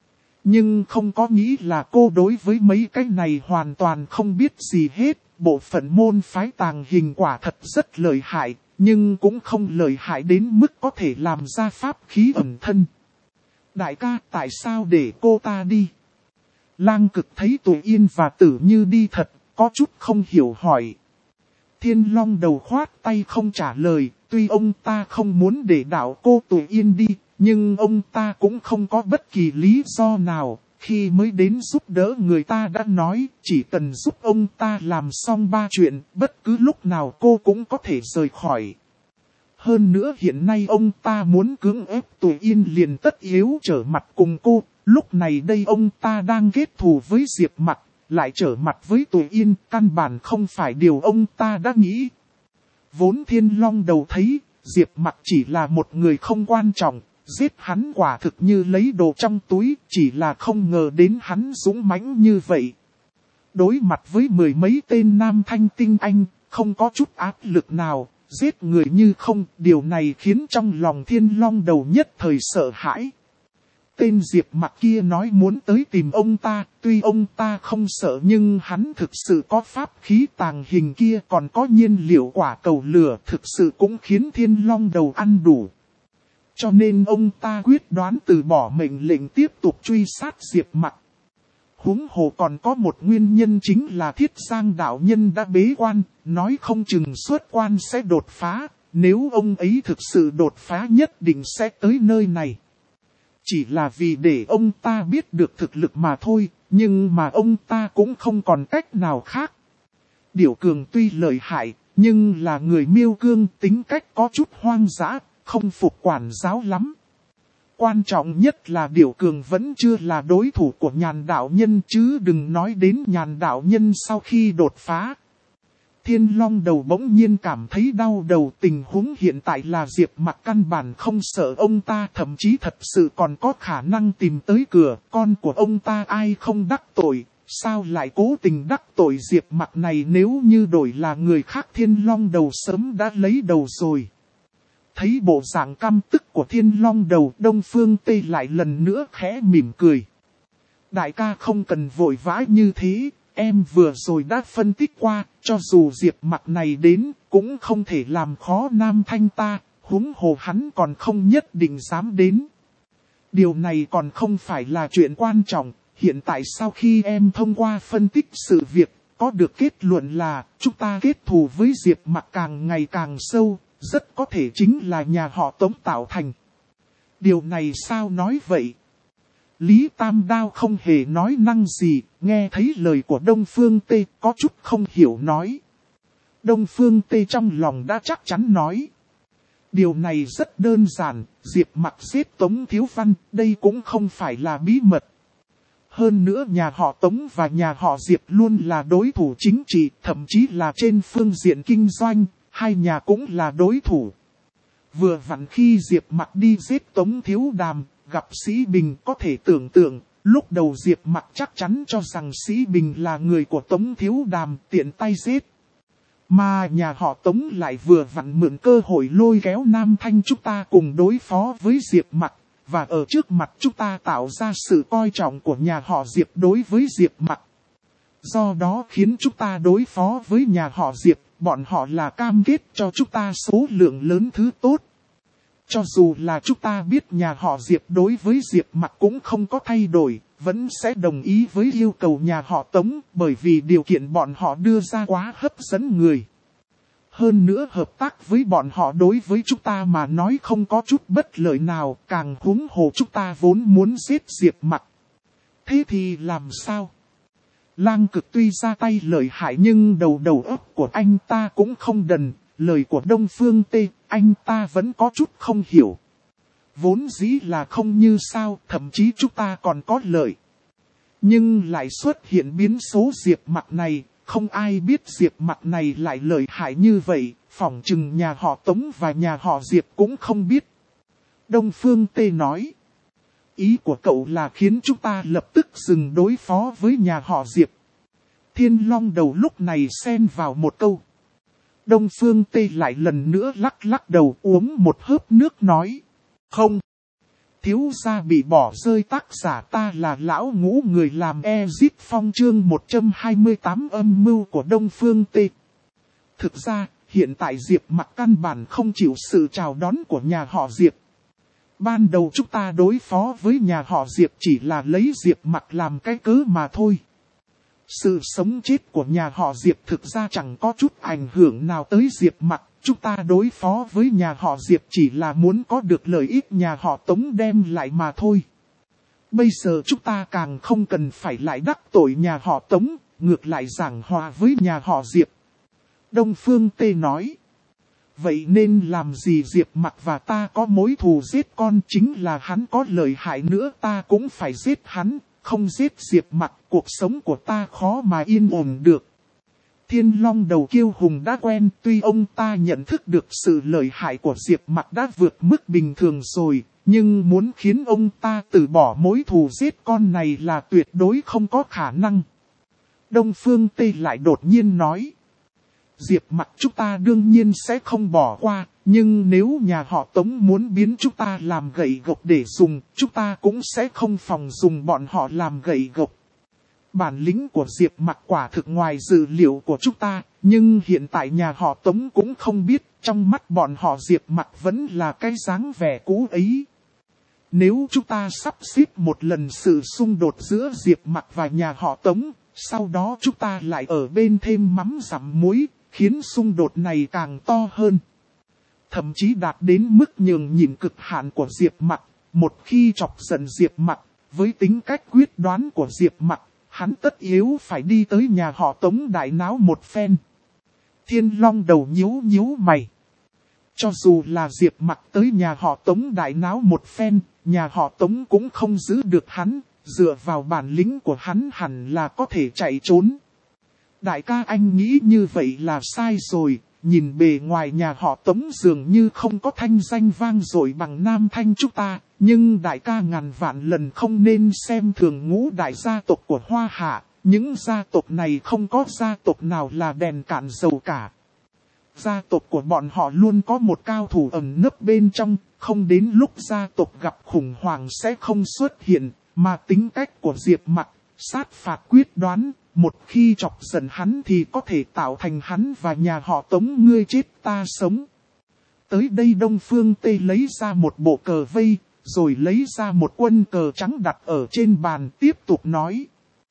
Nhưng không có nghĩ là cô đối với mấy cái này hoàn toàn không biết gì hết. Bộ phận môn phái tàng hình quả thật rất lợi hại, nhưng cũng không lợi hại đến mức có thể làm ra pháp khí ẩn thân. Đại ca, tại sao để cô ta đi? Lang Cực thấy Tùy Yên và Tử Như đi thật, có chút không hiểu hỏi. Thiên Long Đầu khoát tay không trả lời, tuy ông ta không muốn để đạo cô Tùy Yên đi, nhưng ông ta cũng không có bất kỳ lý do nào. Khi mới đến giúp đỡ người ta đã nói, chỉ cần giúp ông ta làm xong ba chuyện, bất cứ lúc nào cô cũng có thể rời khỏi. Hơn nữa hiện nay ông ta muốn cưỡng ép Tùy Yên liền tất yếu trở mặt cùng cô, lúc này đây ông ta đang kết thù với Diệp Mặc, lại trở mặt với Tùy Yên, căn bản không phải điều ông ta đã nghĩ. Vốn Thiên Long Đầu thấy, Diệp Mặc chỉ là một người không quan trọng. Giết hắn quả thực như lấy đồ trong túi, chỉ là không ngờ đến hắn dũng mãnh như vậy. Đối mặt với mười mấy tên nam thanh tinh anh, không có chút áp lực nào, giết người như không, điều này khiến trong lòng Thiên Long Đầu nhất thời sợ hãi. Tên Diệp Mặc kia nói muốn tới tìm ông ta, tuy ông ta không sợ nhưng hắn thực sự có pháp khí tàng hình kia, còn có nhiên liệu quả cầu lửa, thực sự cũng khiến Thiên Long Đầu ăn đủ. Cho nên ông ta quyết đoán từ bỏ mệnh lệnh tiếp tục truy sát Diệp Mặc. Huống hồ còn có một nguyên nhân chính là Thiết Giang đạo nhân đã bế quan, nói không chừng xuất quan sẽ đột phá, nếu ông ấy thực sự đột phá nhất định sẽ tới nơi này. Chỉ là vì để ông ta biết được thực lực mà thôi, nhưng mà ông ta cũng không còn cách nào khác. Điểu Cường tuy lợi hại, nhưng là người Miêu Cương, tính cách có chút hoang dã, không phục quản giáo lắm. Quan trọng nhất là Điểu Cường vẫn chưa là đối thủ của Nhàn đạo nhân, chứ đừng nói đến Nhàn đạo nhân sau khi đột phá. Thiên Long Đầu bỗng nhiên cảm thấy đau đầu, tình huống hiện tại là Diệp Mặc căn bản không sợ ông ta, thậm chí thật sự còn có khả năng tìm tới cửa, con của ông ta ai không đắc tội, sao lại cố tình đắc tội Diệp Mặc này, nếu như đổi là người khác Thiên Long Đầu sớm đã lấy đầu rồi. Thấy bộ dạng căm tức của Thiên Long Đầu, Đông Phương Tê lại lần nữa khẽ mỉm cười. Đại ca không cần vội vã như thế, em vừa rồi đã phân tích qua, cho dù Diệp Mặc này đến, cũng không thể làm khó Nam Thanh ta, huống hồ hắn còn không nhất định dám đến. Điều này còn không phải là chuyện quan trọng, hiện tại sau khi em thông qua phân tích sự việc, có được kết luận là, chúng ta kết thù với Diệp Mặc càng ngày càng sâu. Rất có thể chính là nhà họ Tống tạo thành. Điều này sao nói vậy? Lý Tam Đao không hề nói năng gì, nghe thấy lời của Đông Phương Tê có chút không hiểu nói. Đông Phương Tê trong lòng đã chắc chắn nói. Điều này rất đơn giản, Diệp Mặc giết Tống Thiếu Văn, đây cũng không phải là bí mật. Hơn nữa nhà họ Tống và nhà họ Diệp luôn là đối thủ chính trị, thậm chí là trên phương diện kinh doanh, hai nhà cũng là đối thủ. Vừa vặn khi Diệp Mặc đi giết Tống Thiếu Đàm, gặp Sĩ Bình, có thể tưởng tượng, lúc đầu Diệp Mặc chắc chắn cho rằng Sĩ Bình là người của Tống Thiếu Đàm, tiện tay giết. Mà nhà họ Tống lại vừa vặn mượn cơ hội lôi kéo Nam Thanh chúng ta cùng đối phó với Diệp Mặc, và ở trước mặt chúng ta tạo ra sự coi trọng của nhà họ Diệp đối với Diệp Mặc. Do đó khiến chúng ta đối phó với nhà họ Diệp, bọn họ là cam kết cho chúng ta số lượng lớn thứ tốt. Cho dù là chúng ta biết nhà họ Diệp đối với Diệp Mặc cũng không có thay đổi, vẫn sẽ đồng ý với yêu cầu nhà họ Tống, bởi vì điều kiện bọn họ đưa ra quá hấp dẫn người. Hơn nữa hợp tác với bọn họ đối với chúng ta mà nói không có chút bất lợi nào, càng huống hồ chúng ta vốn muốn giết Diệp Mặc. Thế thì làm sao? Lang Cực tuy ra tay lợi hại nhưng đầu đầu óc của anh ta cũng không đần, lời của Đông Phương Tê, anh ta vẫn có chút không hiểu. Vốn dĩ là không như sao, thậm chí chúng ta còn có lợi. Nhưng lại xuất hiện biến số Diệp Mặc này, không ai biết Diệp Mặc này lại lợi hại như vậy, phỏng chừng nhà họ Tống và nhà họ Diệp cũng không biết. Đông Phương Tê nói, ý của cậu là khiến chúng ta lập tức dừng đối phó với nhà họ Diệp. Thiên Long Đầu lúc này xen vào một câu. Đông Phương Tê lại lần nữa lắc lắc đầu uống một hớp nước nói. Không. Thiếu gia bị bỏ rơi tác giả ta là lão ngũ người làm Ezip Phong chương một trăm hai mươi tám âm mưu của Đông Phương Tê. Thực ra, hiện tại Diệp Mặc căn bản không chịu sự chào đón của nhà họ Diệp. Ban đầu chúng ta đối phó với nhà họ Diệp chỉ là lấy Diệp Mặc làm cái cớ mà thôi. Sự sống chết của nhà họ Diệp thực ra chẳng có chút ảnh hưởng nào tới Diệp Mặc. Chúng ta đối phó với nhà họ Diệp chỉ là muốn có được lợi ích nhà họ Tống đem lại mà thôi. Bây giờ chúng ta càng không cần phải lại đắc tội nhà họ Tống, ngược lại giảng hòa với nhà họ Diệp. Đông Phương Tê nói. Vậy nên làm gì Diệp Mặc và ta có mối thù giết con, chính là hắn có lợi hại nữa ta cũng phải giết hắn, không giết Diệp Mặc cuộc sống của ta khó mà yên ổn được. Thiên Long Đầu kiêu hùng đã quen, tuy ông ta nhận thức được sự lợi hại của Diệp Mặc đã vượt mức bình thường rồi, nhưng muốn khiến ông ta từ bỏ mối thù giết con này là tuyệt đối không có khả năng. Đông Phương Tê lại đột nhiên nói. Diệp Mặc chúng ta đương nhiên sẽ không bỏ qua, nhưng nếu nhà họ Tống muốn biến chúng ta làm gậy gộc để dùng, chúng ta cũng sẽ không phòng dùng bọn họ làm gậy gộc. Bản lĩnh của Diệp Mặc quả thực ngoài dự liệu của chúng ta, nhưng hiện tại nhà họ Tống cũng không biết, trong mắt bọn họ Diệp Mặc vẫn là cái dáng vẻ cũ ấy. Nếu chúng ta sắp xếp một lần sự xung đột giữa Diệp Mặc và nhà họ Tống, sau đó chúng ta lại ở bên thêm mắm dặm muối, khiến xung đột này càng to hơn. Thậm chí đạt đến mức nhường nhịn cực hạn của Diệp Mặc, một khi chọc giận Diệp Mặc, với tính cách quyết đoán của Diệp Mặc, hắn tất yếu phải đi tới nhà họ Tống đại náo một phen. Thiên Long Đầu nhíu nhíu mày. Cho dù là Diệp Mặc tới nhà họ Tống đại náo một phen, nhà họ Tống cũng không giữ được hắn, dựa vào bản lĩnh của hắn hẳn là có thể chạy trốn. Đại ca anh nghĩ như vậy là sai rồi, nhìn bề ngoài nhà họ Tống dường như không có thanh danh vang dội bằng Nam Thanh chúng ta, nhưng đại ca ngàn vạn lần không nên xem thường ngũ đại gia tộc của Hoa Hạ, những gia tộc này không có gia tộc nào là đèn cạn dầu cả. Gia tộc của bọn họ luôn có một cao thủ ẩn nấp bên trong, không đến lúc gia tộc gặp khủng hoảng sẽ không xuất hiện, mà tính cách của Diệp Mặc, sát phạt quyết đoán, một khi chọc giận hắn thì có thể tạo thành hắn và nhà họ Tống ngươi chết ta sống. Tới đây Đông Phương Tê lấy ra một bộ cờ vây, rồi lấy ra một quân cờ trắng đặt ở trên bàn tiếp tục nói.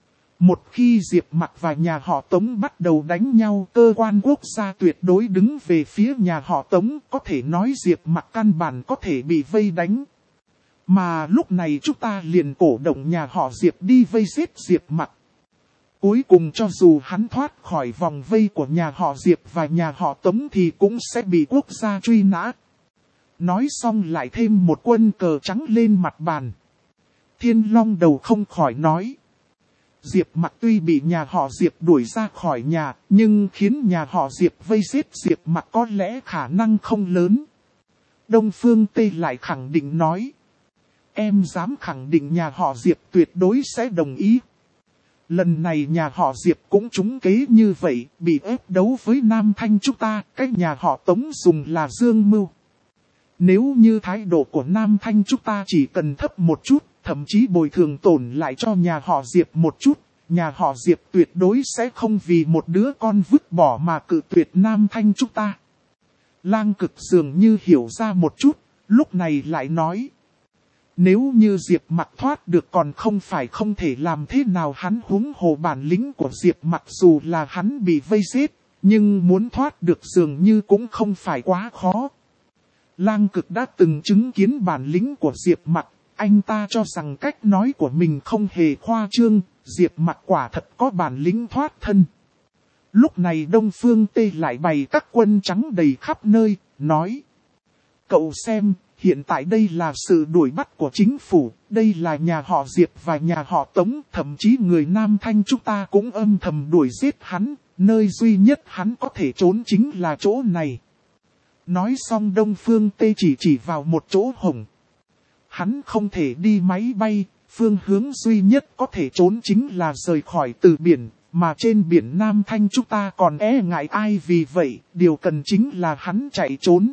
Một khi Diệp Mặc và nhà họ Tống bắt đầu đánh nhau, cơ quan quốc gia tuyệt đối đứng về phía nhà họ Tống, có thể nói Diệp Mặc căn bản có thể bị vây đánh. Mà lúc này chúng ta liền cổ động nhà họ Diệp đi vây giết Diệp Mặc. Cuối cùng cho dù hắn thoát khỏi vòng vây của nhà họ Diệp và nhà họ Tống thì cũng sẽ bị quốc gia truy nã. Nói xong lại thêm một quân cờ trắng lên mặt bàn. Thiên Long đầu không khỏi nói. Diệp Mặc tuy bị nhà họ Diệp đuổi ra khỏi nhà, nhưng khiến nhà họ Diệp vây giết Diệp Mặc có lẽ khả năng không lớn. Đông Phương Tê lại khẳng định nói. Em dám khẳng định nhà họ Diệp tuyệt đối sẽ đồng ý. Lần này nhà họ Diệp cũng trúng kế như vậy, bị ép đấu với Nam Thanh chúng ta, cái nhà họ Tống dùng là dương mưu. Nếu như thái độ của Nam Thanh chúng ta chỉ cần thấp một chút, thậm chí bồi thường tổn lại cho nhà họ Diệp một chút, nhà họ Diệp tuyệt đối sẽ không vì một đứa con vứt bỏ mà cự tuyệt Nam Thanh chúng ta. Lang Cực dường như hiểu ra một chút, lúc này lại nói. Nếu như Diệp Mặc thoát được còn không phải không thể làm thế nào, hắn huống hồ bản lĩnh của Diệp Mặc dù là hắn bị vây giết, nhưng muốn thoát được dường như cũng không phải quá khó. Lang Cực đã từng chứng kiến bản lĩnh của Diệp Mặc, anh ta cho rằng cách nói của mình không hề khoa trương, Diệp Mặc quả thật có bản lĩnh thoát thân. Lúc này Đông Phương Tê lại bày các quân trắng đầy khắp nơi, nói. Cậu xem, hiện tại đây là sự đuổi bắt của chính phủ, đây là nhà họ Diệp và nhà họ Tống, thậm chí người Nam Thanh chúng ta cũng âm thầm đuổi giết hắn, nơi duy nhất hắn có thể trốn chính là chỗ này. Nói xong Đông Phương Tê chỉ chỉ vào một chỗ hổng. Hắn không thể đi máy bay, phương hướng duy nhất có thể trốn chính là rời khỏi từ biển, mà trên biển Nam Thanh chúng ta còn e ngại ai, vì vậy, điều cần chính là hắn chạy trốn.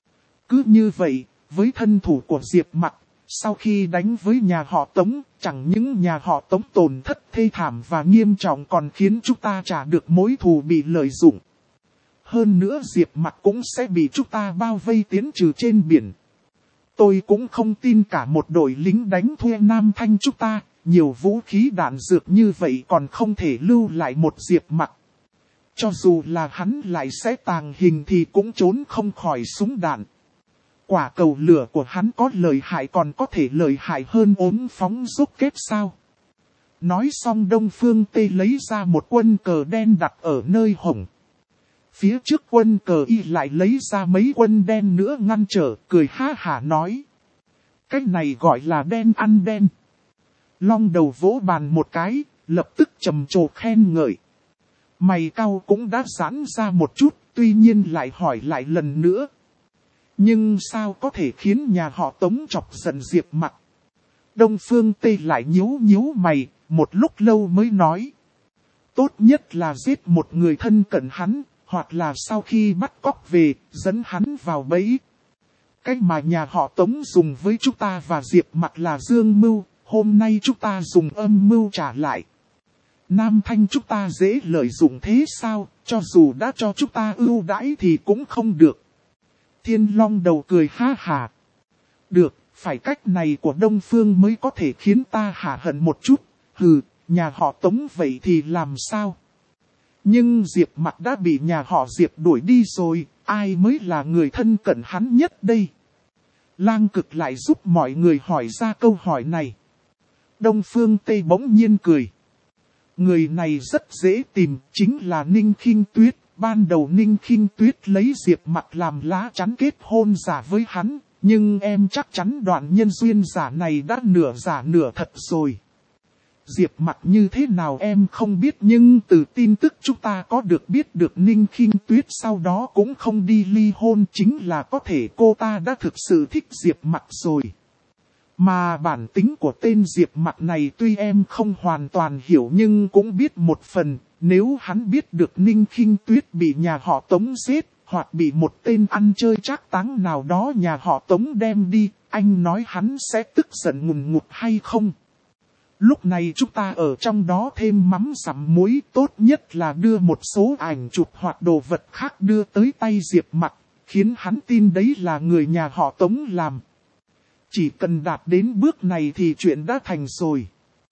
Cứ như vậy, với thân thủ của Diệp Mặc, sau khi đánh với nhà họ Tống, chẳng những nhà họ Tống tổn thất thê thảm và nghiêm trọng còn khiến chúng ta trả được mối thù bị lợi dụng. Hơn nữa Diệp Mặc cũng sẽ bị chúng ta bao vây tiến trừ trên biển. Tôi cũng không tin cả một đội lính đánh thuê Nam Thanh chúng ta, nhiều vũ khí đạn dược như vậy còn không thể lưu lại một Diệp Mặc. Cho dù là hắn lại sẽ tàng hình thì cũng trốn không khỏi súng đạn. Quả cầu lửa của hắn có lợi hại còn có thể lợi hại hơn ốm phóng rốc kết sao. Nói xong Đông Phương Tê lấy ra một quân cờ đen đặt ở nơi hổng. Phía trước quân cờ y lại lấy ra mấy quân đen nữa ngăn trở, cười ha hả nói. Cái này gọi là đen ăn đen. Long đầu vỗ bàn một cái, lập tức trầm trồ khen ngợi. Mày cau cũng đã giãn ra một chút, tuy nhiên lại hỏi lại lần nữa. Nhưng sao có thể khiến nhà họ Tống chọc giận Diệp Mặc? Đông Phương Tê lại nhíu nhíu mày, một lúc lâu mới nói. Tốt nhất là giết một người thân cận hắn, hoặc là sau khi bắt cóc về, dẫn hắn vào bẫy. Cách mà nhà họ Tống dùng với chúng ta và Diệp Mặc là dương mưu, hôm nay chúng ta dùng âm mưu trả lại. Nam Thanh chúng ta dễ lợi dụng thế sao, cho dù đã cho chúng ta ưu đãi thì cũng không được. Thiên Long đầu cười ha hà. Được, phải cách này của Đông Phương mới có thể khiến ta hả hận một chút. Hừ, nhà họ Tống vậy thì làm sao? Nhưng Diệp Mặc đã bị nhà họ Diệp đuổi đi rồi, ai mới là người thân cận hắn nhất đây? Lang Cực lại giúp mọi người hỏi ra câu hỏi này. Đông Phương Tê bỗng nhiên cười. Người này rất dễ tìm, chính là Ninh Khinh Tuyết. Ban đầu Ninh Khinh Tuyết lấy Diệp Mặc làm lá chắn kết hôn giả với hắn, nhưng em chắc chắn đoạn nhân duyên giả này đã nửa giả nửa thật rồi. Diệp Mặc như thế nào em không biết, nhưng từ tin tức chúng ta có được biết được Ninh Khinh Tuyết sau đó cũng không đi ly hôn, chính là có thể cô ta đã thực sự thích Diệp Mặc rồi. Mà bản tính của tên Diệp Mặc này tuy em không hoàn toàn hiểu nhưng cũng biết một phần, nếu hắn biết được Ninh Khinh Tuyết bị nhà họ Tống giết, hoặc bị một tên ăn chơi trác táng nào đó nhà họ Tống đem đi, anh nói hắn sẽ tức giận ngùn ngụt hay không? Lúc này chúng ta ở trong đó thêm mắm sắm muối, tốt nhất là đưa một số ảnh chụp hoặc đồ vật khác đưa tới tay Diệp Mặc, khiến hắn tin đấy là người nhà họ Tống làm. Chỉ cần đạt đến bước này thì chuyện đã thành rồi.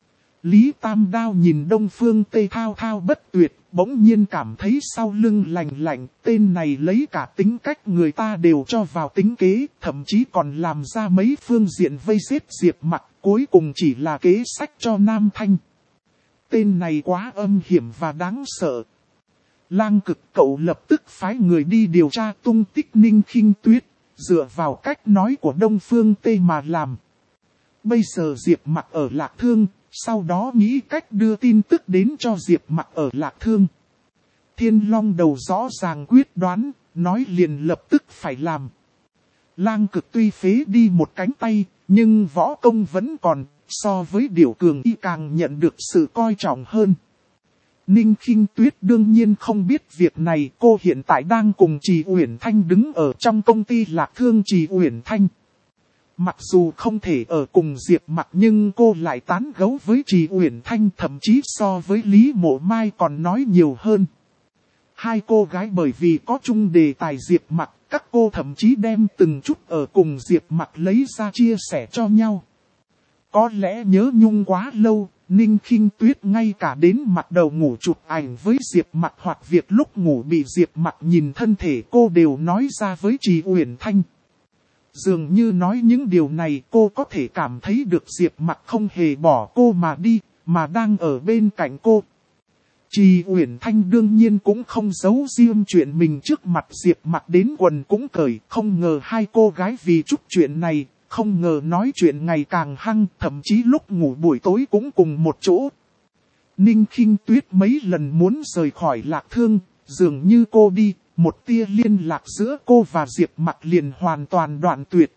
Lý Tam Đao nhìn Đông Phương Tê thao thao bất tuyệt, bỗng nhiên cảm thấy sau lưng lạnh lạnh, tên này lấy cả tính cách người ta đều cho vào tính kế, thậm chí còn làm ra mấy phương diện vây giết Diệp Mặc, cuối cùng chỉ là kế sách cho Nam Thanh. Tên này quá âm hiểm và đáng sợ. Lang Cực cậu lập tức phái người đi điều tra tung tích Ninh Khinh Tuyết, dựa vào cách nói của Đông Phương Tê mà làm. Bây giờ Diệp Mặc ở Lạc Thương, sau đó nghĩ cách đưa tin tức đến cho Diệp Mặc ở Lạc Thương. Thiên Long Đầu rõ ràng quyết đoán, nói liền lập tức phải làm. Lang Cực tuy phế đi một cánh tay, nhưng võ công vẫn còn, so với Điểu Cường y càng nhận được sự coi trọng hơn. Ninh Khinh Tuyết đương nhiên không biết việc này, cô hiện tại đang cùng Trì Uyển Thanh đứng ở trong công ty Lạc Thương Trì Uyển Thanh. Mặc dù không thể ở cùng Diệp Mặc nhưng cô lại tán gẫu với Trì Uyển Thanh, thậm chí so với Lý Mộ Mai còn nói nhiều hơn. Hai cô gái bởi vì có chung đề tài Diệp Mặc, các cô thậm chí đem từng chút ở cùng Diệp Mặc lấy ra chia sẻ cho nhau. Có lẽ nhớ nhung quá lâu, Ninh Khinh Tuyết ngay cả đến mặt đầu ngủ chụp ảnh với Diệp Mặc hoặc việc lúc ngủ bị Diệp Mặc nhìn thân thể cô đều nói ra với Trì Uyển Thanh. Dường như nói những điều này cô có thể cảm thấy được Diệp Mặc không hề bỏ cô mà đi, mà đang ở bên cạnh cô. Trì Uyển Thanh đương nhiên cũng không giấu riêng chuyện mình trước mặt Diệp Mặc đến quần cũng cởi, không ngờ hai cô gái vì chút chuyện này, không ngờ nói chuyện ngày càng hăng, thậm chí lúc ngủ buổi tối cũng cùng một chỗ. Ninh Khinh Tuyết mấy lần muốn rời khỏi Lạc Thương, dường như cô đi, một tia liên lạc giữa cô và Diệp Mặc liền hoàn toàn đoạn tuyệt.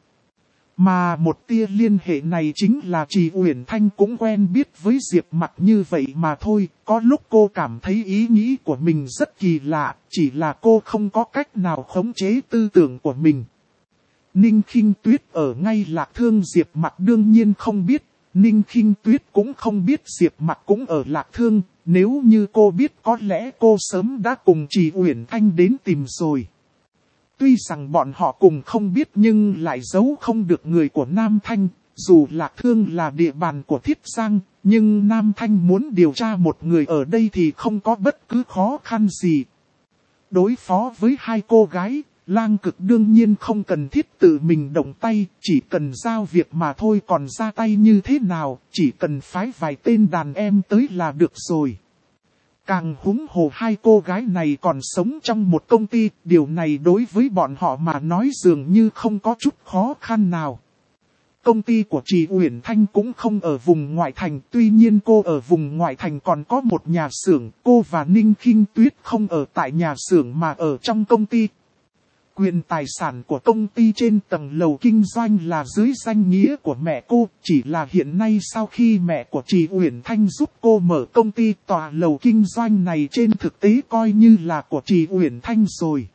Mà một tia liên hệ này chính là Trì Uyển Thanh cũng quen biết với Diệp Mặc như vậy mà thôi. Có lúc cô cảm thấy ý nghĩ của mình rất kỳ lạ, chỉ là cô không có cách nào khống chế tư tưởng của mình. Ninh Khinh Tuyết ở ngay Lạc Thương Diệp Mặc đương nhiên không biết. Ninh Khinh Tuyết cũng không biết Diệp Mặc cũng ở Lạc Thương. Nếu như cô biết có lẽ cô sớm đã cùng Trì Uyển Thanh đến tìm rồi. Tuy rằng bọn họ cùng không biết nhưng lại giấu không được người của Nam Thanh. Dù Lạc Thương là địa bàn của Thiết Giang, nhưng Nam Thanh muốn điều tra một người ở đây thì không có bất cứ khó khăn gì. Đối phó với hai cô gái, Lang Cực đương nhiên không cần thiết tự mình động tay, chỉ cần giao việc mà thôi, còn ra tay như thế nào, chỉ cần phái vài tên đàn em tới là được rồi. Càng húng hồ hai cô gái này còn sống trong một công ty, điều này đối với bọn họ mà nói dường như không có chút khó khăn nào. Công ty của Trì Uyển Thanh cũng không ở vùng ngoại thành, tuy nhiên cô ở vùng ngoại thành còn có một nhà xưởng, cô và Ninh Khinh Tuyết không ở tại nhà xưởng mà ở trong công ty. Quyền tài sản của công ty trên tầng lầu kinh doanh là dưới danh nghĩa của mẹ cô, chỉ là hiện nay sau khi mẹ của Trì Uyển Thanh giúp cô mở công ty, tòa lầu kinh doanh này trên thực tế coi như là của Trì Uyển Thanh rồi.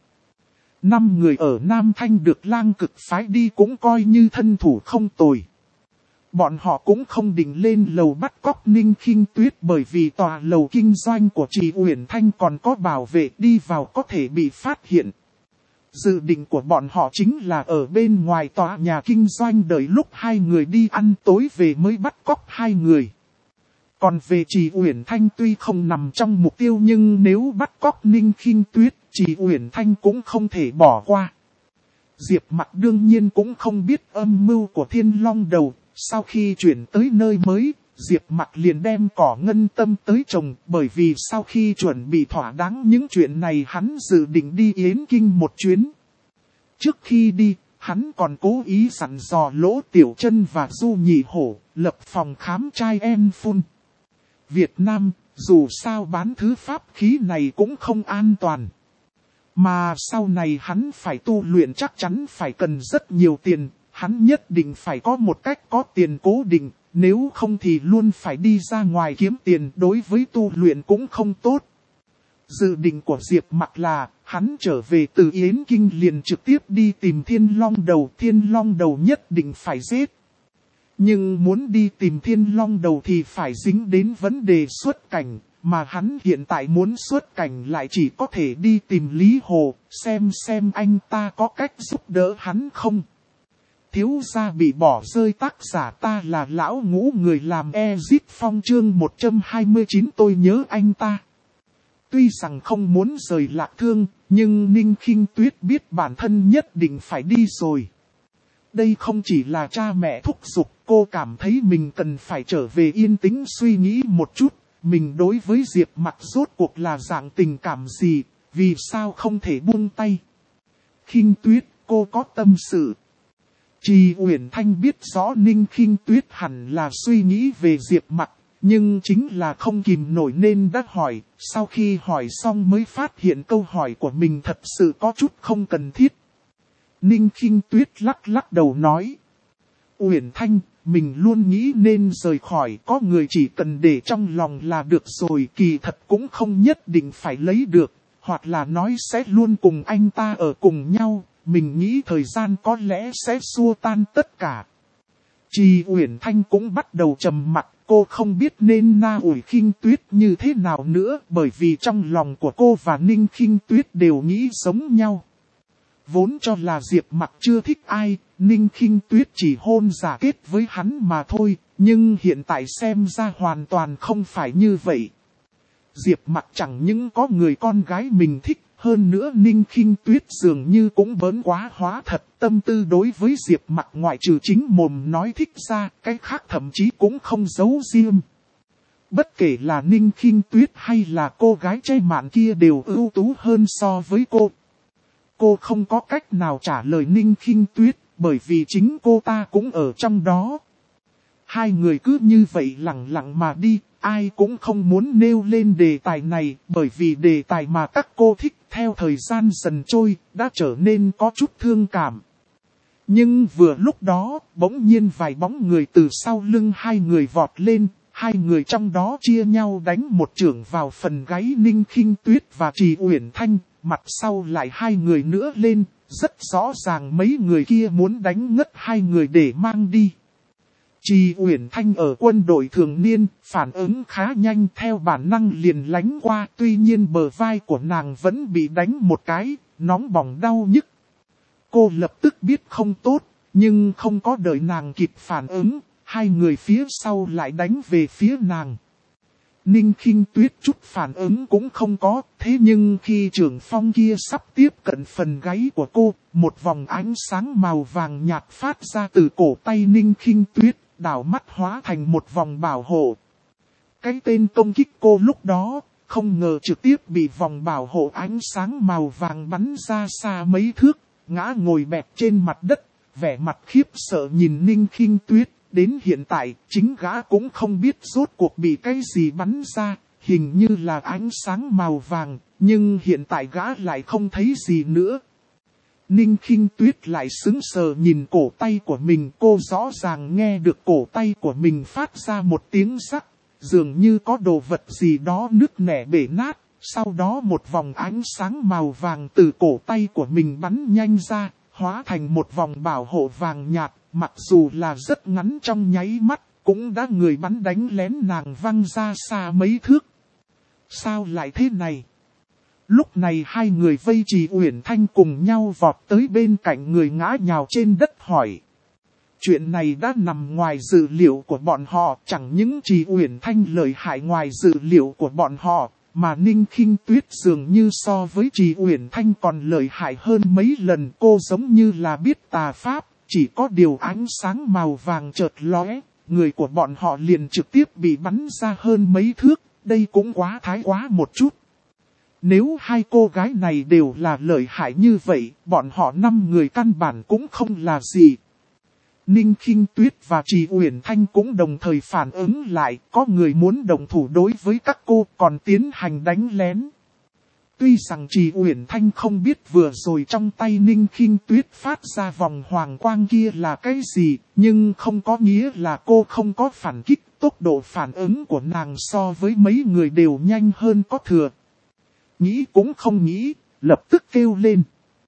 Năm người ở Nam Thanh được Lang Cực phái đi cũng coi như thân thủ không tồi. Bọn họ cũng không định lên lầu bắt cóc Ninh Khinh Tuyết bởi vì tòa lầu kinh doanh của Trì Uyển Thanh còn có bảo vệ, đi vào có thể bị phát hiện. Dự định của bọn họ chính là ở bên ngoài tòa nhà kinh doanh đợi lúc hai người đi ăn tối về mới bắt cóc hai người. Còn về Trì Uyển Thanh tuy không nằm trong mục tiêu nhưng nếu bắt cóc Ninh Khinh Tuyết, Trì Uyển Thanh cũng không thể bỏ qua. Diệp Mặc đương nhiên cũng không biết âm mưu của Thiên Long Đầu. Sau khi chuyển tới nơi mới, Diệp Mặc liền đem cỏ ngân tâm tới trồng, bởi vì sau khi chuẩn bị thỏa đáng những chuyện này hắn dự định đi Yến Kinh một chuyến. Trước khi đi, hắn còn cố ý sẵn dò Lỗ Tiểu Chân và Du Nhị Hổ, lập phòng khám trai em phun. Việt Nam, dù sao bán thứ pháp khí này cũng không an toàn. Mà sau này hắn phải tu luyện chắc chắn phải cần rất nhiều tiền, hắn nhất định phải có một cách có tiền cố định, nếu không thì luôn phải đi ra ngoài kiếm tiền, đối với tu luyện cũng không tốt. Dự định của Diệp Mặc là, hắn trở về từ Yến Kinh liền trực tiếp đi tìm Thiên Long Đầu, Thiên Long Đầu nhất định phải giết. Nhưng muốn đi tìm Thiên Long Đầu thì phải dính đến vấn đề xuất cảnh, mà hắn hiện tại muốn xuất cảnh lại chỉ có thể đi tìm Lý Hồ, xem xem anh ta có cách giúp đỡ hắn không. Thiếu gia bị bỏ rơi, tác giả ta là lão ngũ, người làm Ezit Phong chương một trăm hai mươi chín, tôi nhớ anh ta. Tuy rằng không muốn rời Lạc Thương, nhưng Ninh Khinh Tuyết biết bản thân nhất định phải đi rồi. Đây không chỉ là cha mẹ thúc giục, cô cảm thấy mình cần phải trở về yên tĩnh suy nghĩ một chút. Mình đối với Diệp Mặc rốt cuộc là dạng tình cảm gì, vì sao không thể buông tay. Khinh Tuyết, cô có tâm sự. Trì Uyển Thanh biết rõ Ninh Khinh Tuyết hẳn là suy nghĩ về Diệp Mặc, nhưng chính là không kìm nổi nên đã hỏi, sau khi hỏi xong mới phát hiện câu hỏi của mình thật sự có chút không cần thiết. Ninh Khinh Tuyết lắc lắc đầu nói, Uyển Thanh, mình luôn nghĩ nên rời khỏi, có người chỉ cần để trong lòng là được rồi, kỳ thật cũng không nhất định phải lấy được, hoặc là nói sẽ luôn cùng anh ta ở cùng nhau, mình nghĩ thời gian có lẽ sẽ xua tan tất cả. Trì Uyển Thanh cũng bắt đầu trầm mặc, cô không biết nên na ủi Khinh Tuyết như thế nào nữa, bởi vì trong lòng của cô và Ninh Khinh Tuyết đều nghĩ giống nhau. Vốn cho là Diệp Mặc chưa thích ai, Ninh Khinh Tuyết chỉ hôn giả kết với hắn mà thôi, nhưng hiện tại xem ra hoàn toàn không phải như vậy. Diệp Mặc chẳng những có người con gái mình thích, hơn nữa Ninh Khinh Tuyết dường như cũng bớn quá hóa thật, tâm tư đối với Diệp Mặc ngoại trừ chính mồm nói thích ra, cái khác thậm chí cũng không giấu riêng. Bất kể là Ninh Khinh Tuyết hay là cô gái trai mạn kia đều ưu tú hơn so với cô. Cô không có cách nào trả lời Ninh Khinh Tuyết, bởi vì chính cô ta cũng ở trong đó. Hai người cứ như vậy lặng lặng mà đi, ai cũng không muốn nêu lên đề tài này, bởi vì đề tài mà các cô thích theo thời gian dần trôi, đã trở nên có chút thương cảm. Nhưng vừa lúc đó, bỗng nhiên vài bóng người từ sau lưng hai người vọt lên, hai người trong đó chia nhau đánh một chưởng vào phần gáy Ninh Khinh Tuyết và Trì Uyển Thanh, mặt sau lại hai người nữa lên, rất rõ ràng mấy người kia muốn đánh ngất hai người để mang đi. Trì Uyển Thanh ở quân đội thường niên, phản ứng khá nhanh, theo bản năng liền lánh qua, tuy nhiên bờ vai của nàng vẫn bị đánh một cái, nóng bỏng đau nhức. Cô lập tức biết không tốt, nhưng không có đợi nàng kịp phản ứng, hai người phía sau lại đánh về phía nàng. Ninh Khinh Tuyết chút phản ứng cũng không có, thế nhưng khi trưởng phong kia sắp tiếp cận phần gáy của cô, một vòng ánh sáng màu vàng nhạt phát ra từ cổ tay Ninh Khinh Tuyết, đảo mắt hóa thành một vòng bảo hộ. Cái tên công kích cô lúc đó, không ngờ trực tiếp bị vòng bảo hộ ánh sáng màu vàng bắn ra xa mấy thước, ngã ngồi bẹp trên mặt đất, vẻ mặt khiếp sợ nhìn Ninh Khinh Tuyết. Đến hiện tại, chính gã cũng không biết rốt cuộc bị cái gì bắn ra, hình như là ánh sáng màu vàng, nhưng hiện tại gã lại không thấy gì nữa. Ninh Khinh Tuyết lại sững sờ nhìn cổ tay của mình, cô rõ ràng nghe được cổ tay của mình phát ra một tiếng rắc, dường như có đồ vật gì đó nứt nẻ bể nát, sau đó một vòng ánh sáng màu vàng từ cổ tay của mình bắn nhanh ra, hóa thành một vòng bảo hộ vàng nhạt. Mặc dù là rất ngắn trong nháy mắt, cũng đã người bắn đánh lén nàng văng ra xa mấy thước. Sao lại thế này? Lúc này hai người vây Trì Uyển Thanh cùng nhau vọt tới bên cạnh người ngã nhào trên đất hỏi. Chuyện này đã nằm ngoài dự liệu của bọn họ, chẳng những Trì Uyển Thanh lợi hại ngoài dự liệu của bọn họ, mà Ninh Khinh Tuyết dường như so với Trì Uyển Thanh còn lợi hại hơn mấy lần. Cô giống như là biết tà pháp. Chỉ có điều ánh sáng màu vàng chợt lóe, người của bọn họ liền trực tiếp bị bắn ra hơn mấy thước, đây cũng quá thái quá một chút. Nếu hai cô gái này đều là lợi hại như vậy, bọn họ năm người căn bản cũng không là gì. Ninh Khinh Tuyết và Trì Uyển Thanh cũng đồng thời phản ứng lại, có người muốn đồng thủ đối với các cô còn tiến hành đánh lén. Tuy rằng Trì Uyển Thanh không biết vừa rồi trong tay Ninh Khinh Tuyết phát ra vòng hoàng quang kia là cái gì, nhưng không có nghĩa là cô không có phản kích, tốc độ phản ứng của nàng so với mấy người đều nhanh hơn có thừa. Nghĩ cũng không nghĩ, lập tức kêu lên.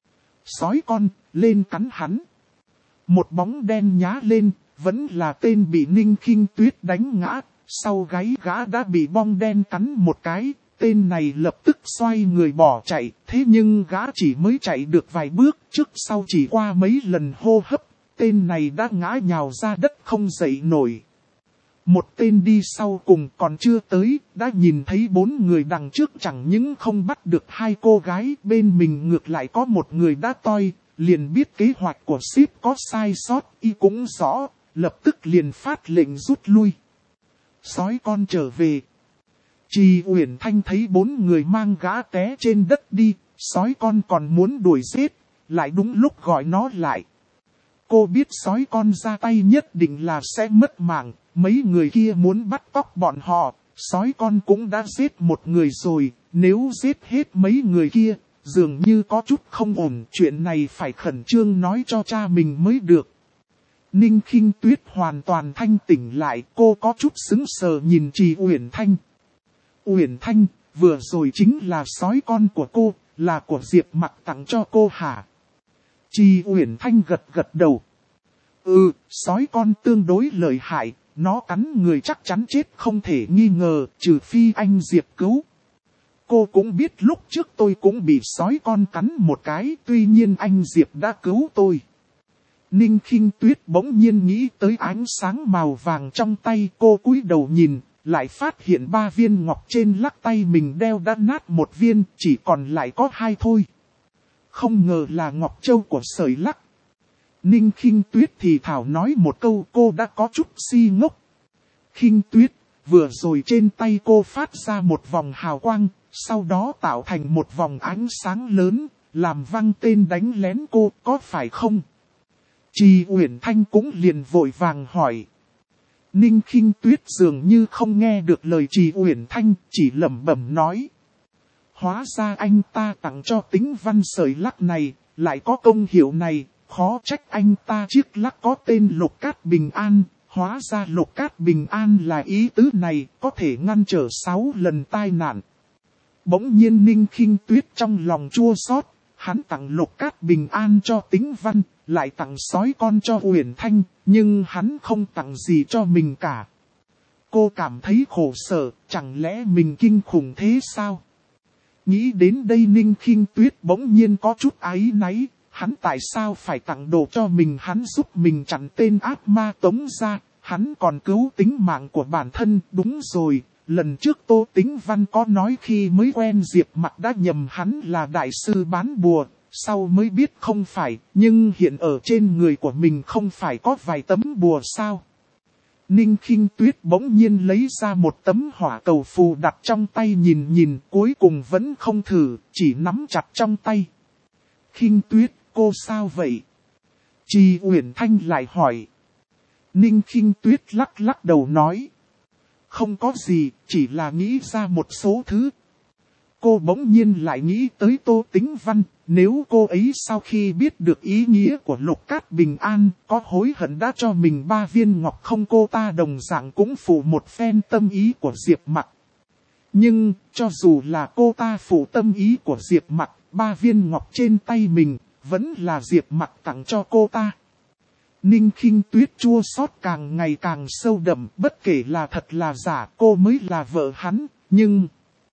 Sói con, lên cắn hắn. Một bóng đen nhá lên, vẫn là tên bị Ninh Khinh Tuyết đánh ngã, sau gáy gã đã bị bong đen cắn một cái. Tên này lập tức xoay người bỏ chạy, thế nhưng gã chỉ mới chạy được vài bước, trước sau chỉ qua mấy lần hô hấp, tên này đã ngã nhào ra đất không dậy nổi. Một tên đi sau cùng còn chưa tới, đã nhìn thấy bốn người đằng trước chẳng những không bắt được hai cô gái, bên mình ngược lại có một người đã toi, liền biết kế hoạch của ship có sai sót, y cũng rõ, lập tức liền phát lệnh rút lui. Sói con trở về. Trì Uyển Thanh thấy bốn người mang gã té trên đất đi, sói con còn muốn đuổi giết, lại đúng lúc gọi nó lại. Cô biết sói con ra tay nhất định là sẽ mất mạng, mấy người kia muốn bắt cóc bọn họ, sói con cũng đã giết một người rồi, nếu giết hết mấy người kia, dường như có chút không ổn, chuyện này phải khẩn trương nói cho cha mình mới được. Ninh Khinh Tuyết hoàn toàn thanh tỉnh lại, cô có chút sững sờ nhìn Trì Uyển Thanh. Uyển Thanh, vừa rồi chính là sói con của cô, là của Diệp Mặc tặng cho cô hả? Trì Uyển Thanh gật gật đầu. Ừ, sói con tương đối lợi hại, nó cắn người chắc chắn chết không thể nghi ngờ, trừ phi anh Diệp cứu. Cô cũng biết lúc trước tôi cũng bị sói con cắn một cái, tuy nhiên anh Diệp đã cứu tôi. Ninh Khinh Tuyết bỗng nhiên nghĩ tới ánh sáng màu vàng trong tay, cô cúi đầu nhìn, lại phát hiện ba viên ngọc trên lắc tay mình đeo đã nát một viên, chỉ còn lại có hai thôi. Không ngờ là ngọc châu của sợi lắc. Ninh Khinh Tuyết thì thảo nói một câu, cô đã có chút si ngốc. Khinh Tuyết, vừa rồi trên tay cô phát ra một vòng hào quang, sau đó tạo thành một vòng ánh sáng lớn, làm văng tên đánh lén cô, có phải không? Trì Uyển Thanh cũng liền vội vàng hỏi. Ninh Khinh Tuyết dường như không nghe được lời Trì Uyển Thanh, chỉ lẩm bẩm nói. Hóa ra anh ta tặng cho Tĩnh Văn sợi lắc này, lại có công hiệu này, khó trách anh ta chiếc lắc có tên Lục Cát Bình An. Hóa ra Lục Cát Bình An là ý tứ này, có thể ngăn trở sáu lần tai nạn. Bỗng nhiên Ninh Khinh Tuyết trong lòng chua xót, hắn tặng Lục Cát Bình An cho Tĩnh Văn, lại tặng sói con cho Uyển Thanh, nhưng hắn không tặng gì cho mình cả. Cô cảm thấy khổ sở, chẳng lẽ mình kinh khủng thế sao? Nghĩ đến đây Ninh Khinh Tuyết bỗng nhiên có chút áy náy, hắn tại sao phải tặng đồ cho mình, hắn giúp mình chặn tên ác ma Tống ra, hắn còn cứu tính mạng của bản thân, đúng rồi. Lần trước Tô Tĩnh Văn có nói khi mới quen Diệp Mặc đã nhầm hắn là đại sư bán bùa, sau mới biết không phải, nhưng hiện ở trên người của mình không phải có vài tấm bùa sao? Ninh Khinh Tuyết bỗng nhiên lấy ra một tấm hỏa cầu phù đặt trong tay nhìn nhìn, cuối cùng vẫn không thử, chỉ nắm chặt trong tay. Khinh Tuyết, cô sao vậy? Trì Uyển Thanh lại hỏi. Ninh Khinh Tuyết lắc lắc đầu nói. Không có gì, chỉ là nghĩ ra một số thứ. Cô bỗng nhiên lại nghĩ tới Tô Tĩnh Văn, nếu cô ấy sau khi biết được ý nghĩa của Lục Cát Bình An, có hối hận đã cho mình ba viên ngọc không, cô ta đồng dạng cũng phụ một phen tâm ý của Diệp Mặc. Nhưng, cho dù là cô ta phụ tâm ý của Diệp Mặc, ba viên ngọc trên tay mình, vẫn là Diệp Mặc tặng cho cô ta. Ninh Khinh Tuyết chua xót càng ngày càng sâu đậm, bất kể là thật là giả, cô mới là vợ hắn, nhưng...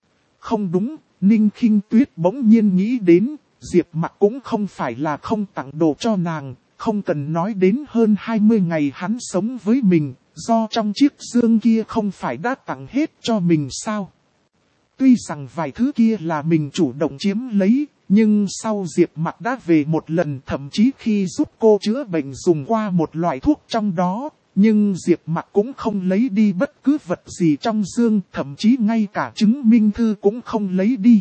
Không đúng, Ninh Khinh Tuyết bỗng nhiên nghĩ đến, Diệp Mặc cũng không phải là không tặng đồ cho nàng, không cần nói đến hơn hai mươi ngày hắn sống với mình, do trong chiếc dương kia không phải đã tặng hết cho mình sao. Tuy rằng vài thứ kia là mình chủ động chiếm lấy, nhưng sau Diệp Mặc đã về một lần, thậm chí khi giúp cô chữa bệnh dùng qua một loại thuốc trong đó, nhưng Diệp Mặc cũng không lấy đi bất cứ vật gì trong dương, thậm chí ngay cả chứng minh thư cũng không lấy đi.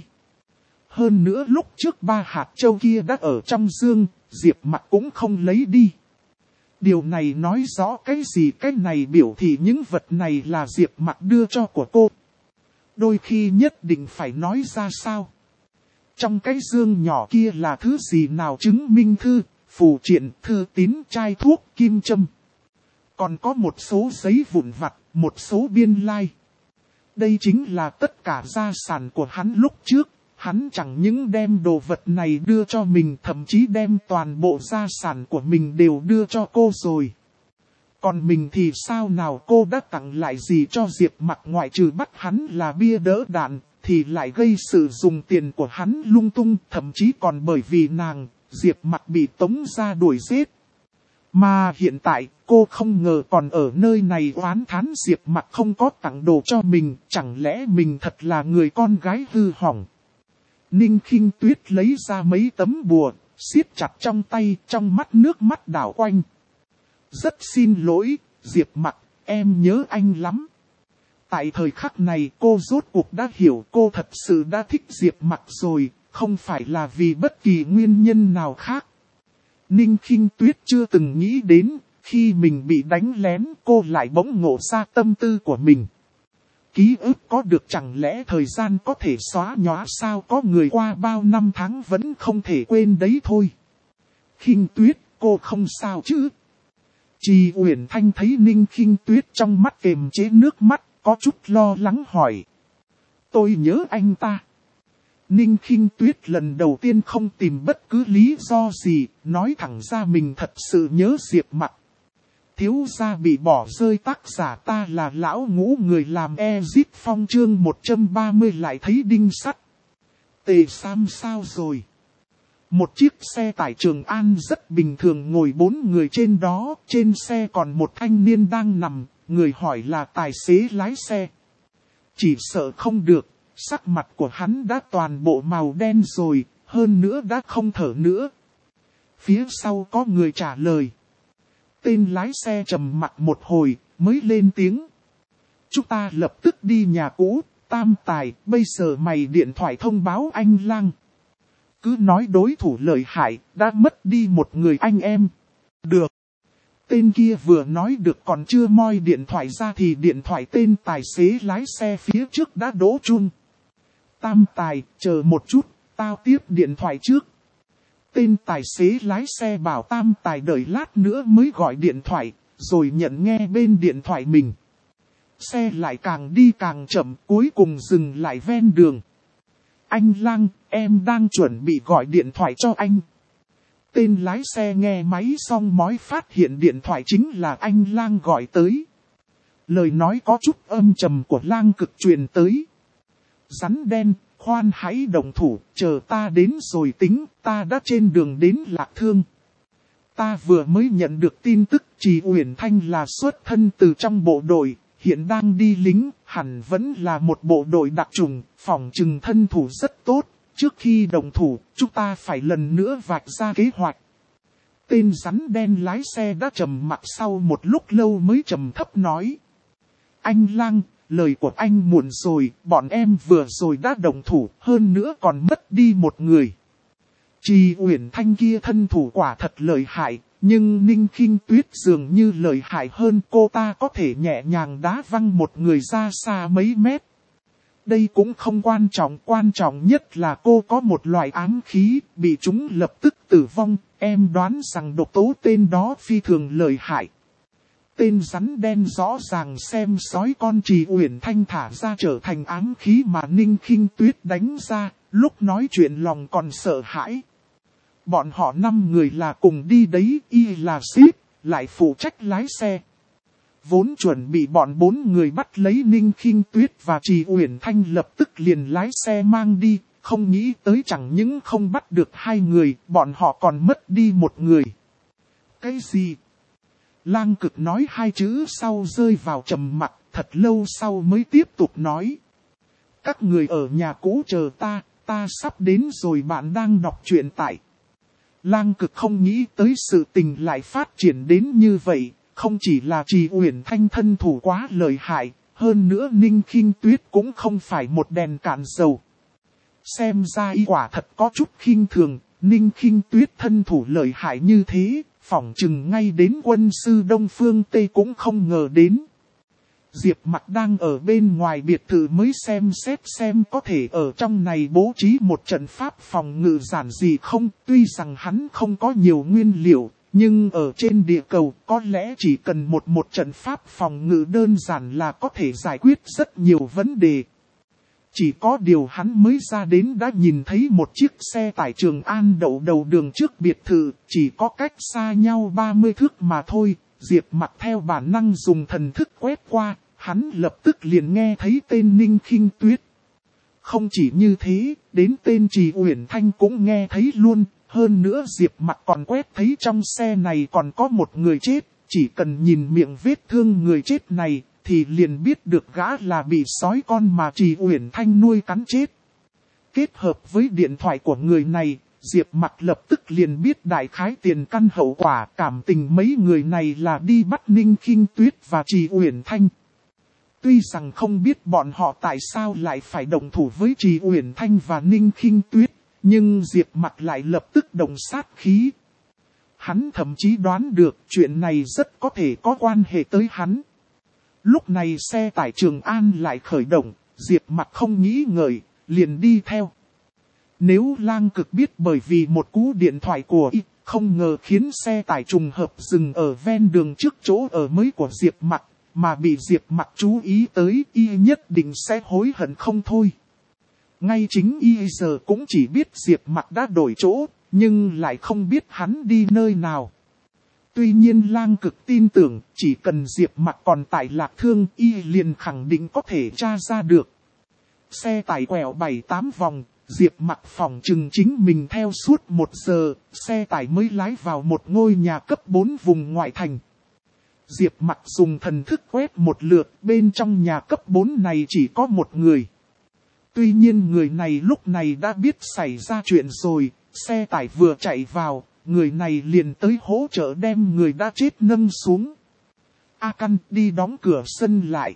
Hơn nữa lúc trước ba hạt châu kia đã ở trong dương, Diệp Mặc cũng không lấy đi. Điều này nói rõ cái gì? Cái này biểu thị những vật này là Diệp Mặc đưa cho của cô. Đôi khi nhất định phải nói ra sao? Trong cái dương nhỏ kia là thứ gì nào? Chứng minh thư, phù triện, thư tín, chai thuốc, kim châm. Còn có một số giấy vụn vặt, một số biên lai. Like. Đây chính là tất cả gia sản của hắn lúc trước. Hắn chẳng những đem đồ vật này đưa cho mình, thậm chí đem toàn bộ gia sản của mình đều đưa cho cô rồi. Còn mình thì sao nào? Cô đã tặng lại gì cho Diệp Mặc ngoại trừ bắt hắn là bia đỡ đạn, thì lại gây sự dùng tiền của hắn lung tung, thậm chí còn bởi vì nàng, Diệp Mặc bị Tống gia đuổi giết. Mà hiện tại, cô không ngờ còn ở nơi này oán thán Diệp Mặc không có tặng đồ cho mình, chẳng lẽ mình thật là người con gái hư hỏng. Ninh Khinh Tuyết lấy ra mấy tấm bùa, siết chặt trong tay, trong mắt nước mắt đảo quanh. Rất xin lỗi, Diệp Mặc, em nhớ anh lắm. Tại thời khắc này cô rốt cuộc đã hiểu cô thật sự đã thích Diệp Mặc rồi, không phải là vì bất kỳ nguyên nhân nào khác. Ninh Khinh Tuyết chưa từng nghĩ đến, khi mình bị đánh lén cô lại bỗng ngộ ra tâm tư của mình. Ký ức có được chẳng lẽ thời gian có thể xóa nhòa sao, có người qua bao năm tháng vẫn không thể quên đấy thôi. Khinh Tuyết, cô không sao chứ? Trì Uyển Thanh thấy Ninh Khinh Tuyết trong mắt kềm chế nước mắt, có chút lo lắng hỏi. Tôi nhớ anh ta. Ninh Khinh Tuyết lần đầu tiên không tìm bất cứ lý do gì, nói thẳng ra mình thật sự nhớ Diệp Mặc. Thiếu gia bị bỏ rơi, tác giả ta là lão ngũ người làm Exit Phong chương một trăm ba mươi lại thấy đinh sắt. Tề Sam sao rồi? Một chiếc xe tải Trường An rất bình thường, ngồi bốn người trên đó, trên xe còn một thanh niên đang nằm, người hỏi là tài xế lái xe. Chỉ sợ không được, sắc mặt của hắn đã toàn bộ màu đen rồi, hơn nữa đã không thở nữa. Phía sau có người trả lời. Tên lái xe trầm mặc một hồi, mới lên tiếng. Chúng ta lập tức đi nhà cũ, Tam Tài, bây giờ mày điện thoại thông báo anh Lang. Cứ nói đối thủ lợi hại, đã mất đi một người anh em. Được. Tên kia vừa nói được còn chưa moi điện thoại ra thì điện thoại tên tài xế lái xe phía trước đã đổ chuông. Tam Tài, chờ một chút, tao tiếp điện thoại trước. Tên tài xế lái xe bảo Tam Tài đợi lát nữa mới gọi điện thoại, rồi nhận nghe bên điện thoại mình. Xe lại càng đi càng chậm, cuối cùng dừng lại ven đường. Anh Lang, em đang chuẩn bị gọi điện thoại cho anh. Tên lái xe nghe máy xong mới phát hiện điện thoại chính là anh Lang gọi tới. Lời nói có chút âm trầm của Lang Cực truyền tới. Rắn đen, khoan hãy động thủ, chờ ta đến rồi tính, ta đã trên đường đến Lạc Thương. Ta vừa mới nhận được tin tức Trì Uyển Thanh là xuất thân từ trong bộ đội, hiện đang đi lính, hẳn vẫn là một bộ đội đặc trùng, phỏng chừng thân thủ rất tốt. Trước khi động thủ, chúng ta phải lần nữa vạch ra kế hoạch. Tên rắn đen lái xe đã trầm mặc sau một lúc lâu mới trầm thấp nói. Anh Lang, lời của anh muộn rồi, bọn em vừa rồi đã động thủ, hơn nữa còn mất đi một người. Trì Uyển Thanh kia thân thủ quả thật lợi hại, nhưng Ninh Khinh Tuyết dường như lợi hại hơn, cô ta có thể nhẹ nhàng đá văng một người ra xa mấy mét. Đây cũng không quan trọng, quan trọng nhất là cô có một loại ám khí, bị chúng lập tức tử vong, em đoán rằng độc tố tên đó phi thường lợi hại. Tên rắn đen rõ ràng xem sói con Trì Uyển Thanh thả ra trở thành ám khí mà Ninh Khinh Tuyết đánh ra, lúc nói chuyện lòng còn sợ hãi. Bọn họ năm người là cùng đi đấy, y là ship, lại phụ trách lái xe. Vốn chuẩn bị bọn bốn người bắt lấy Ninh Khinh Tuyết và Trì Uyển Thanh lập tức liền lái xe mang đi, không nghĩ tới chẳng những không bắt được hai người, bọn họ còn mất đi một người. Cái gì? Lang Cực nói hai chữ sau rơi vào trầm mặc, thật lâu sau mới tiếp tục nói. Các người ở nhà cũ chờ ta, ta sắp đến rồi, bạn đang đọc truyện tại. Lang Cực không nghĩ tới sự tình lại phát triển đến như vậy, không chỉ là Trì Uyển Thanh thân thủ quá lợi hại, hơn nữa Ninh Khinh Tuyết cũng không phải một đèn cạn dầu. Xem ra y quả thật có chút khinh thường, Ninh Khinh Tuyết thân thủ lợi hại như thế, phỏng chừng ngay đến quân sư Đông Phương Tây cũng không ngờ đến. Diệp Mặc đang ở bên ngoài biệt thự mới xem xét xem có thể ở trong này bố trí một trận pháp phòng ngự giản dị không, tuy rằng hắn không có nhiều nguyên liệu, nhưng ở trên địa cầu có lẽ chỉ cần một một trận pháp phòng ngự đơn giản là có thể giải quyết rất nhiều vấn đề. Chỉ có điều hắn mới ra đến đã nhìn thấy một chiếc xe tải Trường An đậu đầu đường trước biệt thự, chỉ có cách xa nhau ba mươi thước mà thôi. Diệp Mặc theo bản năng dùng thần thức quét qua, hắn lập tức liền nghe thấy tên Ninh Khinh Tuyết. Không chỉ như thế, đến tên Trì Uyển Thanh cũng nghe thấy luôn, hơn nữa Diệp Mặc còn quét thấy trong xe này còn có một người chết, chỉ cần nhìn miệng vết thương người chết này, thì liền biết được gã là bị sói con mà Trì Uyển Thanh nuôi cắn chết. Kết hợp với điện thoại của người này, Diệp Mặc lập tức liền biết đại khái tiền căn hậu quả, cảm tình mấy người này là đi bắt Ninh Khinh Tuyết và Trì Uyển Thanh. Tuy rằng không biết bọn họ tại sao lại phải động thủ với Trì Uyển Thanh và Ninh Khinh Tuyết, nhưng Diệp Mặc lại lập tức động sát khí. Hắn thậm chí đoán được chuyện này rất có thể có quan hệ tới hắn. Lúc này xe tải Trường An lại khởi động, Diệp Mặc không nghĩ ngợi, liền đi theo. Nếu Lang Cực biết bởi vì một cú điện thoại của y, không ngờ khiến xe tải trùng hợp dừng ở ven đường trước chỗ ở mới của Diệp Mặc, mà bị Diệp Mặc chú ý tới, y nhất định sẽ hối hận không thôi. Ngay chính y giờ cũng chỉ biết Diệp Mặc đã đổi chỗ, nhưng lại không biết hắn đi nơi nào. Tuy nhiên Lang Cực tin tưởng, chỉ cần Diệp Mặc còn tại Lạc Thương, y liền khẳng định có thể tra ra được. Xe tải quẹo bảy tám vòng, Diệp Mặc phỏng chừng chính mình theo suốt một giờ, xe tải mới lái vào một ngôi nhà cấp bốn vùng ngoại thành. Diệp Mặc dùng thần thức quét một lượt, bên trong nhà cấp bốn này chỉ có một người. Tuy nhiên người này lúc này đã biết xảy ra chuyện rồi, xe tải vừa chạy vào, người này liền tới hỗ trợ đem người đã chết nâng xuống. A Căn đi đóng cửa sân lại.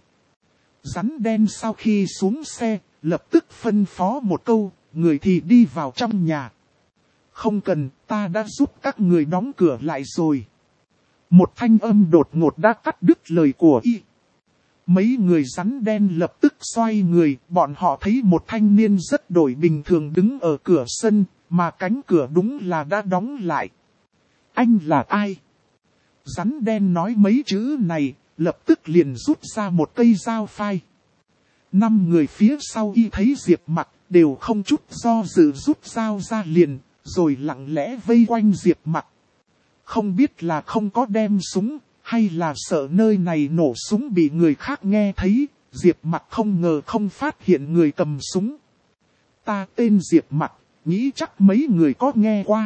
Rắn đen sau khi xuống xe, lập tức phân phó một câu, người thì đi vào trong nhà. Không cần, ta đã giúp các người đóng cửa lại rồi. Một thanh âm đột ngột đã cắt đứt lời của y. Mấy người rắn đen lập tức xoay người, bọn họ thấy một thanh niên rất đổi bình thường đứng ở cửa sân, mà cánh cửa đúng là đã đóng lại. Anh là ai? Rắn đen nói mấy chữ này, lập tức liền rút ra một cây dao phai. Năm người phía sau y thấy Diệp Mặc đều không chút do dự rút dao ra liền, rồi lặng lẽ vây quanh Diệp Mặc. Không biết là không có đem súng, hay là sợ nơi này nổ súng bị người khác nghe thấy, Diệp Mặc không ngờ không phát hiện người cầm súng. Ta tên Diệp Mặc, nghĩ chắc mấy người có nghe qua.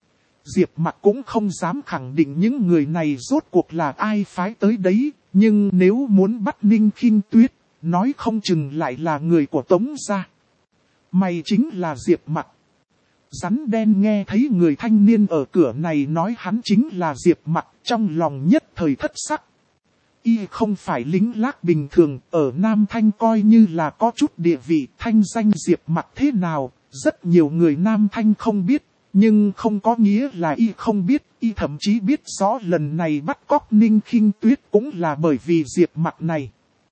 Diệp Mặc cũng không dám khẳng định những người này rốt cuộc là ai phái tới đấy, nhưng nếu muốn bắt Ninh Khinh Tuyết, nói không chừng lại là người của Tống gia. Mày chính là Diệp Mặc. Rắn đen nghe thấy người thanh niên ở cửa này nói hắn chính là Diệp Mặc, trong lòng nhất thời thất sắc. Y không phải lính lác bình thường, ở Nam Thanh coi như là có chút địa vị, thanh danh Diệp Mặc thế nào, rất nhiều người Nam Thanh không biết, nhưng không có nghĩa là y không biết, y thậm chí biết rõ lần này bắt cóc Ninh Khinh Tuyết cũng là bởi vì Diệp Mặc này.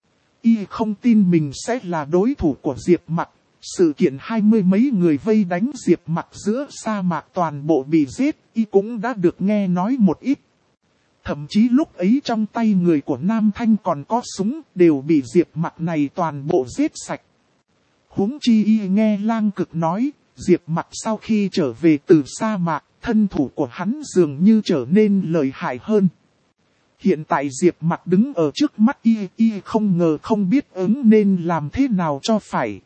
Y không tin mình sẽ là đối thủ của Diệp Mặc. Sự kiện hai mươi mấy người vây đánh Diệp Mặc giữa sa mạc toàn bộ bị giết, y cũng đã được nghe nói một ít. Thậm chí lúc ấy trong tay người của Nam Thanh còn có súng, đều bị Diệp Mặc này toàn bộ giết sạch. Huống chi y nghe Lang Cực nói, Diệp Mặc sau khi trở về từ sa mạc, thân thủ của hắn dường như trở nên lợi hại hơn. Hiện tại Diệp Mặc đứng ở trước mắt y, y không ngờ không biết ứng nên làm thế nào cho phải.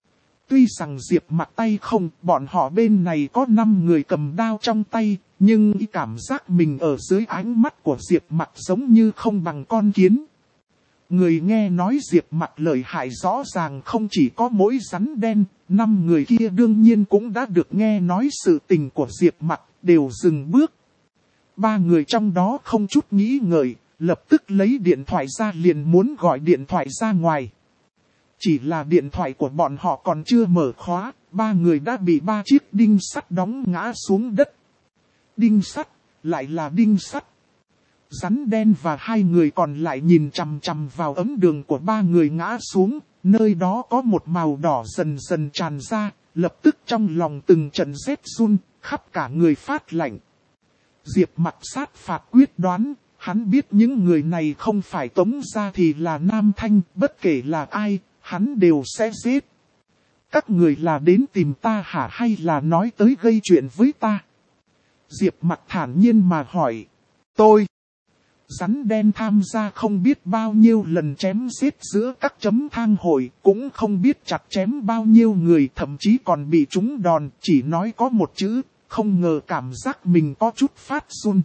Tuy rằng Diệp Mặc tay không, bọn họ bên này có năm người cầm đao trong tay, nhưng y cảm giác mình ở dưới ánh mắt của Diệp Mặc giống như không bằng con kiến. Người nghe nói Diệp Mặc lợi hại rõ ràng không chỉ có mỗi rắn đen, năm người kia đương nhiên cũng đã được nghe nói sự tình của Diệp Mặc, đều dừng bước. Ba người trong đó không chút nghĩ ngợi, lập tức lấy điện thoại ra liền muốn gọi điện thoại ra ngoài. Chỉ là điện thoại của bọn họ còn chưa mở khóa, ba người đã bị ba chiếc đinh sắt đóng ngã xuống đất. Đinh sắt, lại là đinh sắt. Rắn đen và hai người còn lại nhìn chằm chằm vào ấm đường của ba người ngã xuống, nơi đó có một màu đỏ dần dần tràn ra, lập tức trong lòng từng trận rét run, khắp cả người phát lạnh. Diệp Mặc sát phạt quyết đoán, hắn biết những người này không phải Tống gia thì là Nam Thanh, bất kể là ai, hắn đều sẽ giết. Các người là đến tìm ta hả hay là nói tới gây chuyện với ta? Diệp Mặc thản nhiên mà hỏi. Tôi. Rắn đen tham gia không biết bao nhiêu lần chém giết giữa các chấm thang hội, cũng không biết chặt chém bao nhiêu người, thậm chí còn bị trúng đòn, chỉ nói có một chữ, không ngờ cảm giác mình có chút phát run.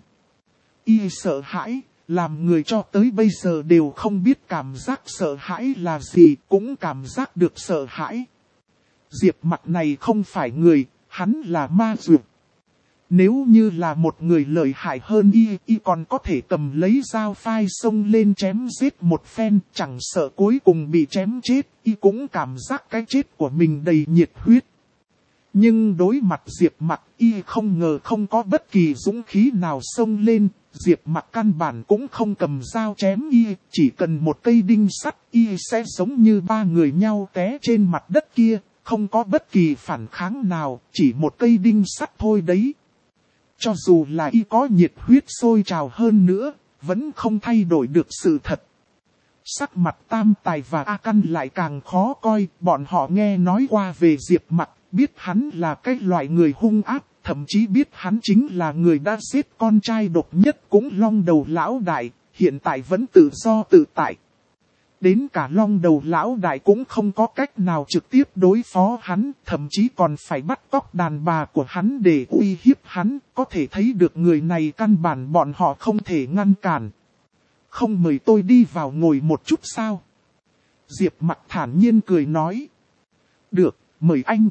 Y sợ hãi, làm người cho tới bây giờ đều không biết cảm giác sợ hãi là gì, cũng cảm giác được sợ hãi. Diệp Mặc này không phải người, hắn là ma dược. Nếu như là một người lợi hại hơn y, y còn có thể cầm lấy dao phai xông lên chém giết một phen, chẳng sợ cuối cùng bị chém chết, y cũng cảm giác cái chết của mình đầy nhiệt huyết. Nhưng đối mặt Diệp Mặc, y không ngờ không có bất kỳ dũng khí nào xông lên. Diệp Mặc căn bản cũng không cầm dao chém y, chỉ cần một cây đinh sắt y sẽ giống như ba người nhau té trên mặt đất kia, không có bất kỳ phản kháng nào, chỉ một cây đinh sắt thôi đấy. Cho dù là y có nhiệt huyết sôi trào hơn nữa, vẫn không thay đổi được sự thật. Sắc mặt Tam Tài và A Căn lại càng khó coi, bọn họ nghe nói qua về Diệp Mặc, biết hắn là cái loại người hung ác, thậm chí biết hắn chính là người đã giết con trai độc nhất cũng Long Đầu Lão Đại, hiện tại vẫn tự do tự tại. Đến cả Long Đầu Lão Đại cũng không có cách nào trực tiếp đối phó hắn, thậm chí còn phải bắt cóc đàn bà của hắn để uy hiếp hắn, có thể thấy được người này căn bản bọn họ không thể ngăn cản. Không mời tôi đi vào ngồi một chút sao? Diệp Mặc thản nhiên cười nói. Được, mời anh.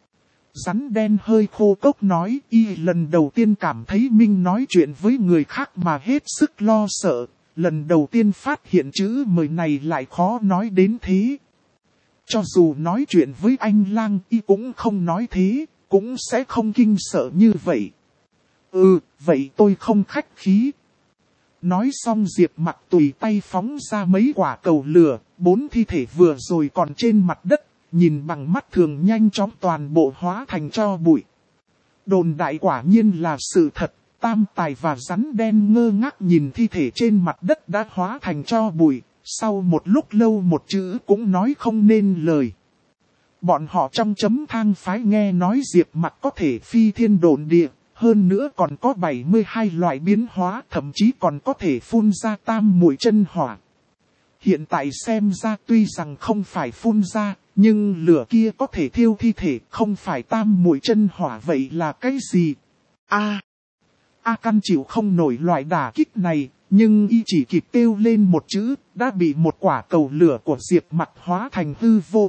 Rắn đen hơi khô cốc nói, y lần đầu tiên cảm thấy Minh nói chuyện với người khác mà hết sức lo sợ. Lần đầu tiên phát hiện chữ mời này lại khó nói đến thế. Cho dù nói chuyện với anh Lang y cũng không nói thế, cũng sẽ không kinh sợ như vậy. Ừ, vậy tôi không khách khí. Nói xong Diệp Mặc tùy tay phóng ra mấy quả cầu lửa, bốn thi thể vừa rồi còn trên mặt đất, nhìn bằng mắt thường nhanh chóng toàn bộ hóa thành tro bụi. Đồn đại quả nhiên là sự thật. Tam Tài và Rắn Đen ngơ ngác nhìn thi thể trên mặt đất đã hóa thành tro bụi, sau một lúc lâu một chữ cũng nói không nên lời. Bọn họ trong chấm thang phái nghe nói Diệp Mặc có thể phi thiên độn địa, hơn nữa còn có bảy mươi hai loại biến hóa, thậm chí còn có thể phun ra tam muội chân hỏa. Hiện tại xem ra tuy rằng không phải phun ra, nhưng lửa kia có thể thiêu thi thể, không phải tam muội chân hỏa vậy là cái gì? A A Căn chịu không nổi loại đả kích này, nhưng y chỉ kịp kêu lên một chữ, đã bị một quả cầu lửa của Diệp Mặc hóa thành hư vô.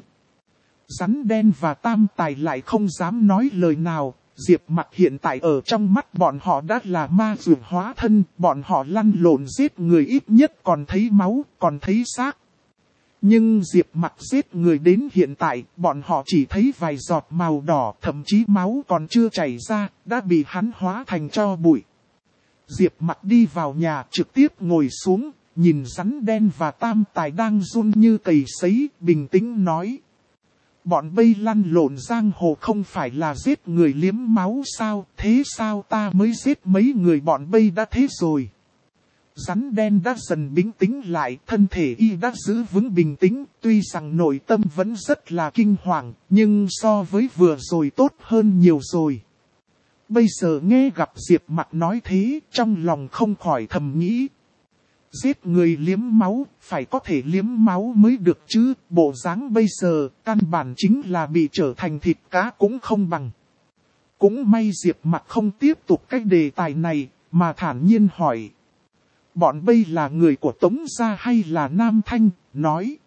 Rắn Đen và Tam Tài lại không dám nói lời nào, Diệp Mặc hiện tại ở trong mắt bọn họ đã là ma dược hóa thân, bọn họ lăn lộn giết người ít nhất còn thấy máu, còn thấy xác. Nhưng Diệp Mặc giết người đến hiện tại, bọn họ chỉ thấy vài giọt màu đỏ, thậm chí máu còn chưa chảy ra, đã bị hắn hóa thành tro bụi. Diệp Mặc đi vào nhà trực tiếp ngồi xuống, nhìn Rắn Đen và Tam Tài đang run như cầy sấy, bình tĩnh nói. Bọn bây lăn lộn giang hồ không phải là giết người liếm máu sao, thế sao ta mới giết mấy người bọn bây đã thế rồi. Rắn Đen đã dần bình tĩnh lại, thân thể y đã giữ vững bình tĩnh, tuy rằng nội tâm vẫn rất là kinh hoàng, nhưng so với vừa rồi tốt hơn nhiều rồi. Bây giờ nghe gặp Diệp Mặc nói thế, trong lòng không khỏi thầm nghĩ. Giết người liếm máu, phải có thể liếm máu mới được chứ, bộ dáng bây giờ, căn bản chính là bị trở thành thịt cá cũng không bằng. Cũng may Diệp Mặc không tiếp tục cái đề tài này, mà thản nhiên hỏi. Bọn bây là người của Tống gia hay là Nam Thanh, nói.